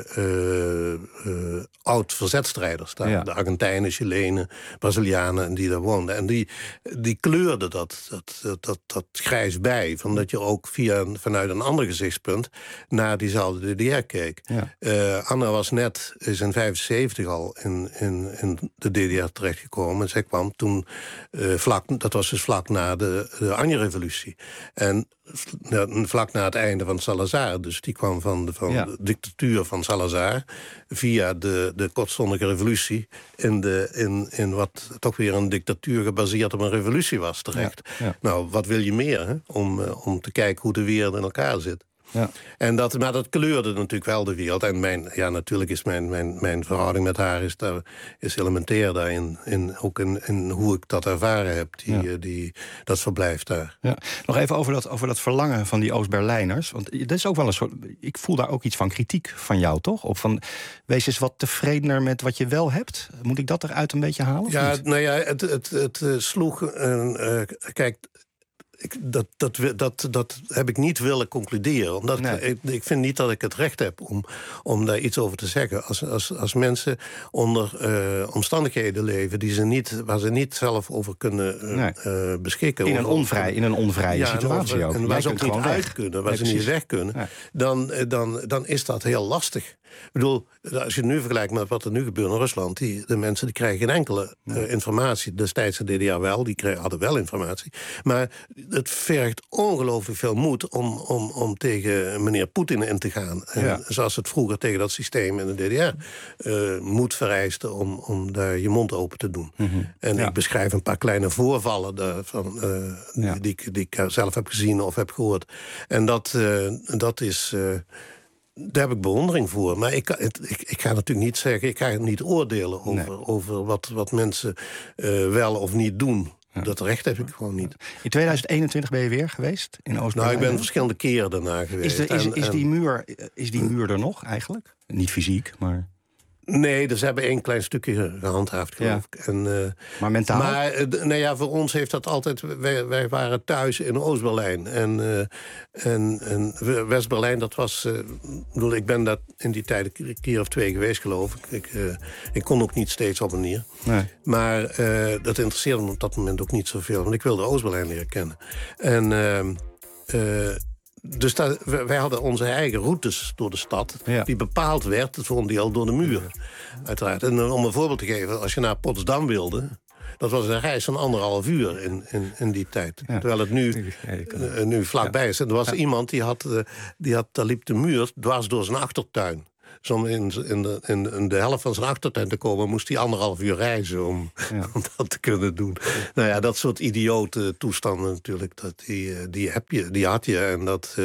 oud-verzetstrijders. De Argentijnen, Chilenen, Brazilianen en die daar woonden. En die kleurden dat grijs bij. Van dat je ook vanuit een ander gezichtspunt naar diezelfde DDR keek. Ja. Anna is in 1975 al in de DDR terechtgekomen. Zij kwam toen dat was dus vlak na de Anje-revolutie. En vlak na het einde van Salazar. Dus die kwam van de dictatuur van Salazar via de kortstondige revolutie in wat toch weer een dictatuur gebaseerd op een revolutie was terecht. Ja. Nou, wat wil je meer, hè? Om te kijken hoe de wereld in elkaar zit. Ja. Maar dat kleurde natuurlijk wel de wereld. En natuurlijk is mijn verhouding met haar is elementair daarin. Ook in hoe ik dat ervaren heb, dat verblijf daar. Ja. Nog even over dat verlangen van die Oost-Berlijners. Want dat is ook wel een soort. Ik voel daar ook iets van kritiek van jou, toch? Op van wees eens wat tevredener met wat je wel hebt. Moet ik dat eruit een beetje halen? Ja, nou ja, het sloeg. Kijk. Dat heb ik niet willen concluderen. Omdat ik vind niet dat ik het recht heb om daar iets over te zeggen. Als mensen onder omstandigheden leven waar ze niet zelf over kunnen beschikken. In een onvrije situatie ook. En waar ze ook niet uit kunnen, waar ze niet weg kunnen. Dan is dat heel lastig. Ik bedoel, als je het nu vergelijkt met wat er nu gebeurt in Rusland, de mensen die krijgen geen enkele informatie. Destijds de DDR wel, hadden wel informatie. Maar het vergt ongelooflijk veel moed om tegen meneer Poetin in te gaan. En zoals het vroeger tegen dat systeem in de DDR moed vereiste om daar je mond open te doen. Mm-hmm. En ik beschrijf een paar kleine voorvallen daarvan, die ik zelf heb gezien of heb gehoord. En dat is. Daar heb ik bewondering voor. Maar ik ga natuurlijk niet zeggen, ik ga niet oordelen over wat mensen wel of niet doen. Ja. Dat recht heb ik gewoon niet. In 2021 ben je weer geweest in Oost-Berlijn? Nou, ik ben verschillende keren daarna geweest. Is die muur er nog eigenlijk? Niet fysiek, maar... Nee, dus ze hebben 1 klein stukje gehandhaafd, geloof ik. Maar mentaal? Maar voor ons heeft dat altijd... Wij waren thuis in Oost-Berlijn. En West-Berlijn, dat was... ik ben daar in die tijd een keer of 2 geweest, geloof ik. Ik kon ook niet steeds op en neer. Nee. Maar dat interesseerde me op dat moment ook niet zoveel. Want ik wilde Oost-Berlijn leren kennen. Dus wij hadden onze eigen routes door de stad... die bepaald werd, voor een deel, door de muur. Uiteraard. En om een voorbeeld te geven, als je naar Potsdam wilde... dat was een reis van 1,5 uur in die tijd. Ja. Terwijl het nu vlakbij is. En er was iemand daar liep de muur dwars door zijn achtertuin. Dus om in de helft van zijn achtertuin te komen... moest hij 1,5 uur reizen om dat te kunnen doen. Nou ja, dat soort idiote toestanden natuurlijk... die had je. En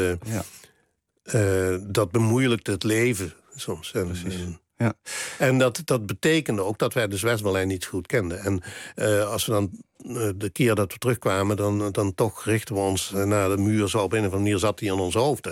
dat bemoeilijkte het leven soms. En dat betekende ook dat wij dus West-Berlijn niet goed kenden. En als we dan de keer dat we terugkwamen... dan toch richten we ons naar de muur. Zo op een of andere manier zat hij in ons hoofd.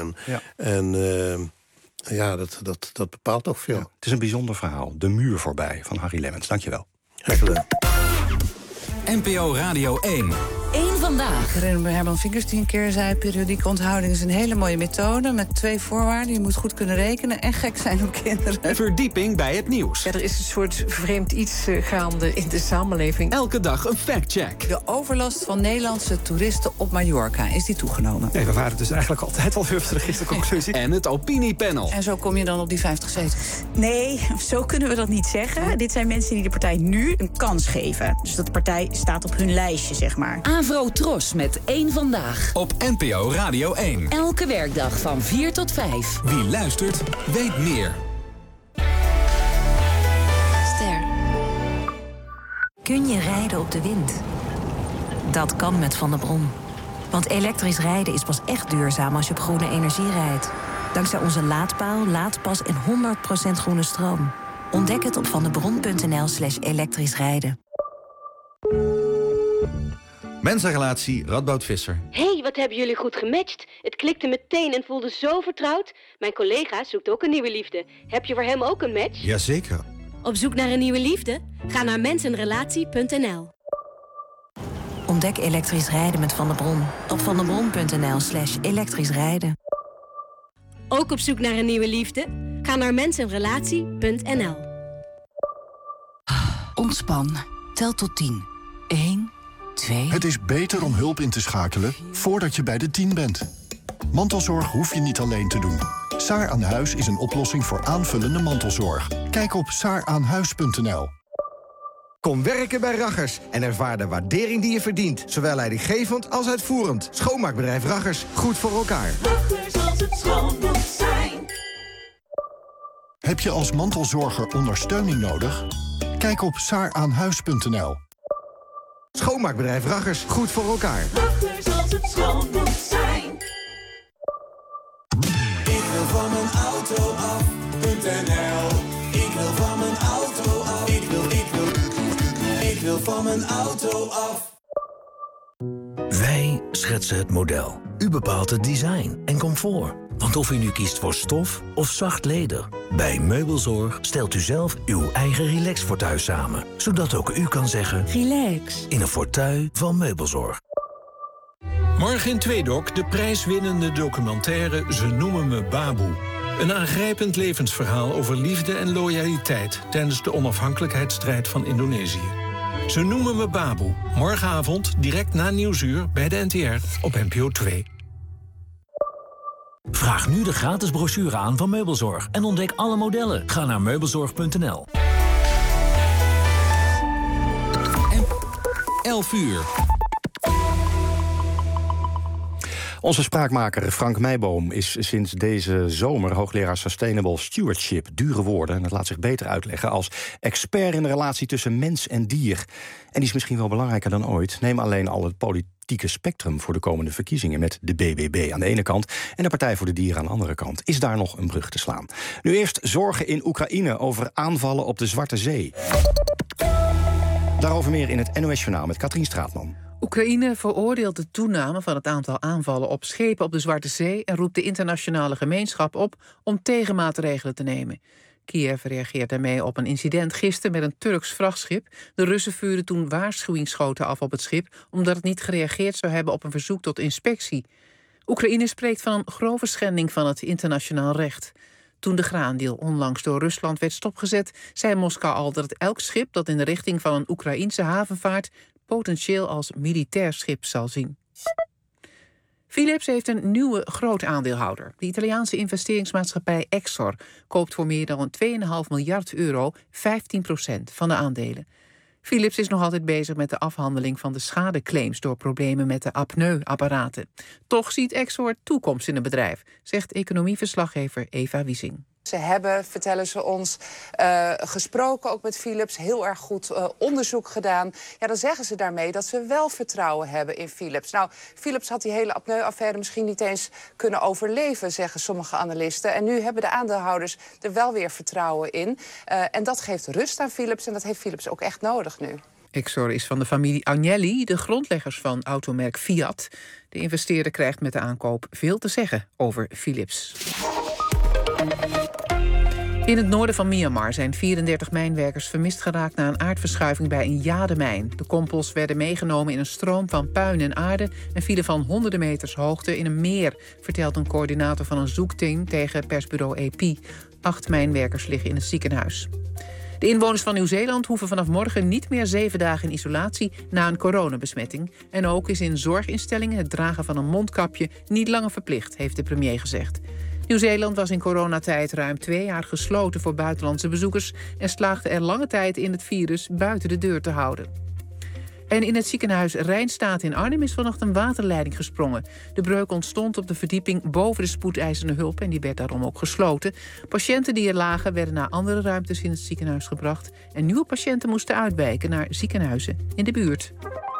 Dat bepaalt toch veel. Ja, het is een bijzonder verhaal. De muur voorbij van Harry Lemmens. Dankjewel. Graag gedaan. NPO Radio 1. Eén vandaag. Ik herinner me Herman Vinkers die een keer zei... periodieke onthouding is een hele mooie methode... met 2 voorwaarden. Je moet goed kunnen rekenen en gek zijn op kinderen. Verdieping bij het nieuws. Ja, er is een soort vreemd iets gaande in de samenleving. Elke dag een factcheck. De overlast van Nederlandse toeristen op Mallorca. Is die toegenomen? Nee, we waren dus eigenlijk altijd al hufterig, is de conclusie. En het opiniepanel. En zo kom je dan op die 50 zetels? Nee, zo kunnen we dat niet zeggen. Dit zijn mensen die de partij nu een kans geven. Dus dat de partij staat op hun lijstje, zeg maar. Avro Tros met 1 vandaag. Op NPO Radio 1. Elke werkdag van 4 tot 5. Wie luistert, weet meer. Ster. Kun je rijden op de wind? Dat kan met Van der Bron. Want elektrisch rijden is pas echt duurzaam als je op groene energie rijdt. Dankzij onze laadpaal, laadpas en 100% groene stroom. Ontdek het op vandebron.nl/elektrisch rijden. Mensenrelatie Radboud Visser. Hey, wat hebben jullie goed gematcht. Het klikte meteen en voelde zo vertrouwd. Mijn collega zoekt ook een nieuwe liefde. Heb je voor hem ook een match? Jazeker. Op zoek naar een nieuwe liefde? Ga naar mensenrelatie.nl. Ontdek elektrisch rijden met Van der Bron op vanderbron.nl/elektrisch rijden. Ook op zoek naar een nieuwe liefde? Ga naar mensenrelatie.nl. Ontspan. Tel tot 10. 1, 2... Het is beter om hulp in te schakelen voordat je bij de 10 bent. Mantelzorg hoef je niet alleen te doen. Saar aan Huis is een oplossing voor aanvullende mantelzorg. Kijk op saaraanhuis.nl. Kom werken bij Raggers en ervaar de waardering die je verdient. Zowel leidinggevend als uitvoerend. Schoonmaakbedrijf Raggers. Goed voor elkaar. Raggers, als het schoon moet zijn. Heb je als mantelzorger ondersteuning nodig? Kijk op saaraanhuis.nl. Schoonmaakbedrijf Raggers. Goed voor elkaar. Raggers, als het schoon moet zijn. Ik wil van mijn auto af.nl. Ik wil van mijn auto af. Ik wil van mijn auto af. Wij schetsen het model. U bepaalt het design en comfort. Want of u nu kiest voor stof of zacht leder, bij Meubelzorg stelt u zelf uw eigen relax-fauteuil samen. Zodat ook u kan zeggen: relax in een fauteuil van Meubelzorg. Morgen in Tweedok de prijswinnende documentaire Ze noemen me Baboe. Een aangrijpend levensverhaal over liefde en loyaliteit tijdens de onafhankelijkheidsstrijd van Indonesië. Ze noemen me Baboe. Morgenavond, direct na Nieuwsuur, bij de NTR op NPO 2. Vraag nu de gratis brochure aan van Meubelzorg en ontdek alle modellen. Ga naar meubelzorg.nl. 11 uur. Onze spraakmaker Frank Meijboom is sinds deze zomer hoogleraar Sustainable Stewardship. Dure woorden, en dat laat zich beter uitleggen als expert in de relatie tussen mens en dier. En die is misschien wel belangrijker dan ooit. Neem alleen al het politieke spectrum voor de komende verkiezingen met de BBB aan de ene kant en de Partij voor de Dieren aan de andere kant. Is daar nog een brug te slaan? Nu eerst zorgen in Oekraïne over aanvallen op de Zwarte Zee. Daarover meer in het NOS Journaal met Katrien Straatman. Oekraïne veroordeelt de toename van het aantal aanvallen op schepen op de Zwarte Zee en roept de internationale gemeenschap op om tegenmaatregelen te nemen. Kiev reageert daarmee op een incident gisteren met een Turks vrachtschip. De Russen vuurden toen waarschuwingsschoten af op het schip omdat het niet gereageerd zou hebben op een verzoek tot inspectie. Oekraïne spreekt van een grove schending van het internationaal recht. Toen de graandeal onlangs door Rusland werd stopgezet, zei Moskou al dat het elk schip dat in de richting van een Oekraïense haven vaart potentieel als militair schip zal zien. Philips heeft een nieuwe grootaandeelhouder. De Italiaanse investeringsmaatschappij Exor koopt voor meer dan €2,5 miljard 15% van de aandelen. Philips is nog altijd bezig met de afhandeling van de schadeclaims door problemen met de apneuapparaten. Toch ziet Exor toekomst in het bedrijf, zegt economieverslaggever Eva Wiesing. Ze hebben, vertellen ze ons, gesproken ook met Philips, heel erg goed onderzoek gedaan. Ja, dan zeggen ze daarmee dat ze wel vertrouwen hebben in Philips. Nou, Philips had die hele apneuaffaire misschien niet eens kunnen overleven, zeggen sommige analisten. En nu hebben de aandeelhouders er wel weer vertrouwen in. En dat geeft rust aan Philips en dat heeft Philips ook echt nodig nu. Exor is van de familie Agnelli, de grondleggers van automerk Fiat. De investeerder krijgt met de aankoop veel te zeggen over Philips. In het noorden van Myanmar zijn 34 mijnwerkers vermist geraakt na een aardverschuiving bij een jademijn. De kompels werden meegenomen in een stroom van puin en aarde en vielen van honderden meters hoogte in een meer, vertelt een coördinator van een zoekteam tegen persbureau AP. 8 mijnwerkers liggen in het ziekenhuis. De inwoners van Nieuw-Zeeland hoeven vanaf morgen niet meer 7 dagen in isolatie na een coronabesmetting. En ook is in zorginstellingen het dragen van een mondkapje niet langer verplicht, heeft de premier gezegd. Nieuw-Zeeland was in coronatijd ruim 2 jaar gesloten voor buitenlandse bezoekers en slaagde er lange tijd in het virus buiten de deur te houden. En in het ziekenhuis Rijnstaat in Arnhem is vanochtend een waterleiding gesprongen. De breuk ontstond op de verdieping boven de spoedeisende hulp en die werd daarom ook gesloten. Patiënten die er lagen werden naar andere ruimtes in het ziekenhuis gebracht en nieuwe patiënten moesten uitwijken naar ziekenhuizen in de buurt.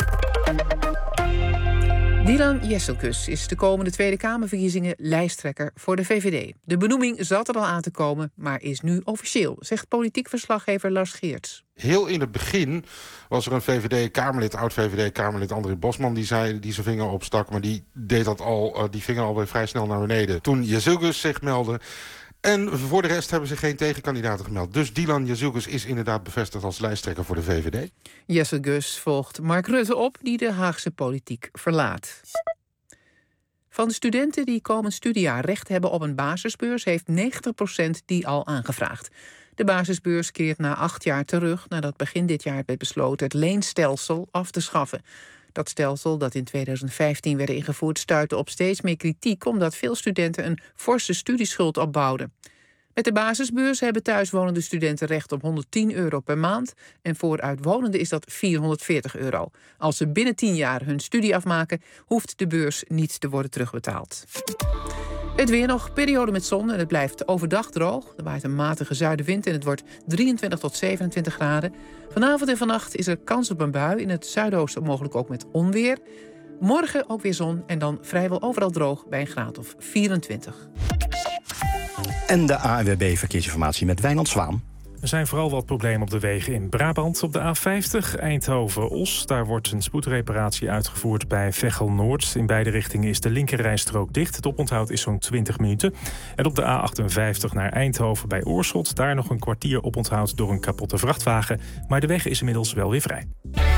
Dylan Jesselkus is de komende Tweede Kamerverkiezingen lijsttrekker voor de VVD. De benoeming zat er al aan te komen, maar is nu officieel, zegt politiek verslaggever Lars Geerts. Heel in het begin was er een VVD-Kamerlid, oud-VVD-Kamerlid André Bosman, die zijn vinger opstak, maar die deed dat al, die vinger alweer vrij snel naar beneden. Toen Jesselkus zich meldde En voor de rest hebben ze geen tegenkandidaten gemeld. Dus Dylan Jezielkus is inderdaad bevestigd als lijsttrekker voor de VVD. Jesse Gus volgt Mark Rutte op, die de Haagse politiek verlaat. Van de studenten die komend studiejaar recht hebben op een basisbeurs, heeft 90% die al aangevraagd. De basisbeurs keert na 8 jaar terug nadat begin dit jaar werd besloten het leenstelsel af te schaffen. Dat stelsel, dat in 2015 werd ingevoerd, stuitte op steeds meer kritiek omdat veel studenten een forse studieschuld opbouwden. Met de basisbeurs hebben thuiswonende studenten recht op €110 per maand en voor uitwonenden is dat €440. Als ze binnen 10 jaar hun studie afmaken, hoeft de beurs niet te worden terugbetaald. Het weer nog, periode met zon en het blijft overdag droog. Er waait een matige zuidenwind en het wordt 23 tot 27 graden. Vanavond en vannacht is er kans op een bui. In het zuidoosten mogelijk ook met onweer. Morgen ook weer zon en dan vrijwel overal droog bij een graad of 24. En de ANWB Verkeersinformatie met Wijnand Zwaan. Er zijn vooral wat problemen op de wegen in Brabant. Op de A50 Eindhoven-Os. Daar wordt een spoedreparatie uitgevoerd bij Veghel-Noord. In beide richtingen is de linkerrijstrook dicht. Het oponthoud is zo'n 20 minuten. En op de A58 naar Eindhoven bij Oorschot. Daar nog een kwartier oponthoud door een kapotte vrachtwagen. Maar de weg is inmiddels wel weer vrij.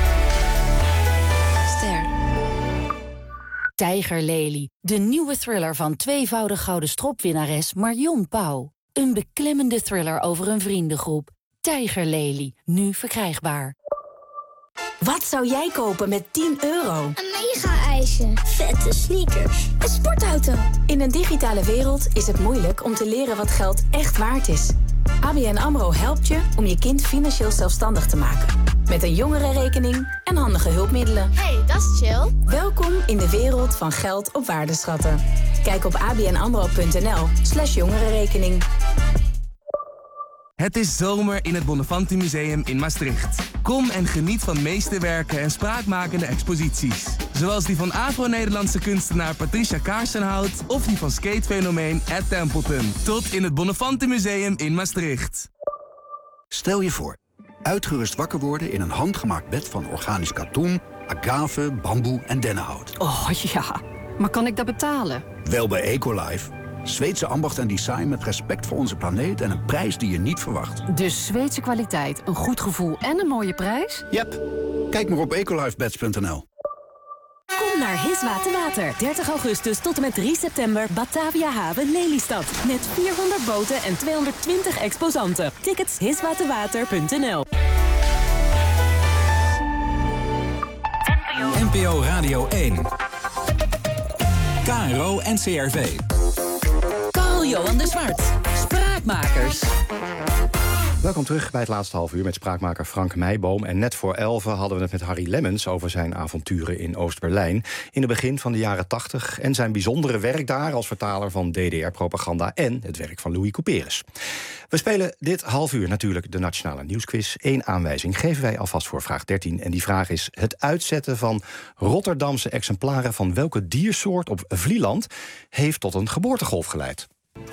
Ster. Tijgerlelie. De nieuwe thriller van tweevoudig gouden stropwinnares Marion Pauw. Een beklemmende thriller over een vriendengroep. Tijgerlelie, nu verkrijgbaar. Wat zou jij kopen met €10? Een mega-ijsje, vette sneakers, een sportauto. In een digitale wereld is het moeilijk om te leren wat geld echt waard is. ABN AMRO helpt je om je kind financieel zelfstandig te maken. Met een jongerenrekening en handige hulpmiddelen. Hey, dat is chill. Welkom in de wereld van geld op waardeschatten. Kijk op abnamro.nl/jongerenrekening. Het is zomer in het Bonnefanti Museum in Maastricht. Kom en geniet van meesterwerken en spraakmakende exposities. Zoals die van Afro-Nederlandse kunstenaar Patricia Kaarsenhout of die van skatefenomeen Ed Templeton. Tot in het Bonnefanti Museum in Maastricht. Stel je voor, uitgerust wakker worden in een handgemaakt bed van organisch katoen, agave, bamboe en dennenhout. Oh ja, maar kan ik dat betalen? Wel bij Ecolife. Zweedse ambacht en design met respect voor onze planeet en een prijs die je niet verwacht. Dus Zweedse kwaliteit, een goed gevoel en een mooie prijs? Yep. Kijk maar op ecolifebeds.nl. Kom naar Hiswaterwater. 30 augustus tot en met 3 september Batavia Haven Lelystad. Met 400 boten en 220 exposanten. Tickets hiswaterwater.nl. NPO Radio 1. KRO NCRV. Carl-Johan de Zwart. Spraakmakers. Welkom terug bij het laatste half uur met spraakmaker Frank Meijboom. En net voor 11 hadden we het met Harry Lemmens over zijn avonturen in Oost-Berlijn in het begin van de jaren 80 en zijn bijzondere werk daar als vertaler van DDR-propaganda en het werk van Louis Couperus. We spelen dit half uur natuurlijk de Nationale Nieuwsquiz. 1 aanwijzing geven wij alvast voor vraag 13. En die vraag is: het uitzetten van Rotterdamse exemplaren van welke diersoort op Vlieland heeft tot een geboortegolf geleid?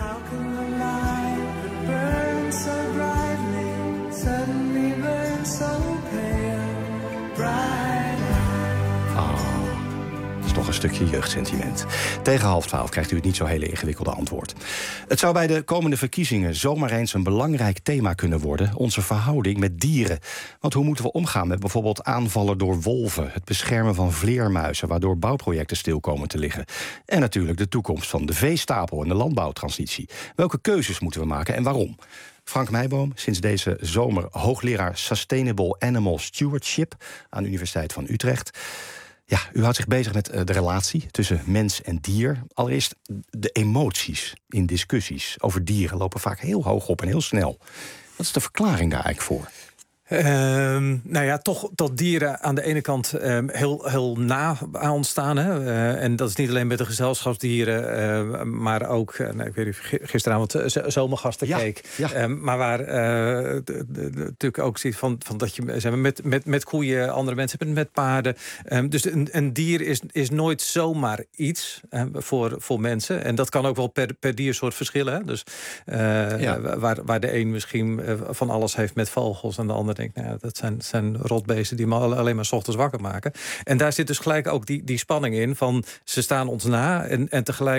Nog een stukje jeugdsentiment. Tegen 11:30 krijgt u het niet zo hele ingewikkelde antwoord. Het zou bij de komende verkiezingen zomaar eens een belangrijk thema kunnen worden: onze verhouding met dieren. Want hoe moeten we omgaan met bijvoorbeeld aanvallen door wolven, het beschermen van vleermuizen, waardoor bouwprojecten stil komen te liggen, en natuurlijk de toekomst van de veestapel en de landbouwtransitie. Welke keuzes moeten we maken en waarom? Frank Meijboom, sinds deze zomer hoogleraar Sustainable Animal Stewardship aan de Universiteit van Utrecht. Ja, u houdt zich bezig met de relatie tussen mens en dier. Allereerst, de emoties in discussies over dieren lopen vaak heel hoog op en heel snel. Wat is de verklaring daar eigenlijk voor? Nou ja, toch dat dieren aan de ene kant heel na aan ons staan. Hè? En dat is niet alleen met de gezelschapsdieren, maar ook, ik weet niet, gisteravond Zomergasten keek. Ja. Maar waar natuurlijk ook ziet van dat je met koeien, andere mensen met paarden. Dus een dier is nooit zomaar iets voor mensen. En dat kan ook wel per diersoort verschillen. Hè? Dus waar de een misschien van alles heeft met vogels en de ander denkt, nou ja, dat zijn rotbeesten die me alleen maar 's ochtends wakker maken. En daar zit dus gelijk ook die spanning in van ze staan ons na en tegelijk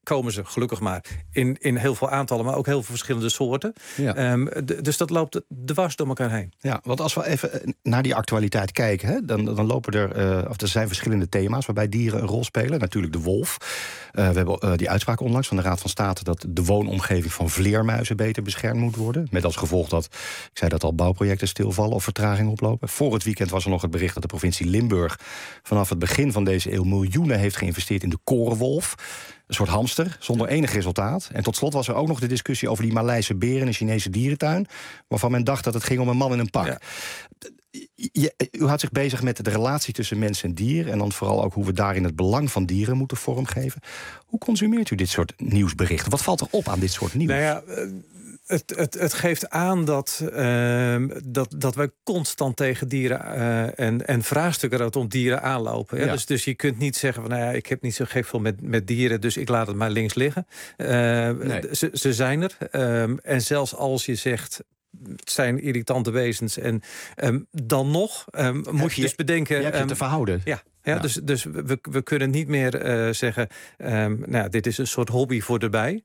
komen ze, gelukkig maar, in heel veel aantallen, maar ook heel veel verschillende soorten. Ja. Dus dat loopt dwars door elkaar heen. Ja, want als we even naar die actualiteit kijken, hè, dan lopen er zijn verschillende thema's waarbij dieren een rol spelen. Natuurlijk de wolf. We hebben die uitspraak onlangs van de Raad van State dat de woonomgeving van vleermuizen beter beschermd moet worden. Met als gevolg dat, ik zei dat al, bouwprojecten stilvallen of vertraging oplopen. Voor het weekend was er nog het bericht dat de provincie Limburg vanaf het begin van deze eeuw miljoenen heeft geïnvesteerd in de korenwolf. Een soort hamster, zonder enig resultaat. En tot slot was er ook nog de discussie over die Maleise beer in een Chinese dierentuin, waarvan men dacht dat het ging om een man in een pak. Ja. U houdt zich bezig met de relatie tussen mens en dier, en dan vooral ook hoe we daarin het belang van dieren moeten vormgeven. Hoe consumeert u dit soort nieuwsberichten? Wat valt er op aan dit soort nieuws? Nou ja, het geeft aan dat wij constant tegen dieren en vraagstukken rondom dieren aanlopen. Ja? Ja. Dus je kunt niet zeggen van, nou ja, ik heb niet zo gek veel met dieren, dus ik laat het maar links liggen. Nee. Ze zijn er. En zelfs als je zegt, het zijn irritante wezens, en dan nog moet je dus bedenken, je hebt je te verhouden. Ja, dus we kunnen niet meer zeggen, dit is een soort hobby voor erbij.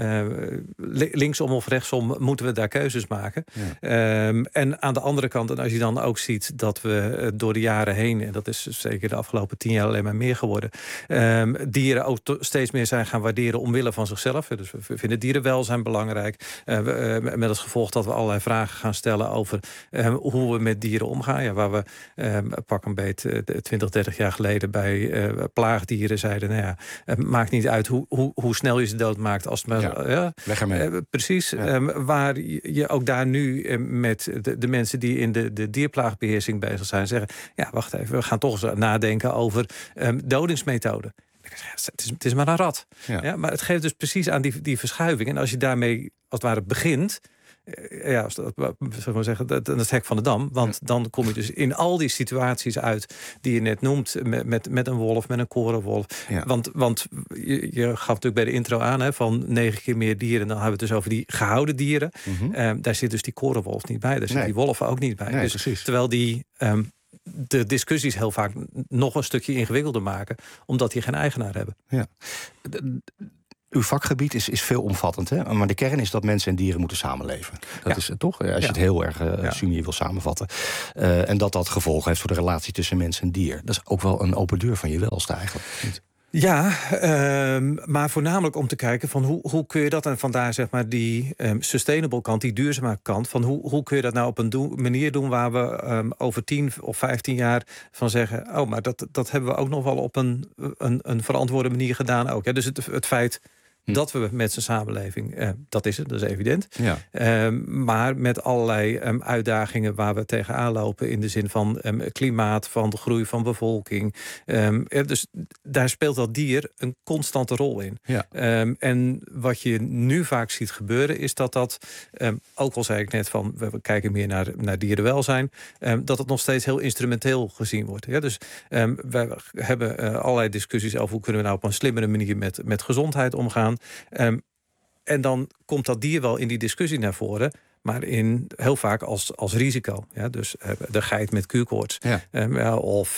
Linksom of rechtsom moeten we daar keuzes maken. Ja. En aan de andere kant, en als je dan ook ziet dat we door de jaren heen, en dat is zeker de afgelopen 10 jaar alleen maar meer geworden, dieren ook steeds meer zijn gaan waarderen omwille van zichzelf. Dus we vinden dierenwelzijn belangrijk. Met het gevolg dat we allerlei vragen gaan stellen over hoe we met dieren omgaan. Ja, waar we pak een beet 20, 30 jaar geleden bij plaagdieren zeiden, nou ja, het maakt niet uit hoe snel je ze doodmaakt. Als het maar, weg ermee. Precies. Ja. Waar je ook daar nu met de mensen die in de dierplaagbeheersing bezig zijn, zeggen, ja, wacht even, we gaan toch eens nadenken over dodingsmethoden. Het is maar een rat. Ja. Ja, maar het geeft dus precies aan die verschuiving. En als je daarmee als het ware begint, dat hek van de dam. Want dan kom je dus in al die situaties uit die je net noemt, met een wolf, met een korenwolf. Ja. Want je gaf natuurlijk bij de intro aan, van 9 keer meer dieren. Dan hebben we het dus over die gehouden dieren. Mm-hmm. Daar zit dus die korenwolf niet bij. Daar zit die wolven ook niet bij. Nee, dus, precies. Terwijl die de discussies heel vaak nog een stukje ingewikkelder maken, omdat die geen eigenaar hebben. Ja. Uw vakgebied is veelomvattend, hè? Maar de kern is dat mensen en dieren moeten samenleven. Dat is het toch? Als je het heel erg sumier wil samenvatten. En dat gevolgen heeft voor de relatie tussen mens en dier. Dat is ook wel een open deur van je welste eigenlijk. Ja, maar voornamelijk om te kijken van hoe kun je dat, en vandaar zeg maar die sustainable kant, die duurzame kant, van hoe kun je dat nou op een manier doen waar we over 10 of 15 jaar van zeggen, oh, maar dat hebben we ook nog wel op een verantwoorde manier gedaan ook. Ja, dus het feit dat we met zijn samenleving, dat is evident. Ja. Maar met allerlei uitdagingen waar we tegenaan lopen in de zin van klimaat, van de groei van bevolking. Dus daar speelt dat dier een constante rol in. Ja. En wat je nu vaak ziet gebeuren is dat ook al zei ik net van, we kijken meer naar dierenwelzijn, dat het nog steeds heel instrumenteel gezien wordt. Ja, dus we hebben allerlei discussies over hoe kunnen we nou op een slimmere manier met gezondheid omgaan. En dan komt dat dier wel in die discussie naar voren, maar heel vaak als risico. Ja, dus de geit met Q-koorts. Ja. Of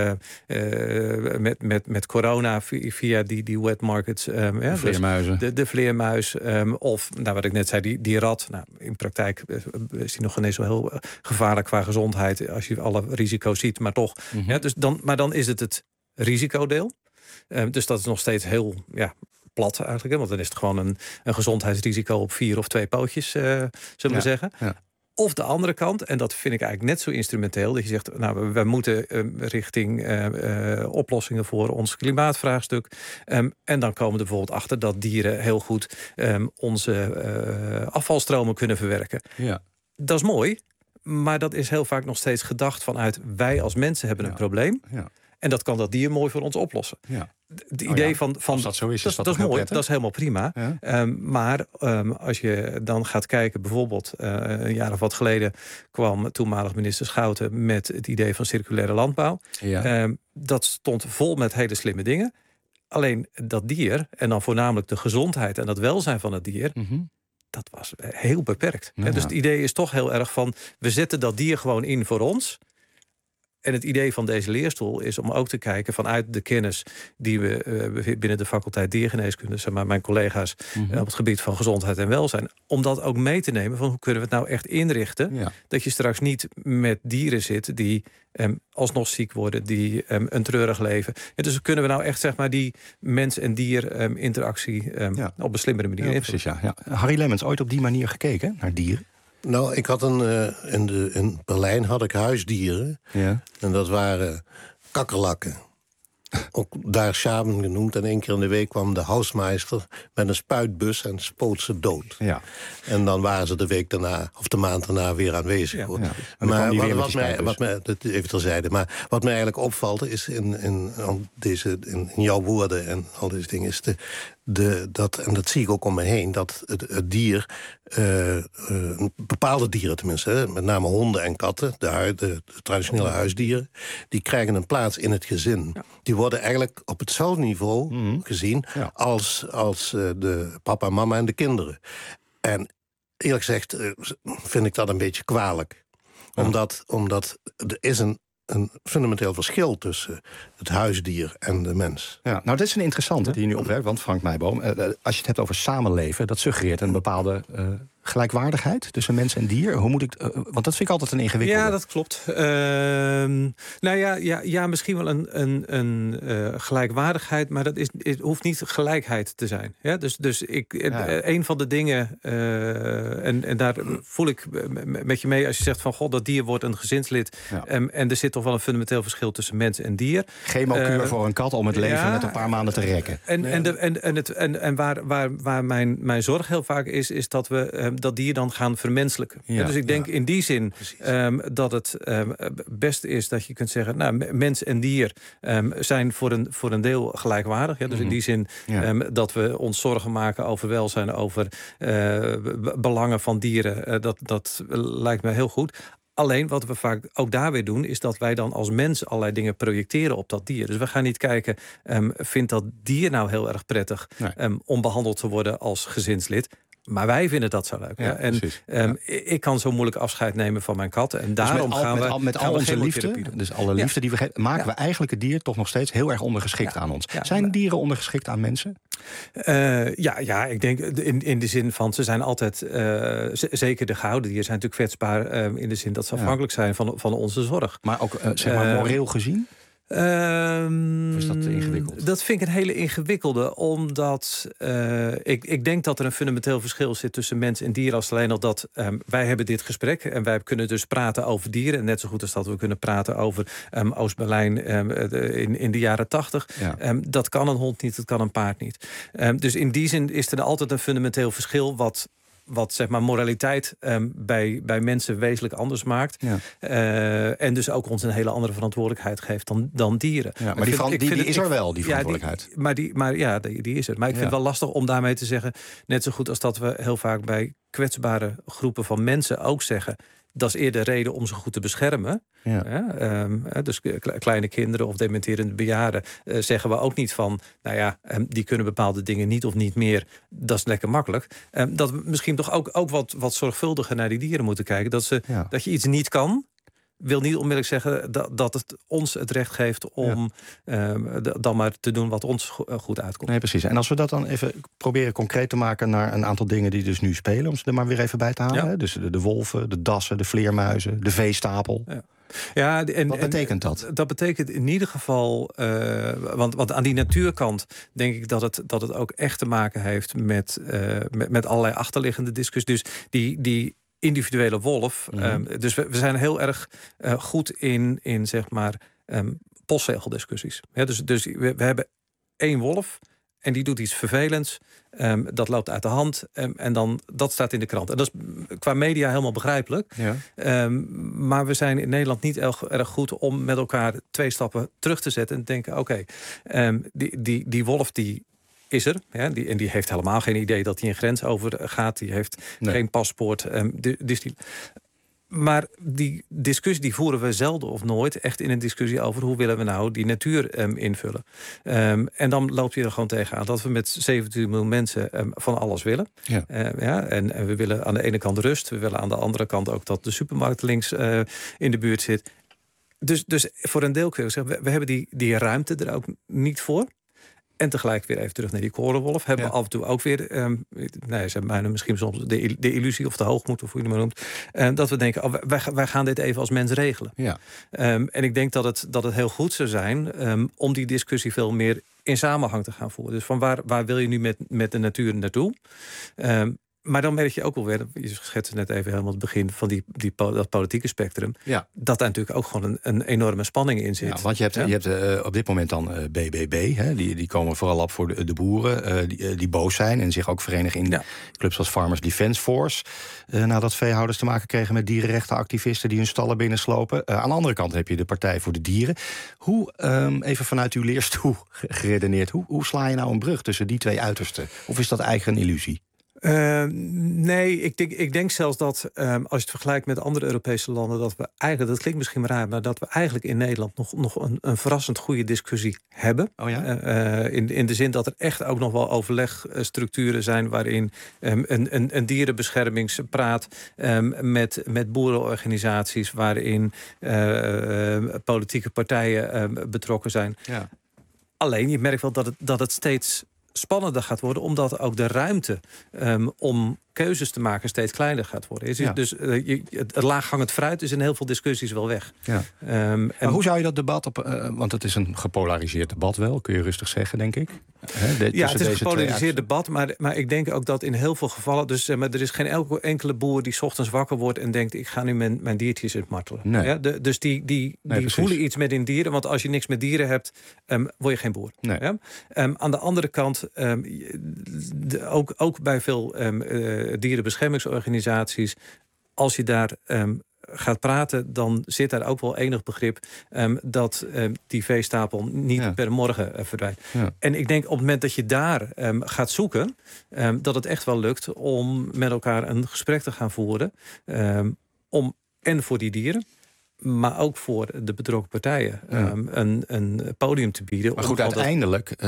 met corona via die wet markets. De vleermuizen. Dus de vleermuis. Of, wat ik net zei, die rat. Nou, in praktijk is die nog ineens zo heel gevaarlijk qua gezondheid, als je alle risico's ziet, maar toch. Mm-hmm. Ja, dus dan is het risicodeel. Dus dat is nog steeds heel plat eigenlijk. Want dan is het gewoon een gezondheidsrisico op 4 of 2 pootjes, zullen we zeggen. Ja. Of de andere kant, en dat vind ik eigenlijk net zo instrumenteel, dat je zegt, nou, we moeten richting oplossingen voor ons klimaatvraagstuk. En dan komen we er bijvoorbeeld achter dat dieren heel goed onze afvalstromen kunnen verwerken. Ja. Dat is mooi, maar dat is heel vaak nog steeds gedacht vanuit wij als mensen hebben een probleem. Ja. En dat kan dat dier mooi voor ons oplossen. Ja. Het idee van als dat zo is, dat is mooi. Prettig. Dat is helemaal prima. Ja. Maar als je dan gaat kijken, bijvoorbeeld een jaar of wat geleden kwam toenmalig minister Schouten met het idee van circulaire landbouw. Ja. Dat stond vol met hele slimme dingen. Alleen dat dier, en dan voornamelijk de gezondheid en het welzijn van het dier, dat was heel beperkt. Ja. Dus het idee is toch heel erg van, we zetten dat dier gewoon in voor ons. En het idee van deze leerstoel is om ook te kijken vanuit de kennis die we binnen de faculteit diergeneeskunde, zeg maar, mijn collega's op het gebied van gezondheid en welzijn, om dat ook mee te nemen van hoe kunnen we het nou echt inrichten, dat je straks niet met dieren zit die alsnog ziek worden, die een treurig leven. En dus kunnen we nou echt, zeg maar, die mens- en dier interactie op een slimmere manier invullen. Precies, ja. Harry Lemmens, ooit op die manier gekeken naar dieren? Nou, ik had in Berlijn had ik huisdieren. Ja. En dat waren kakkerlakken. Ook daar Schaben genoemd. En 1 keer in de week kwam de huismeester met een spuitbus en spoot ze dood. Ja. En dan waren ze de week daarna, of de maand daarna, weer aanwezig. Ja. Ja. Maar even terzijde. Maar wat mij eigenlijk opvalt is in jouw woorden en al deze dingen, is en dat zie ik ook om me heen, dat het dier, bepaalde dieren tenminste, met name honden en katten, de traditionele huisdieren, die krijgen een plaats in het gezin. Ja. Die worden eigenlijk op hetzelfde niveau gezien als de papa, mama en de kinderen. En eerlijk gezegd vind ik dat een beetje kwalijk. Ja. Omdat er is een fundamenteel verschil tussen het huisdier en de mens. Ja, nou, dit is een interessante die je nu opwerpt, want Frank Meijboom, als je het hebt over samenleven, dat suggereert een bepaalde gelijkwaardigheid tussen mens en dier. Hoe moet ik? Want dat vind ik altijd een ingewikkelde. Ja, dat klopt. Misschien wel een gelijkwaardigheid, maar het hoeft niet gelijkheid te zijn. Ja, dus een van de dingen, en daar voel ik met je mee als je zegt van god, dat dier wordt een gezinslid. Ja. En er zit toch wel een fundamenteel verschil tussen mens en dier. Chemokuur voor een kat om het leven met een paar maanden te rekken. En waar mijn zorg heel vaak is dat we dat dier dan gaan vermenselijken. Ja, dus ik denk in die zin dat het beste is dat je kunt zeggen, nou, mens en dier zijn voor een deel gelijkwaardig. Ja, dus in die zin dat we ons zorgen maken over welzijn, over belangen van dieren. Dat lijkt me heel goed. Alleen wat we vaak ook daar weer doen, is dat wij dan als mens allerlei dingen projecteren op dat dier. Dus we gaan niet kijken, vindt dat dier nou heel erg prettig om behandeld te worden als gezinslid? Maar wij vinden dat zo leuk. Ja, en ik kan zo moeilijk afscheid nemen van mijn kat. En daarom met al onze liefde, dus alle liefde die we geven, maken we eigenlijk het dier toch nog steeds heel erg ondergeschikt aan ons. Ja, zijn dieren ondergeschikt aan mensen? Ik denk in de zin van, ze zijn altijd, zeker de gehouden dieren zijn natuurlijk kwetsbaar in de zin dat ze afhankelijk zijn van onze zorg. Maar ook moreel gezien? Of is dat te ingewikkeld? Dat vind ik een hele ingewikkelde, omdat ik denk dat er een fundamenteel verschil zit tussen mens en dier, als alleen al dat wij hebben dit gesprek en wij kunnen dus praten over dieren, net zo goed als dat we kunnen praten over Oost-Berlijn in de jaren 80. Ja. Dat kan een hond niet, dat kan een paard niet. Dus in die zin is er altijd een fundamenteel verschil wat zeg maar moraliteit bij mensen wezenlijk anders maakt. Ja. En dus ook ons een hele andere verantwoordelijkheid geeft dan dieren. Ja, maar die is er wel, die verantwoordelijkheid. Die is er. Maar ik vind het wel lastig om daarmee te zeggen, net zo goed als dat we heel vaak bij kwetsbare groepen van mensen ook zeggen, dat is eerder reden om ze goed te beschermen. Ja. Dus kleine kinderen of dementerende bejaarden zeggen we ook niet van, die kunnen bepaalde dingen niet of niet meer. Dat is lekker makkelijk. Dat we misschien toch ook wat zorgvuldiger naar die dieren moeten kijken. Dat je iets niet kan, wil niet onmiddellijk zeggen dat het ons het recht geeft om dan maar te doen wat ons goed uitkomt. Nee, precies. En als we dat dan even proberen concreet te maken naar een aantal dingen die dus nu spelen, om ze er maar weer even bij te halen. Ja. Dus de wolven, de dassen, de vleermuizen, de veestapel. Ja. Ja, wat betekent dat? Dat betekent in ieder geval, want aan die natuurkant denk ik dat het ook echt te maken heeft met allerlei achterliggende discussies. Dus die individuele wolf. Dus we zijn heel erg goed in zeg maar postzegeldiscussies. Ja, dus we hebben één wolf en die doet iets vervelends. Dat loopt uit de hand en dan dat staat in de krant. En dat is qua media helemaal begrijpelijk. Ja. Maar we zijn in Nederland niet erg goed om met elkaar 2 stappen terug te zetten en te denken, oké, die wolf die is er. Ja, en die heeft helemaal geen idee dat hij een grens over gaat. Die heeft geen paspoort. Maar die discussie die voeren we zelden of nooit echt in een discussie over hoe willen we nou die natuur invullen. En dan loopt je er gewoon tegenaan dat we met 17 miljoen mensen van alles willen. Ja. En we willen aan de ene kant rust. We willen aan de andere kant ook dat de supermarkt links in de buurt zit. Dus voor een deel kun je zeggen, we hebben die ruimte er ook niet voor. En tegelijk weer even terug naar die korenwolf. Hebben we af en toe ook weer... ze hebben bijna misschien soms de illusie of de hoogmoed, of hoe je het maar noemt. Dat we denken, wij gaan dit even als mens regelen. Ja. En ik denk dat het heel goed zou zijn om die discussie veel meer in samenhang te gaan voeren. Dus van waar wil je nu met de natuur naartoe? Maar dan merk je ook wel weer, je schetste net even helemaal het begin van dat politieke spectrum, dat daar natuurlijk ook gewoon een enorme spanning in zit. Ja, want je hebt op dit moment dan BBB, hè, die komen vooral op voor de boeren, die boos zijn en zich ook verenigen in clubs als Farmers Defence Force. Nadat veehouders te maken kregen met dierenrechtenactivisten die hun stallen binnenslopen. Aan de andere kant heb je de Partij voor de Dieren. Hoe, even vanuit uw leerstoel geredeneerd, hoe sla je nou een brug tussen die twee uitersten? Of is dat eigenlijk een illusie? Nee, ik denk zelfs dat als je het vergelijkt met andere Europese landen, dat we eigenlijk, dat klinkt misschien raar, maar dat we eigenlijk in Nederland nog een verrassend goede discussie hebben. Oh ja? In de zin dat er echt ook nog wel overlegstructuren zijn waarin een dierenbeschermingspraat met boerenorganisaties, waarin politieke partijen betrokken zijn. Ja. Alleen, je merkt wel dat het steeds spannender gaat worden, omdat ook de ruimte om keuzes te maken steeds kleiner gaat worden. Dus het laaghangend fruit is in heel veel discussies wel weg. Ja. Maar hoe zou je dat debat want het is een gepolariseerd debat wel, kun je rustig zeggen, denk ik. Het is een gepolariseerd debat, maar ik denk ook dat in heel veel gevallen, dus er is geen enkele boer die 's ochtends wakker wordt en denkt, ik ga nu mijn diertjes uitmartelen. Nee. Ja, dus die voelen iets met in dieren, want als je niks met dieren hebt, word je geen boer. Nee. Ja? Aan de andere kant, ook bij veel dierenbeschermingsorganisaties, als je daar gaat praten, dan zit daar ook wel enig begrip dat die veestapel niet per morgen verdwijnt. Ja. En ik denk op het moment dat je daar gaat zoeken, dat het echt wel lukt om met elkaar een gesprek te gaan voeren, en voor die dieren, maar ook voor de betrokken partijen een podium te bieden. Maar goed, uiteindelijk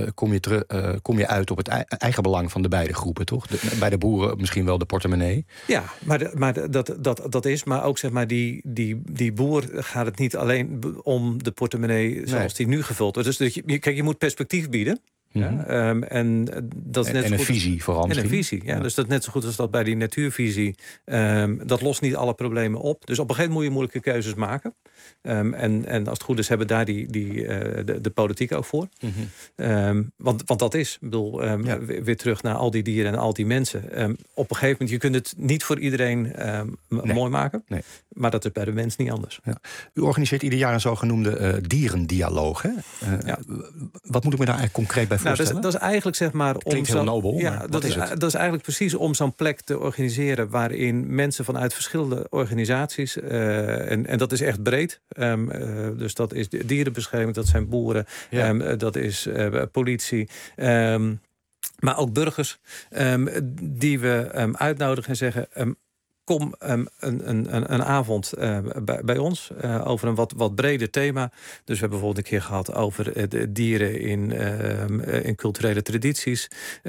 kom je uit op het eigen belang van de beide groepen, toch? Bij de boeren misschien wel de portemonnee. Ja, maar dat is. Maar ook zeg maar die boer gaat het niet alleen om de portemonnee zoals die nu gevuld wordt. Dus je moet perspectief bieden. Ja, en dat is net zo goed, een visie vooral. En een visie, ja. Dus dat is net zo goed als dat bij die natuurvisie. Dat lost niet alle problemen op. Dus op een gegeven moment moet je moeilijke keuzes maken. En als het goed is, hebben daar de politiek ook voor. Want dat is, ik bedoel, weer terug naar al die dieren en al die mensen. Op een gegeven moment, je kunt het niet voor iedereen mooi maken. Nee. Maar dat is bij de mens niet anders. Ja. U organiseert ieder jaar een zogenoemde dierendialoog. Hè? Wat moet ik me daar eigenlijk concreet bij voorstellen? Dat is eigenlijk zeg maar klinkt heel nobel, maar dat is eigenlijk precies om zo'n plek te organiseren waarin mensen vanuit verschillende organisaties, en dat is echt breed, dus dat is dierenbescherming, dat zijn boeren, dat is politie, maar ook burgers, die we uitnodigen en zeggen, kom een avond bij ons over een wat breder thema. Dus we hebben bijvoorbeeld een keer gehad over de dieren in culturele tradities.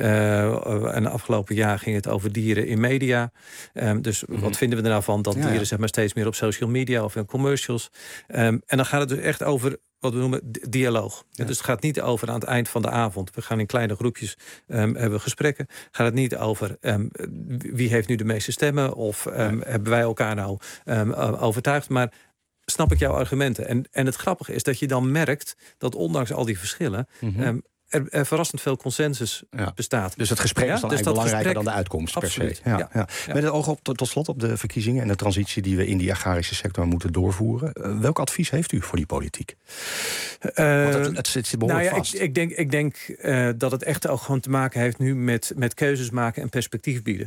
En afgelopen jaar ging het over dieren in media. Dus wat vinden we er nou van dat dieren zeg maar steeds meer op social media of in commercials. En dan gaat het dus echt over wat we noemen dialoog. Ja. Dus het gaat niet over aan het eind van de avond. We gaan in kleine groepjes hebben gesprekken. Gaat het niet over wie heeft nu de meeste stemmen of hebben wij elkaar nou overtuigd. Maar snap ik jouw argumenten. En het grappige is dat je dan merkt dat ondanks al die verschillen er verrassend veel consensus bestaat. Dus het gesprek is dan eigenlijk belangrijker dan de uitkomst per se. Ja. Met het oog tot slot op de verkiezingen en de transitie die we in die agrarische sector moeten doorvoeren. Welk advies heeft u voor die politiek? Want het zit behoorlijk vast. Ik denk dat het echt ook gewoon te maken heeft nu met keuzes maken en perspectief bieden.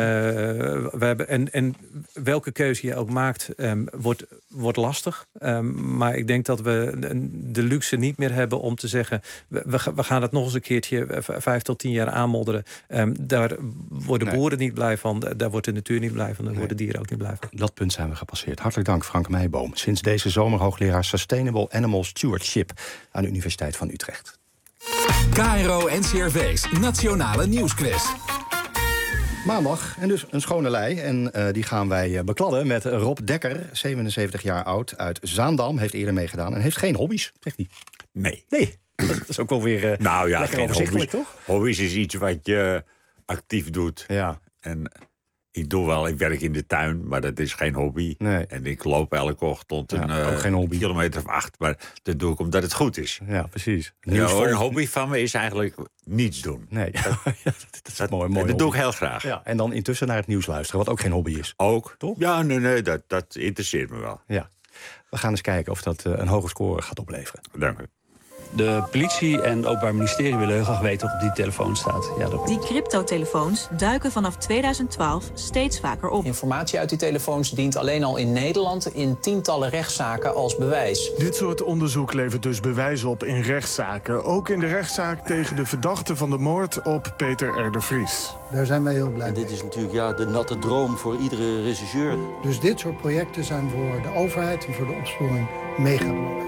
We hebben, en welke keuze je ook maakt, wordt lastig. Maar ik denk dat we de luxe niet meer hebben om te zeggen, we gaan het nog eens een keertje 5 tot 10 jaar aanmodderen. Daar worden boeren niet blij van. Daar wordt de natuur niet blij van. Daar worden dieren ook niet blij van. Dat punt zijn we gepasseerd. Hartelijk dank, Frank Meijboom. Sinds deze zomer hoogleraar Sustainable Animal Stewardship aan de Universiteit van Utrecht. KRO NCRV's Nationale Nieuwsquiz. Maandag en dus een schone lei. En die gaan wij bekladden met Rob Dekker, 77 jaar oud, uit Zaandam. Heeft eerder meegedaan en heeft geen hobby's, zegt hij. Nee. Nee, dat is ook wel weer nou ja, lekker geen overzichtelijk, hobby's. toch? Hobby's is iets wat je actief doet. Ja. En ik werk in de tuin, maar dat is geen hobby. Nee. En ik loop elke ochtend ook geen hobby. kilometer of 8. Maar dat doe ik omdat het goed is. Ja, precies. Een hobby van me is eigenlijk niets doen. Nee, dat is mooi. Dat doe ik heel graag. Ja, en dan intussen naar het nieuws luisteren, wat ook geen hobby is. Ook. Toch? Ja, nee, dat interesseert me wel. Ja. We gaan eens kijken of dat een hoge score gaat opleveren. Dank u. De politie en het Openbaar Ministerie willen heel graag weten wat op die telefoon staat. Ja, Die cryptotelefoons duiken vanaf 2012 steeds vaker op. Informatie uit die telefoons dient alleen al in Nederland in tientallen rechtszaken als bewijs. Dit soort onderzoek levert dus bewijs op in rechtszaken. Ook in de rechtszaak tegen de verdachte van de moord op Peter R. de Vries. Daar zijn wij heel blij mee. Dit is natuurlijk de natte droom voor iedere regisseur. Dus dit soort projecten zijn voor de overheid en voor de opsporing mega belangrijk.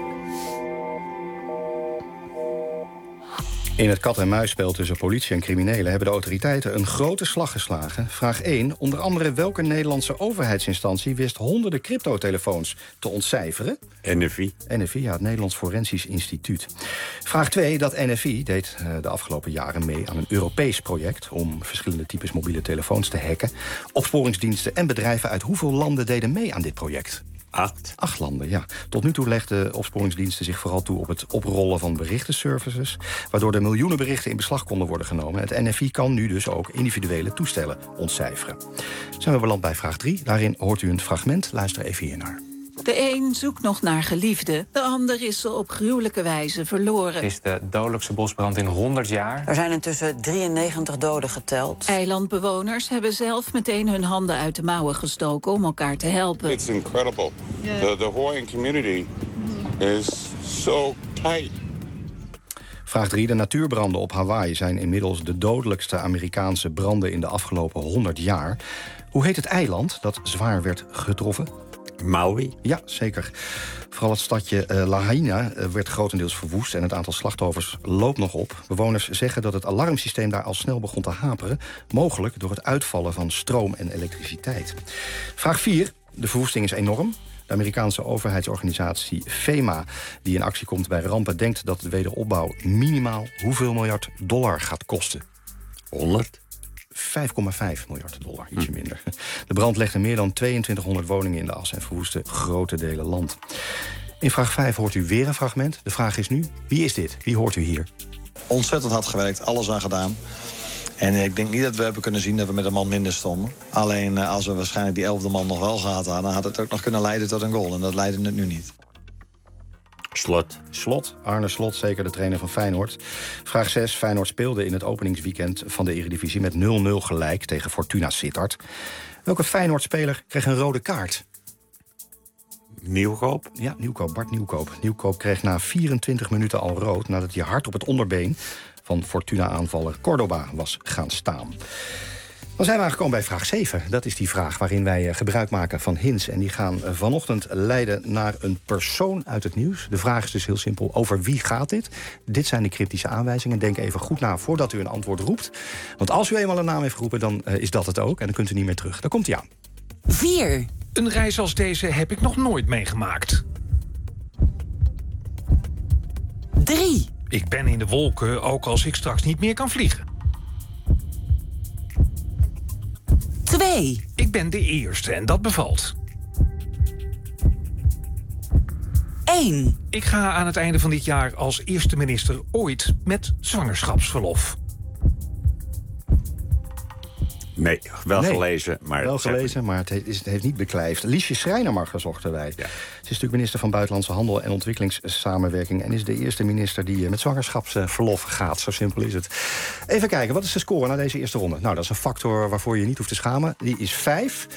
In het kat-en-muisspel tussen politie en criminelen hebben de autoriteiten een grote slag geslagen. Vraag 1. Onder andere welke Nederlandse overheidsinstantie wist honderden cryptotelefoons te ontcijferen? NFI. NFI, ja, het Nederlands Forensisch Instituut. Vraag 2. Dat NFI deed de afgelopen jaren mee aan een Europees project om verschillende types mobiele telefoons te hacken. Opsporingsdiensten en bedrijven uit hoeveel landen deden mee aan dit project? 8 landen, ja. Tot nu toe legden opsporingsdiensten zich vooral toe op het oprollen van berichtenservices, waardoor er miljoenen berichten in beslag konden worden genomen. Het NFI kan nu dus ook individuele toestellen ontcijferen. Zijn we beland bij vraag 3. Daarin hoort u een fragment. Luister even hier naar. De een zoekt nog naar geliefden, de ander is ze op gruwelijke wijze verloren. Het is de dodelijkste bosbrand in 100 jaar. Er zijn intussen 93 doden geteld. Eilandbewoners hebben zelf meteen hun handen uit de mouwen gestoken om elkaar te helpen. It's incredible. The Hawaiian community is so tight. Vraag 3. De natuurbranden op Hawaii zijn inmiddels de dodelijkste Amerikaanse branden in de afgelopen 100 jaar. Hoe heet het eiland dat zwaar werd getroffen? Maui? Ja, zeker. Vooral het stadje Lahaina werd grotendeels verwoest en het aantal slachtoffers loopt nog op. Bewoners zeggen dat het alarmsysteem daar al snel begon te haperen, mogelijk door het uitvallen van stroom en elektriciteit. Vraag 4. De verwoesting is enorm. De Amerikaanse overheidsorganisatie FEMA, die in actie komt bij rampen, denkt dat de wederopbouw minimaal hoeveel miljard dollar gaat kosten? 100? 5,5 miljard dollar, ietsje minder. De brand legde meer dan 2200 woningen in de as en verwoestte grote delen land. In vraag 5 hoort u weer een fragment. De vraag is nu, wie is dit? Wie hoort u hier? Ontzettend hard gewerkt, alles aan gedaan. En ik denk niet dat we hebben kunnen zien dat we met een man minder stonden. Alleen als we waarschijnlijk die 11e man nog wel gehad hadden, had het ook nog kunnen leiden tot een goal. En dat leidde het nu niet. Slot. Arne Slot, zeker de trainer van Feyenoord. Vraag 6. Feyenoord speelde in het openingsweekend van de Eredivisie met 0-0 gelijk tegen Fortuna Sittard. Welke Feyenoord-speler kreeg een rode kaart? Nieuwkoop? Ja, Bart Nieuwkoop. Nieuwkoop kreeg na 24 minuten al rood nadat hij hard op het onderbeen van Fortuna-aanvaller Cordoba was gaan staan. Dan zijn we aangekomen bij vraag 7. Dat is die vraag waarin wij gebruik maken van hints. En die gaan vanochtend leiden naar een persoon uit het nieuws. De vraag is dus heel simpel, over wie gaat dit? Dit zijn de cryptische aanwijzingen. Denk even goed na voordat u een antwoord roept. Want als u eenmaal een naam heeft geroepen, dan is dat het ook. En dan kunt u niet meer terug. Daar komt hij aan. 4. Een reis als deze heb ik nog nooit meegemaakt. 3. Ik ben in de wolken, ook als ik straks niet meer kan vliegen. 2. Ik ben de eerste en dat bevalt. 1. Ik ga aan het einde van dit jaar als eerste minister ooit met zwangerschapsverlof. Nee, wel gelezen. Maar wel gelezen, maar het heeft niet beklijft. Liesje Schrijnemacher zochten wij. Ja. Ze is natuurlijk minister van Buitenlandse Handel en Ontwikkelingssamenwerking en is de eerste minister die met zwangerschapsverlof gaat. Zo simpel is het. Even kijken, wat is de score na deze eerste ronde? Nou, dat is een factor waarvoor je niet hoeft te schamen. Die is 5.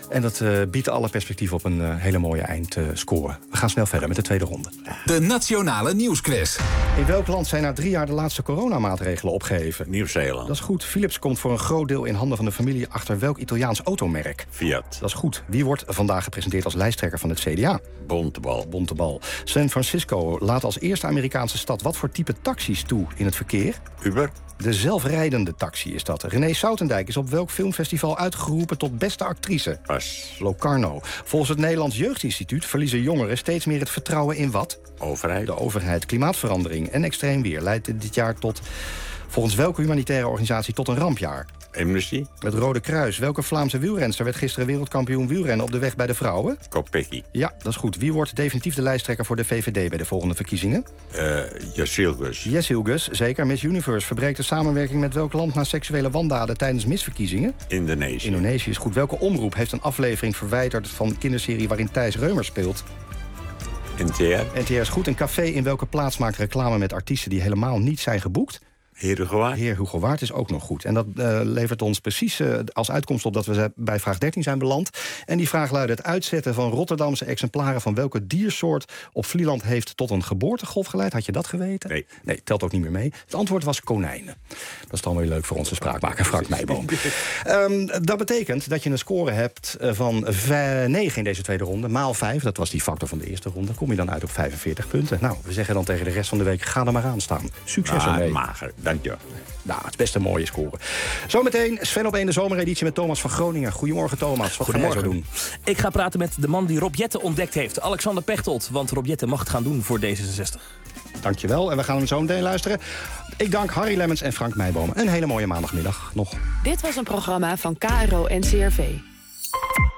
En dat biedt alle perspectief op een hele mooie eindscore. We gaan snel verder met de tweede ronde. De Nationale Nieuwsquiz. In welk land zijn na 3 jaar de laatste coronamaatregelen opgeheven? Nieuw-Zeeland. Dat is goed. Philips komt voor een groot deel in handen van de familie achter welk Italiaans automerk? Fiat. Dat is goed. Wie wordt vandaag gepresenteerd als lijsttrekker van het CDA? Bontebal. Bontebal. San Francisco laat als eerste Amerikaanse stad wat voor type taxis toe in het verkeer? Uber. De zelfrijdende taxi is dat. Renée Soutendijk is op welk filmfestival uitgeroepen tot beste actrice? Pas. Locarno. Volgens het Nederlands Jeugdinstituut verliezen jongeren steeds meer het vertrouwen in wat? Overheid. De overheid. Klimaatverandering en extreem weer leidt dit jaar tot, volgens welke humanitaire organisatie, tot een rampjaar? Amnesty. Het Rode Kruis. Welke Vlaamse wielrenster werd gisteren wereldkampioen wielrennen op de weg bij de vrouwen? Kopecky. Ja, dat is goed. Wie wordt definitief de lijsttrekker voor de VVD bij de volgende verkiezingen? Jezilgus. Jezilgus, zeker. Miss Universe verbreekt de samenwerking met welk land na seksuele wandaden tijdens misverkiezingen? Indonesië. Indonesië is goed. Welke omroep heeft een aflevering verwijderd van de kinderserie waarin Thijs Reumer speelt? NTR. NTR is goed. Een café in welke plaats maakt reclame met artiesten die helemaal niet zijn geboekt? Heer Hugo Waard. Heer Hugo Waard is ook nog goed. En dat levert ons precies als uitkomst op dat we bij vraag 13 zijn beland. En die vraag luidde: het uitzetten van Rotterdamse exemplaren van welke diersoort op Vlieland heeft tot een geboortegolf geleid? Had je dat geweten? Nee, telt ook niet meer mee. Het antwoord was konijnen. Dat is dan weer leuk voor onze spraakmaker Frank Meijboom. Dat betekent dat je een score hebt van 9 in deze tweede ronde. Maal 5, dat was die factor van de eerste ronde. Kom je dan uit op 45 punten. Nou, we zeggen dan tegen de rest van de week: ga er maar aan staan. Succes ermee. Mager. Dank je. Nou, het is best een mooie score. Zometeen Sven op 1 de zomereditie met Thomas van Groningen. Goedemorgen Thomas, wat ga jij zo doen? Ik ga praten met de man die Rob Jetten ontdekt heeft, Alexander Pechtold. Want Rob Jetten mag het gaan doen voor D66. Dankjewel en we gaan hem zo meteen luisteren. Ik dank Harry Lemmens en Frank Meijboom. Een hele mooie maandagmiddag nog. Dit was een programma van KRO NCRV.